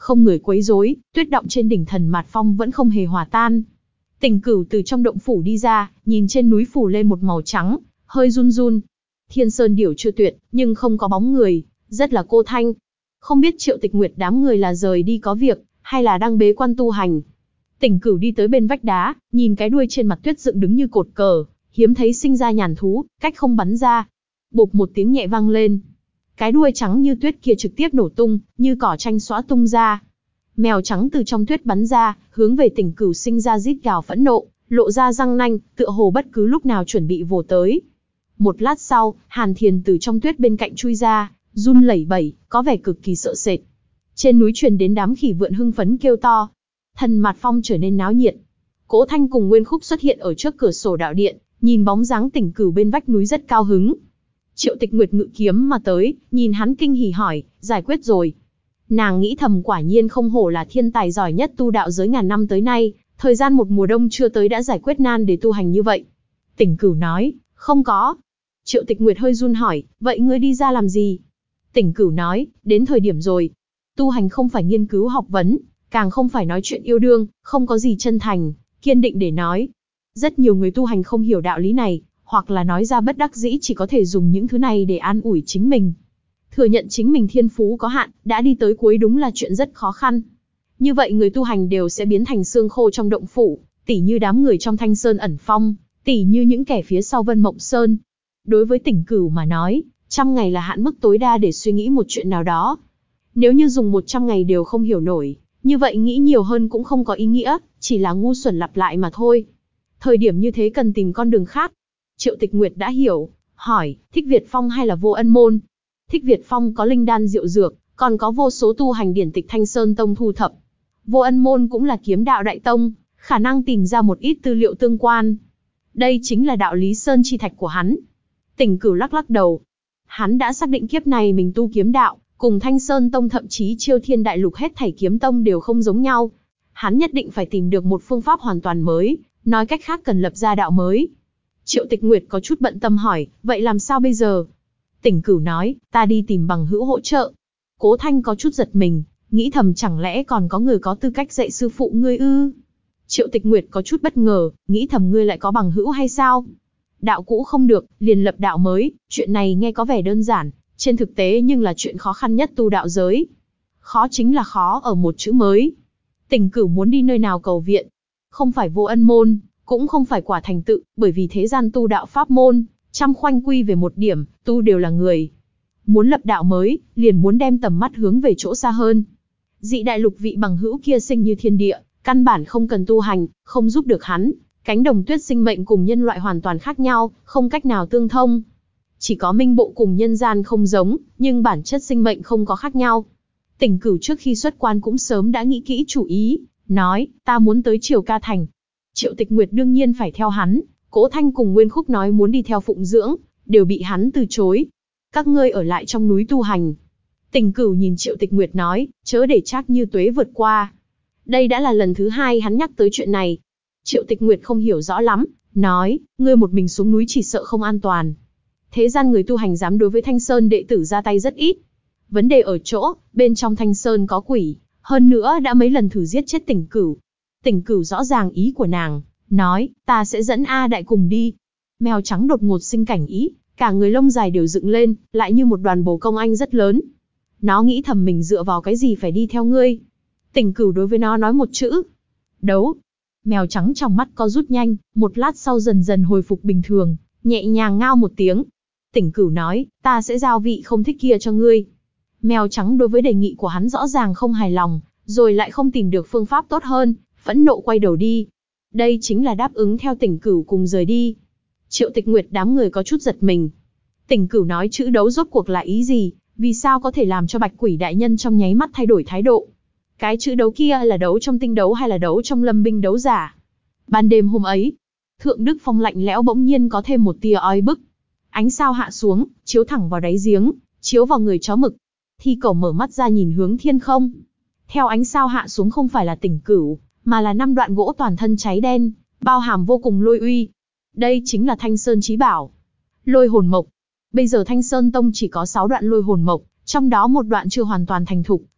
không người quấy rối, tuyết động trên đỉnh Thần Mạt Phong vẫn không hề hòa tan. Tỉnh Cửu từ trong động phủ đi ra, nhìn trên núi phủ lên một màu trắng, hơi run run. Thiên Sơn Điểu chưa tuyệt, nhưng không có bóng người, rất là cô thanh. Không biết Triệu Tịch Nguyệt đám người là rời đi có việc, hay là đang bế quan tu hành. Tỉnh Cửu đi tới bên vách đá, nhìn cái đuôi trên mặt tuyết dựng đứng như cột cờ, hiếm thấy sinh ra nhàn thú, cách không bắn ra. Bộp một tiếng nhẹ vang lên. Cái đuôi trắng như tuyết kia trực tiếp nổ tung, như cỏ tranh xõa tung ra. Mèo trắng từ trong tuyết bắn ra, hướng về Tỉnh Cửu sinh ra rít gào phẫn nộ, lộ ra răng nanh, tựa hồ bất cứ lúc nào chuẩn bị vồ tới. Một lát sau, Hàn Thiền từ trong tuyết bên cạnh chui ra, run lẩy bẩy, có vẻ cực kỳ sợ sệt. Trên núi truyền đến đám khỉ vượn hưng phấn kêu to. Thần Mạt Phong trở nên náo nhiệt. Cố Thanh cùng Nguyên Khúc xuất hiện ở trước cửa sổ đạo điện, nhìn bóng dáng Tỉnh Cửu bên vách núi rất cao hứng. Triệu Tịch Nguyệt ngự kiếm mà tới, nhìn hắn kinh hỉ hỏi, giải quyết rồi. Nàng nghĩ thầm quả nhiên không hổ là thiên tài giỏi nhất tu đạo giới ngàn năm tới nay, thời gian một mùa đông chưa tới đã giải quyết nan để tu hành như vậy. Tỉnh Cửu nói, không có. Triệu Tịch Nguyệt hơi run hỏi, vậy ngươi đi ra làm gì? Tỉnh Cửu nói, đến thời điểm rồi. Tu hành không phải nghiên cứu học vấn, càng không phải nói chuyện yêu đương, không có gì chân thành, kiên định để nói. Rất nhiều người tu hành không hiểu đạo lý này, hoặc là nói ra bất đắc dĩ chỉ có thể dùng những thứ này để an ủi chính mình. Thừa nhận chính mình thiên phú có hạn, đã đi tới cuối đúng là chuyện rất khó khăn. Như vậy người tu hành đều sẽ biến thành xương khô trong động phủ, tỉ như đám người trong Thanh Sơn ẩn phong, tỉ như những kẻ phía sau Vân Mộng Sơn. Đối với Tỉnh Cửu mà nói, trăm ngày là hạn mức tối đa để suy nghĩ một chuyện nào đó. Nếu như dùng một trăm ngày đều không hiểu nổi, như vậy nghĩ nhiều hơn cũng không có ý nghĩa, chỉ là ngu xuẩn lặp lại mà thôi. Thời điểm như thế cần tìm con đường khác. Triệu Tịch Nguyệt đã hiểu, hỏi, Thích Việt Phong hay là Vô Ân Môn? Thích Việt Phong có linh đan diệu dược, còn có vô số tu hành điển tịch Thanh Sơn Tông thu thập. Vô Ân Môn cũng là kiếm đạo đại tông, khả năng tìm ra một ít tư liệu tương quan. Đây chính là đạo lý sơn chi thạch của hắn. Tỉnh Cửu lắc lắc đầu. Hắn đã xác định kiếp này mình tu kiếm đạo, cùng Thanh Sơn Tông thậm chí Chiêu Thiên Đại Lục hết thảy kiếm tông đều không giống nhau. Hắn nhất định phải tìm được một phương pháp hoàn toàn mới, nói cách khác cần lập ra đạo mới. Triệu Tịch Nguyệt có chút bận tâm hỏi, vậy làm sao bây giờ? Tỉnh Cửu nói, ta đi tìm bằng hữu hỗ trợ. Cố Thanh có chút giật mình, nghĩ thầm chẳng lẽ còn có người có tư cách dạy sư phụ ngươi ư? Triệu Tịch Nguyệt có chút bất ngờ, nghĩ thầm ngươi lại có bằng hữu hay sao? Đạo cũ không được, liền lập đạo mới, chuyện này nghe có vẻ đơn giản, trên thực tế nhưng là chuyện khó khăn nhất tu đạo giới. Khó chính là khó ở một chữ mới. Tỉnh Cửu muốn đi nơi nào cầu viện? Không phải Vô Ân Môn, cũng không phải Quả Thành Tự, bởi vì thế gian tu đạo pháp môn, trăm khoanh quy về một điểm, tu đều là người. Muốn lập đạo mới, liền muốn đem tầm mắt hướng về chỗ xa hơn. Dị đại lục vị bằng hữu kia sinh như thiên địa, căn bản không cần tu hành, không giúp được hắn. Cánh đồng tuyết sinh mệnh cùng nhân loại hoàn toàn khác nhau, không cách nào tương thông. Chỉ có minh bộ cùng nhân gian không giống, nhưng bản chất sinh mệnh không có khác nhau. Tỉnh Cửu trước khi xuất quan cũng sớm đã nghĩ kỹ chủ ý, nói, ta muốn tới Triều Ca Thành. Triệu Tịch Nguyệt đương nhiên phải theo hắn, Cố Thanh cùng Nguyên Khúc nói muốn đi theo phụng dưỡng, đều bị hắn từ chối. Các ngươi ở lại trong núi tu hành. Tỉnh Cửu nhìn Triệu Tịch Nguyệt nói, chớ để Trác Như Tuế vượt qua. Đây đã là lần thứ hai hắn nhắc tới chuyện này. Triệu Tịch Nguyệt không hiểu rõ lắm, nói, ngươi một mình xuống núi chỉ sợ không an toàn. Thế gian người tu hành dám đối với Thanh Sơn đệ tử ra tay rất ít. Vấn đề ở chỗ, bên trong Thanh Sơn có quỷ, hơn nữa đã mấy lần thử giết chết Tỉnh Cửu. Tỉnh Cửu rõ ràng ý của nàng, nói, ta sẽ dẫn A Đại cùng đi. Mèo trắng đột ngột sinh cảnh ý, cả người lông dài đều dựng lên, lại như một đoàn bồ công anh rất lớn. Nó nghĩ thầm mình dựa vào cái gì phải đi theo ngươi. Tỉnh Cửu đối với nó nói một chữ. Đấu. Mèo trắng trong mắt co rút nhanh, một lát sau dần dần hồi phục bình thường, nhẹ nhàng ngao một tiếng. Tỉnh Cửu nói, ta sẽ giao vị không thích kia cho ngươi. Mèo trắng đối với đề nghị của hắn rõ ràng không hài lòng, rồi lại không tìm được phương pháp tốt hơn, phẫn nộ quay đầu đi. Đây chính là đáp ứng theo Tỉnh Cửu cùng rời đi. Triệu Tịch Nguyệt đám người có chút giật mình. Tỉnh Cửu nói chữ đấu rốt cuộc là ý gì, vì sao có thể làm cho Bạch Quỷ đại nhân trong nháy mắt thay đổi thái độ? Cái chữ đấu kia là đấu trong tinh đấu hay là đấu trong lâm binh đấu giả? Ban đêm hôm ấy, Thượng Đức Phong lạnh lẽo bỗng nhiên có thêm một tia oi bức. Ánh sao hạ xuống, chiếu thẳng vào đáy giếng, chiếu vào người chó mực. Thi Cẩu mở mắt ra nhìn hướng thiên không. Theo ánh sao hạ xuống không phải là Tỉnh Cửu, mà là năm đoạn gỗ toàn thân cháy đen, bao hàm vô cùng lôi uy. Đây chính là Thanh Sơn chí bảo. Lôi hồn mộc. Bây giờ Thanh Sơn Tông chỉ có sáu đoạn lôi hồn mộc, trong đó một đoạn chưa hoàn toàn thành thục,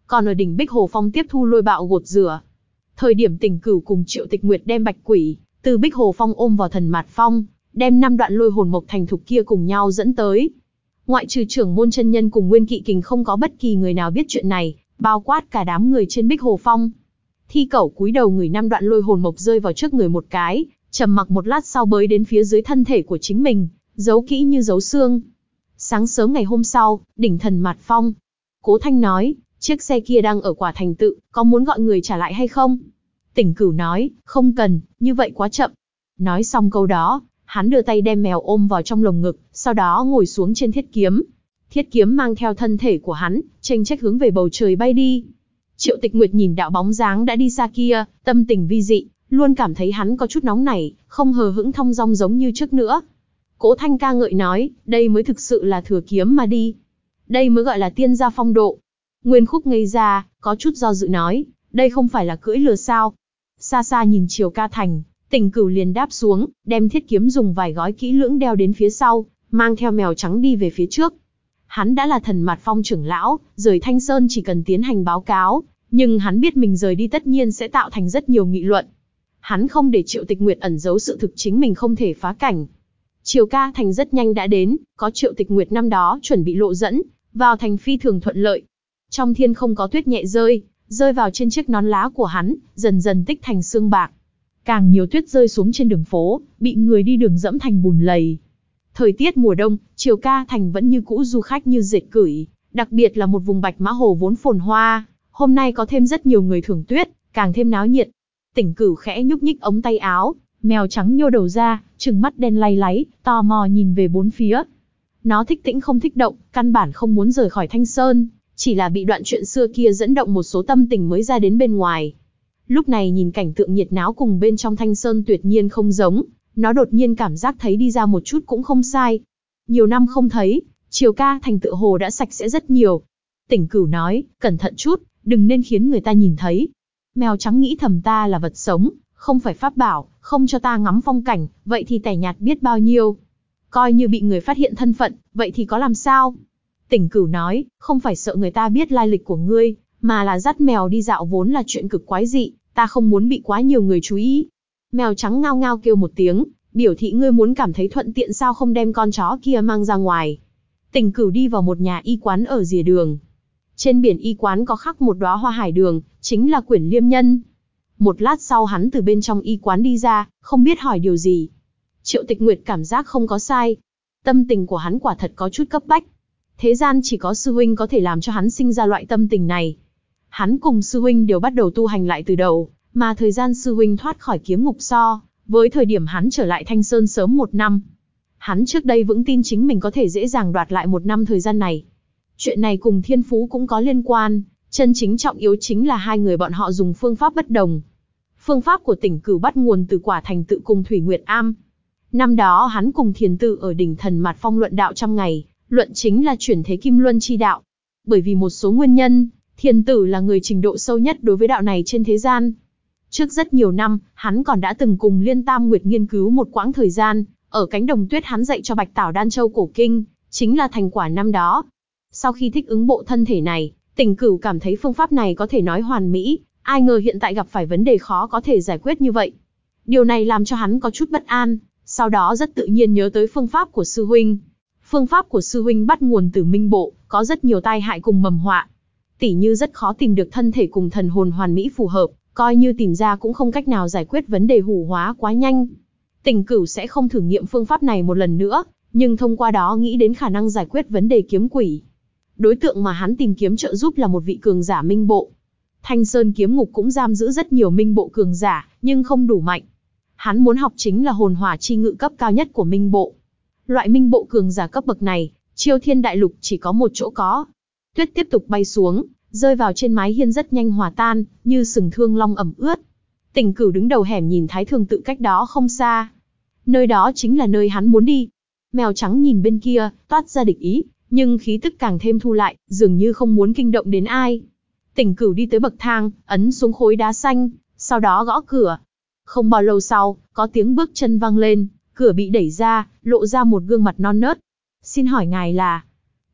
còn ở đỉnh Bích Hồ Phong tiếp thu lôi bạo gột rửa. Thời điểm Tỉnh Cửu cùng Triệu Tịch Nguyệt đem Bạch Quỷ từ Bích Hồ Phong ôm vào Thần Mạt Phong, đem năm đoạn lôi hồn mộc thành thục kia cùng nhau dẫn tới. Ngoại trừ trưởng môn chân nhân cùng Nguyên Kỵ Kình không có bất kỳ người nào biết chuyện này, bao quát cả đám người trên Bích Hồ Phong. Thi Cẩu cúi đầu ngửi năm đoạn lôi hồn mộc rơi vào trước người một cái, trầm mặc một lát sau bới đến phía dưới thân thể của chính mình, giấu kỹ như giấu xương. Sáng sớm ngày hôm sau, đỉnh Thần Mạt Phong, Cố Thanh nói, chiếc xe kia đang ở Quả Thành Tự, có muốn gọi người trả lại hay không? Tỉnh Cửu nói, không cần, như vậy quá chậm. Nói xong câu đó, hắn đưa tay đem mèo ôm vào trong lồng ngực, sau đó ngồi xuống trên thiết kiếm. Thiết kiếm mang theo thân thể của hắn, chênh chách hướng về bầu trời bay đi. Triệu Tịch Nguyệt nhìn đạo bóng dáng đã đi xa kia, tâm tình vi dị, luôn cảm thấy hắn có chút nóng nảy, không hờ hững thong dong giống như trước nữa. Cố Thanh ca ngợi nói, đây mới thực sự là thừa kiếm mà đi. Đây mới gọi là tiên gia phong độ. Nguyên Khúc ngây ra, có chút do dự nói, đây không phải là cưỡi lừa sao? Xa xa nhìn Triều Ca Thành, Tỉnh Cửu liền đáp xuống, đem thiết kiếm dùng vài gói kỹ lưỡng đeo đến phía sau, mang theo mèo trắng đi về phía trước. Hắn đã là Thần Mạt Phong trưởng lão, rời Thanh Sơn chỉ cần tiến hành báo cáo, nhưng hắn biết mình rời đi tất nhiên sẽ tạo thành rất nhiều nghị luận. Hắn không để Triệu Tịch Nguyệt ẩn giấu sự thực chính mình không thể phá cảnh. Triều Ca Thành rất nhanh đã đến, có Triệu Tịch Nguyệt năm đó chuẩn bị lộ dẫn, vào thành phi thường thuận lợi. Trong thiên không có tuyết nhẹ rơi, rơi vào trên chiếc nón lá của hắn, dần dần tích thành sương bạc. Càng nhiều tuyết rơi xuống trên đường phố, bị người đi đường dẫm thành bùn lầy. Thời tiết mùa đông, Triều Ca Thành vẫn như cũ du khách như dệt cửi, đặc biệt là một vùng Bạch Mã Hồ vốn phồn hoa, hôm nay có thêm rất nhiều người thưởng tuyết, càng thêm náo nhiệt. Tỉnh Cửu khẽ nhúc nhích ống tay áo, mèo trắng nhô đầu ra, trừng mắt đen lay láy, tò mò nhìn về bốn phía. Nó thích tĩnh không thích động, căn bản không muốn rời khỏi Thanh Sơn, chỉ là bị đoạn chuyện xưa kia dẫn động một số tâm tình mới ra đến bên ngoài. Lúc này nhìn cảnh tượng nhiệt náo cùng bên trong Thanh Sơn tuyệt nhiên không giống, nó đột nhiên cảm giác thấy đi ra một chút cũng không sai. Nhiều năm không thấy, Triều Ca Thành tựa hồ đã sạch sẽ rất nhiều. Tỉnh Cửu nói, cẩn thận chút, đừng nên khiến người ta nhìn thấy. Mèo trắng nghĩ thầm ta là vật sống, không phải pháp bảo, không cho ta ngắm phong cảnh, vậy thì tẻ nhạt biết bao nhiêu. Coi như bị người phát hiện thân phận, vậy thì có làm sao? Tỉnh Cửu nói, không phải sợ người ta biết lai lịch của ngươi, mà là dắt mèo đi dạo vốn là chuyện cực quái dị, ta không muốn bị quá nhiều người chú ý. Mèo trắng ngao ngao kêu một tiếng, biểu thị ngươi muốn cảm thấy thuận tiện sao không đem con chó kia mang ra ngoài. Tỉnh Cửu đi vào một nhà y quán ở rìa đường. Trên biển y quán có khắc một đóa hoa hải đường, chính là Quyển Liêm Nhân. Một lát sau hắn từ bên trong y quán đi ra, không biết hỏi điều gì. Triệu Tịch Nguyệt cảm giác không có sai. Tâm tình của hắn quả thật có chút cấp bách. Thế gian chỉ có sư huynh có thể làm cho hắn sinh ra loại tâm tình này. Hắn cùng sư huynh đều bắt đầu tu hành lại từ đầu, mà thời gian sư huynh thoát khỏi kiếm ngục so, với thời điểm hắn trở lại Thanh Sơn sớm một năm. Hắn trước đây vững tin chính mình có thể dễ dàng đoạt lại một năm thời gian này. Chuyện này cùng thiên phú cũng có liên quan, chân chính trọng yếu chính là hai người bọn họ dùng phương pháp bất đồng. Phương pháp của Tỉnh Cửu bắt nguồn từ Quả Thành Tự cùng Thủy Nguyệt Am. Năm đó hắn cùng Thiền Tự ở đỉnh Thần Mạt Phong luận đạo trăm ngày, luận chính là chuyển thế Kim Luân chi đạo. Bởi vì một số nguyên nhân, Thiền Tử là người trình độ sâu nhất đối với đạo này trên thế gian. Trước rất nhiều năm, hắn còn đã từng cùng Liên Tam Nguyệt nghiên cứu một quãng thời gian, ở cánh đồng tuyết hắn dạy cho Bạch Tảo Đan Châu cổ kinh, chính là thành quả năm đó. Sau khi thích ứng bộ thân thể này, Tỉnh Cửu cảm thấy phương pháp này có thể nói hoàn mỹ, ai ngờ hiện tại gặp phải vấn đề khó có thể giải quyết như vậy. Điều này làm cho hắn có chút bất an, sau đó rất tự nhiên nhớ tới phương pháp của sư huynh. Phương pháp của sư huynh bắt nguồn từ minh bộ, có rất nhiều tai hại cùng mầm họa. Tỉ như rất khó tìm được thân thể cùng thần hồn hoàn mỹ phù hợp, coi như tìm ra cũng không cách nào giải quyết vấn đề hủ hóa quá nhanh. Tỉnh Cửu sẽ không thử nghiệm phương pháp này một lần nữa, nhưng thông qua đó nghĩ đến khả năng giải quyết vấn đề kiếm quỷ. Đối tượng mà hắn tìm kiếm trợ giúp là một vị cường giả minh bộ. Thanh Sơn kiếm ngục cũng giam giữ rất nhiều minh bộ cường giả, nhưng không đủ mạnh. Hắn muốn học chính là hồn hỏa chi ngự cấp cao nhất của minh bộ. Loại minh bộ cường giả cấp bậc này, Chiêu Thiên Đại Lục chỉ có một chỗ có. Tuyết tiếp tục bay xuống, rơi vào trên mái hiên rất nhanh hòa tan, như sừng thương long ẩm ướt. Tỉnh Cửu đứng đầu hẻm nhìn Thái Thường Tự cách đó không xa. Nơi đó chính là nơi hắn muốn đi. Mèo trắng nhìn bên kia, toát ra địch ý, nhưng khí tức càng thêm thu lại, dường như không muốn kinh động đến ai. Tỉnh Cửu đi tới bậc thang, ấn xuống khối đá xanh, sau đó gõ cửa. Không bao lâu sau, có tiếng bước chân vang lên, cửa bị đẩy ra, lộ ra một gương mặt non nớt. Xin hỏi ngài là...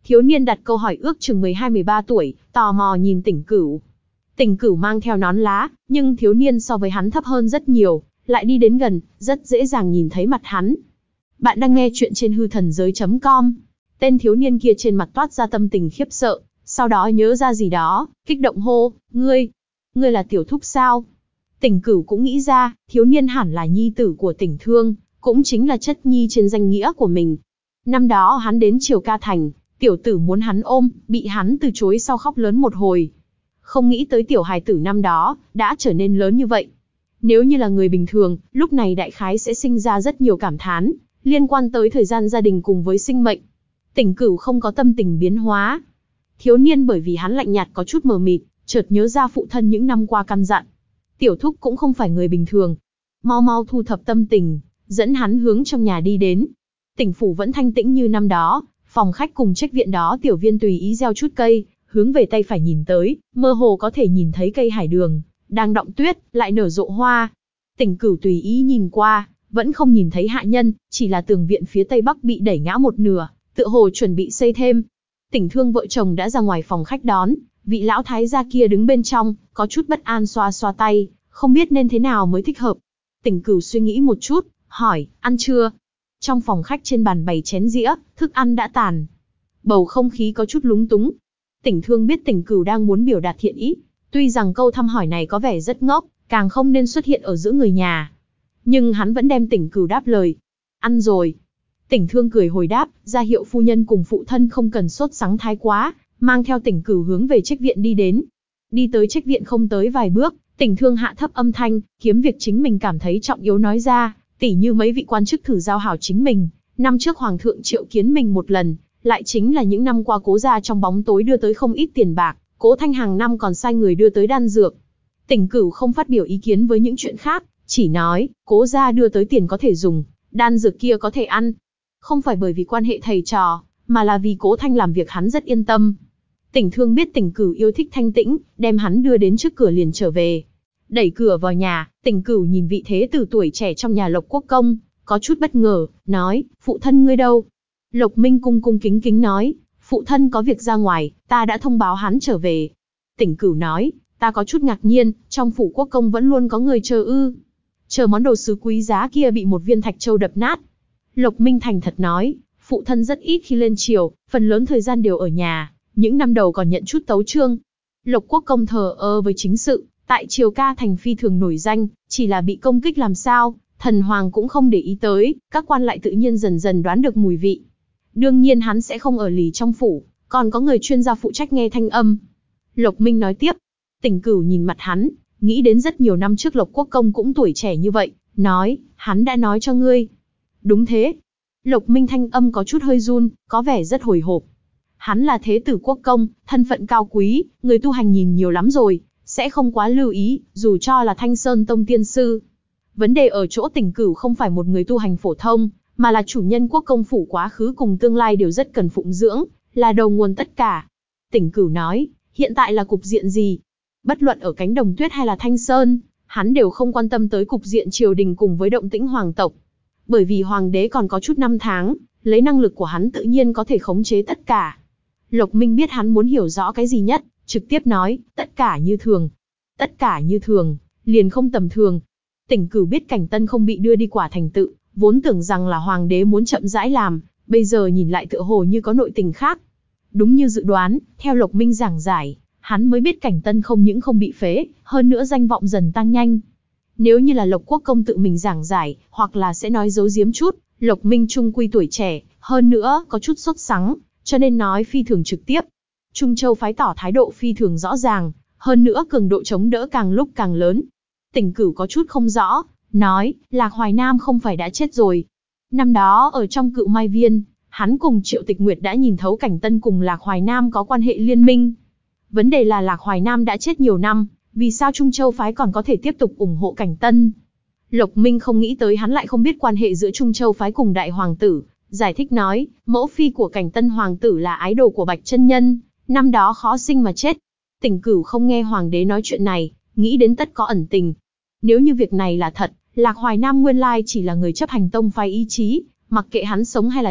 Thiếu niên đặt câu hỏi ước chừng mười hai mười ba tuổi, tò mò nhìn Tỉnh Cửu. Tỉnh Cửu mang theo nón lá, nhưng thiếu niên so với hắn thấp hơn rất nhiều, lại đi đến gần, rất dễ dàng nhìn thấy mặt hắn. Bạn đang nghe chuyện trên hư thần giới chấm com. Tên thiếu niên kia trên mặt toát ra tâm tình khiếp sợ, sau đó nhớ ra gì đó, kích động hô, ngươi, ngươi là Tiểu Thúc sao? Tỉnh Cửu cũng nghĩ ra, thiếu niên hẳn là nhi tử của Tỉnh Thương, cũng chính là chất nhi trên danh nghĩa của mình. Năm đó hắn đến Triều Ca Thành, tiểu tử muốn hắn ôm, bị hắn từ chối sau khóc lớn một hồi. Không nghĩ tới tiểu hài tử năm đó, đã trở nên lớn như vậy. Nếu như là người bình thường, lúc này đại khái sẽ sinh ra rất nhiều cảm thán, liên quan tới thời gian gia đình cùng với sinh mệnh. Tỉnh Cửu không có tâm tình biến hóa. Thiếu niên bởi vì hắn lạnh nhạt có chút mờ mịt, chợt nhớ ra phụ thân những năm qua căn dặn. Tiểu Thúc cũng không phải người bình thường. Mau mau thu thập tâm tình, dẫn hắn hướng trong nhà đi đến. Tỉnh phủ vẫn thanh tĩnh như năm đó, phòng khách cùng trách viện đó tiểu viên tùy ý gieo chút cây, hướng về tay phải nhìn tới, mơ hồ có thể nhìn thấy cây hải đường, đang đọng tuyết, lại nở rộ hoa. Tỉnh Cửu tùy ý nhìn qua, vẫn không nhìn thấy hạ nhân, chỉ là tường viện phía tây bắc bị đẩy ngã một nửa, tựa hồ chuẩn bị xây thêm. Tỉnh Thương vợ chồng đã ra ngoài phòng khách đón, vị lão thái gia kia đứng bên trong, có chút bất an xoa xoa tay, không biết nên thế nào mới thích hợp. Tỉnh Cửu suy nghĩ một chút, hỏi, ăn chưa? Trong phòng khách trên bàn bày chén dĩa, thức ăn đã tàn. Bầu không khí có chút lúng túng. Tỉnh Thương biết Tỉnh Cửu đang muốn biểu đạt thiện ý, tuy rằng câu thăm hỏi này có vẻ rất ngốc, càng không nên xuất hiện ở giữa người nhà. Nhưng hắn vẫn đem Tỉnh Cửu đáp lời. Ăn rồi. Tỉnh Thương cười hồi đáp, ra hiệu phu nhân cùng phụ thân không cần sốt sắng thái quá, mang theo Tỉnh Cửu hướng về trách viện đi đến. Đi tới trách viện không tới vài bước, Tỉnh Thương hạ thấp âm thanh, kiếm việc chính mình cảm thấy trọng yếu nói ra, tỉ như mấy vị quan chức thử giao hảo chính mình, năm trước hoàng thượng triệu kiến mình một lần, lại chính là những năm qua Cố gia trong bóng tối đưa tới không ít tiền bạc, Cố Thanh hàng năm còn sai người đưa tới đan dược. Tỉnh Cửu không phát biểu ý kiến với những chuyện khác, chỉ nói, Cố gia đưa tới tiền có thể dùng, đan dược kia có thể ăn. Không phải bởi vì quan hệ thầy trò, mà là vì Cố Thanh làm việc hắn rất yên tâm. Tỉnh Thương biết Tỉnh Cửu yêu thích thanh tĩnh, đem hắn đưa đến trước cửa liền trở về. Đẩy cửa vào nhà, Tỉnh Cửu nhìn vị thế tử tuổi trẻ trong nhà Lộc Quốc công, có chút bất ngờ, nói, phụ thân ngươi đâu? Lộc Minh cung cung kính kính nói, phụ thân có việc ra ngoài, ta đã thông báo hắn trở về. Tỉnh Cửu nói, ta có chút ngạc nhiên, trong phủ Quốc công vẫn luôn có người chờ ư. Chờ món đồ sứ quý giá kia bị một viên thạch châu đập nát. Lộc Minh thành thật nói, phụ thân rất ít khi lên triều, phần lớn thời gian đều ở nhà, những năm đầu còn nhận chút tấu chương. Lộc Quốc công thờ ơ với chính sự, tại Triều Ca Thành phi thường nổi danh, chỉ là bị công kích làm sao, thần hoàng cũng không để ý tới, các quan lại tự nhiên dần dần đoán được mùi vị. Đương nhiên hắn sẽ không ở lì trong phủ, còn có người chuyên gia phụ trách nghe thanh âm. Lộc Minh nói tiếp, Tỉnh Cửu nhìn mặt hắn, nghĩ đến rất nhiều năm trước Lộc Quốc công cũng tuổi trẻ như vậy, nói, hắn đã nói cho ngươi. Đúng thế. Lộc Minh thanh âm có chút hơi run, có vẻ rất hồi hộp. Hắn là thế tử Quốc công, thân phận cao quý, người tu hành nhìn nhiều lắm rồi, sẽ không quá lưu ý, dù cho là Thanh Sơn Tông tiên sư. Vấn đề ở chỗ Tỉnh Cửu không phải một người tu hành phổ thông, mà là chủ nhân Quốc công phủ quá khứ cùng tương lai đều rất cần phụng dưỡng, là đầu nguồn tất cả. Tỉnh Cửu nói, hiện tại là cục diện gì? Bất luận ở cánh đồng tuyết hay là Thanh Sơn, hắn đều không quan tâm tới cục diện triều đình cùng với động tĩnh hoàng tộc. Bởi vì hoàng đế còn có chút năm tháng, lấy năng lực của hắn tự nhiên có thể khống chế tất cả. Lộc Minh biết hắn muốn hiểu rõ cái gì nhất, trực tiếp nói, tất cả như thường. Tất cả như thường, liền không tầm thường. Tỉnh Cửu biết Cảnh Tân không bị đưa đi Quả Thành tự, vốn tưởng rằng là hoàng đế muốn chậm rãi làm, bây giờ nhìn lại tựa hồ như có nội tình khác. Đúng như dự đoán, theo Lộc Minh giảng giải, hắn mới biết Cảnh Tân không những không bị phế, hơn nữa danh vọng dần tăng nhanh. Nếu như là Lộc Quốc công tự mình giảng giải, hoặc là sẽ nói giấu giếm chút, Lộc Minh trung quy tuổi trẻ, hơn nữa có chút sốt sắng, cho nên nói phi thường trực tiếp. Trung Châu phái tỏ thái độ phi thường rõ ràng, hơn nữa cường độ chống đỡ càng lúc càng lớn. Tỉnh Cửu có chút không rõ, nói, Lạc Hoài Nam không phải đã chết rồi. Năm đó ở trong Cựu Mai Viên, hắn cùng Triệu Tịch Nguyệt đã nhìn thấu Cảnh Tân cùng Lạc Hoài Nam có quan hệ liên minh. Vấn đề là Lạc Hoài Nam đã chết nhiều năm, vì sao Trung Châu phái còn có thể tiếp tục ủng hộ Cảnh Tân? Lộc Minh không nghĩ tới hắn lại không biết quan hệ giữa Trung Châu phái cùng Đại Hoàng tử, giải thích nói, mẫu phi của Cảnh Tân Hoàng tử là ái đồ của Bạch Chân Nhân, năm đó khó sinh mà chết. Tỉnh Cửu không nghe Hoàng đế nói chuyện này, nghĩ đến tất có ẩn tình. Nếu như việc này là thật, Lạc Hoài Nam nguyên lai chỉ là người chấp hành tông phái ý chí, mặc kệ hắn sống hay là chết,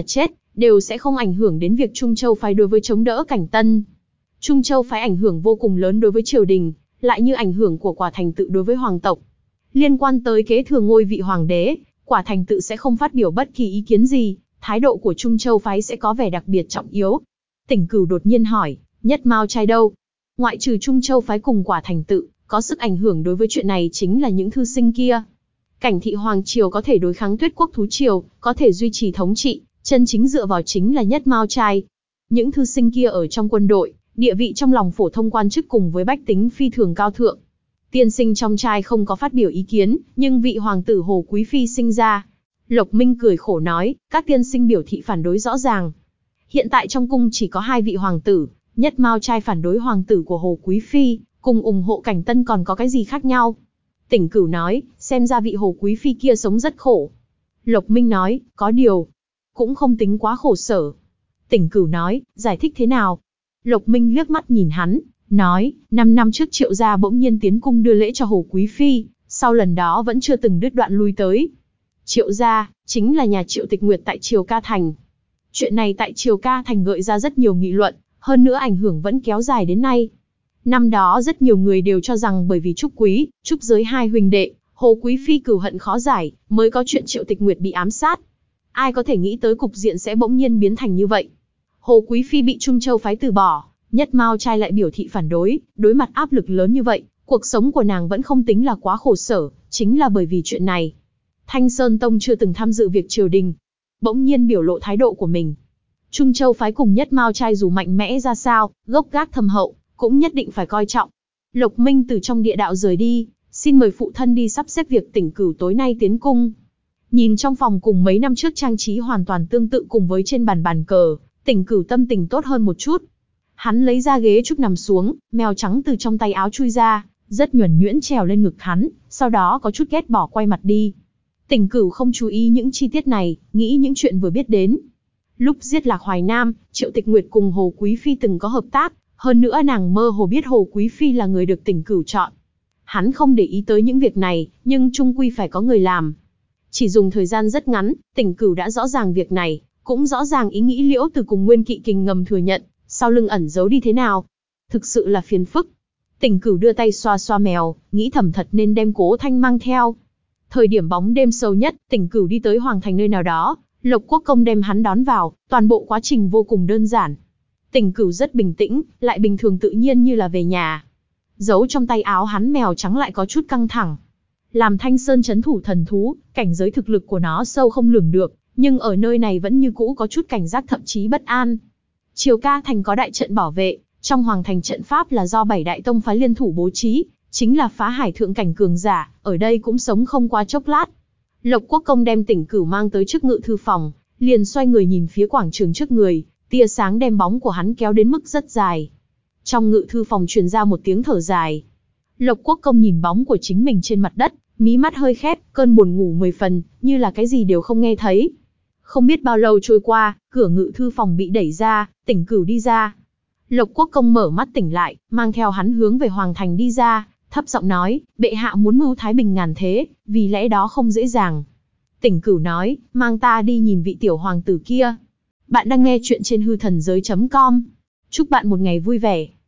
đều sẽ không ảnh hưởng đến việc Trung Châu phái đối với chống đỡ Cảnh Tân. Trung Châu phái ảnh hưởng vô cùng lớn đối với triều đình, lại như ảnh hưởng của Quả Thành Tự đối với hoàng tộc. Liên quan tới kế thừa ngôi vị hoàng đế, Quả Thành Tự sẽ không phát biểu bất kỳ ý kiến gì, thái độ của Trung Châu phái sẽ có vẻ đặc biệt trọng yếu. Tỉnh Cửu đột nhiên hỏi, Nhất Mao trai đâu? Ngoại trừ Trung Châu phái cùng Quả Thành Tự, có sức ảnh hưởng đối với chuyện này chính là những thư sinh kia. Cảnh thị hoàng triều có thể đối kháng Tuyết quốc thú triều, có thể duy trì thống trị, chân chính dựa vào chính là Nhất Mao trai. Những thư sinh kia ở trong quân đội, địa vị trong lòng phổ thông quan chức cùng với bách tính phi thường cao thượng. Tiên sinh trong trai không có phát biểu ý kiến, nhưng vị hoàng tử Hồ Quý Phi sinh ra. Lộc Minh cười khổ nói, các tiên sinh biểu thị phản đối rõ ràng. Hiện tại trong cung chỉ có hai vị hoàng tử, Nhất Mao trai phản đối hoàng tử của Hồ Quý Phi, cùng ủng hộ Cảnh Tân còn có cái gì khác nhau? Tỉnh Cửu nói, xem ra vị Hồ Quý Phi kia sống rất khổ. Lộc Minh nói, có điều, cũng không tính quá khổ sở. Tỉnh Cửu nói, giải thích thế nào? Lộc Minh liếc mắt nhìn hắn, nói, năm năm trước Triệu gia bỗng nhiên tiến cung đưa lễ cho Hồ Quý Phi, sau lần đó vẫn chưa từng đứt đoạn lui tới. Triệu gia, chính là nhà Triệu Tịch Nguyệt tại Triều Ca Thành. Chuyện này tại Triều Ca Thành gợi ra rất nhiều nghị luận, hơn nữa ảnh hưởng vẫn kéo dài đến nay. Năm đó rất nhiều người đều cho rằng bởi vì Trúc Quý, Trúc Giới hai huynh đệ, Hồ Quý Phi cừu hận khó giải, mới có chuyện Triệu Tịch Nguyệt bị ám sát. Ai có thể nghĩ tới cục diện sẽ bỗng nhiên biến thành như vậy. Hồ Quý Phi bị Trung Châu phái từ bỏ, Nhất Mao trai lại biểu thị phản đối, đối mặt áp lực lớn như vậy, cuộc sống của nàng vẫn không tính là quá khổ sở, chính là bởi vì chuyện này. Thanh Sơn Tông chưa từng tham dự việc triều đình, bỗng nhiên biểu lộ thái độ của mình. Trung Châu phái cùng Nhất Mao trai dù mạnh mẽ ra sao, gốc gác thâm hậu, cũng nhất định phải coi trọng. Lộc Minh từ trong địa đạo rời đi, xin mời phụ thân đi sắp xếp việc Tỉnh Cửu tối nay tiến cung. Nhìn trong phòng cùng mấy năm trước trang trí hoàn toàn tương tự cùng với trên bàn bàn cờ, Tỉnh Cửu tâm tình tốt hơn một chút. Hắn lấy ra ghế trúc nằm xuống, mèo trắng từ trong tay áo chui ra, rất nhuần nhuyễn trèo lên ngực hắn, sau đó có chút ghét bỏ quay mặt đi. Tỉnh Cửu không chú ý những chi tiết này, nghĩ những chuyện vừa biết đến. Lúc giết Lạc Hoài Nam, Triệu Tịch Nguyệt cùng Hồ Quý Phi từng có hợp tác, hơn nữa nàng mơ hồ biết Hồ Quý Phi là người được Tỉnh Cửu chọn. Hắn không để ý tới những việc này, nhưng chung quy phải có người làm. Chỉ dùng thời gian rất ngắn, Tỉnh Cửu đã rõ ràng việc này, cũng rõ ràng ý nghĩ Liễu Từ cùng Nguyên Kỵ Kình ngầm thừa nhận, sau lưng ẩn giấu đi thế nào. Thực sự là phiền phức. Tỉnh Cửu đưa tay xoa xoa mèo, nghĩ thầm thật nên đem Cố Thanh mang theo. Thời điểm bóng đêm sâu nhất, Tỉnh Cửu đi tới Hoàng Thành nơi nào đó, Lộc Quốc Công đem hắn đón vào, toàn bộ quá trình vô cùng đơn giản. Tỉnh Cửu rất bình tĩnh, lại bình thường tự nhiên như là về nhà. Giấu trong tay áo hắn mèo trắng lại có chút căng thẳng. Làm Thanh Sơn trấn thủ thần thú, cảnh giới thực lực của nó sâu không lường được, nhưng ở nơi này vẫn như cũ có chút cảnh giác thậm chí bất an. Triều Ca Thành có đại trận bảo vệ, trong Hoàng Thành trận pháp là do bảy đại tông phái liên thủ bố trí, chính là phá hải thượng cảnh cường giả, ở đây cũng sống không qua chốc lát. Lộc Quốc Công đem Tỉnh Cửu mang tới trước ngự thư phòng, liền xoay người nhìn phía quảng trường trước người, tia sáng đem bóng của hắn kéo đến mức rất dài. Trong ngự thư phòng truyền ra một tiếng thở dài. Lộc Quốc Công nhìn bóng của chính mình trên mặt đất, mí mắt hơi khép, cơn buồn ngủ mười phần, như là cái gì đều không nghe thấy. Không biết bao lâu trôi qua, cửa ngự thư phòng bị đẩy ra, Tỉnh Cửu đi ra. Lộc Quốc Công mở mắt tỉnh lại, mang theo hắn hướng về Hoàng Thành đi ra, thấp giọng nói, bệ hạ muốn mưu thái bình ngàn thế, vì lẽ đó không dễ dàng. Tỉnh Cửu nói, mang ta đi nhìn vị tiểu hoàng tử kia. Bạn đang nghe chuyện trên hư thần giới chấm com. Chúc bạn một ngày vui vẻ.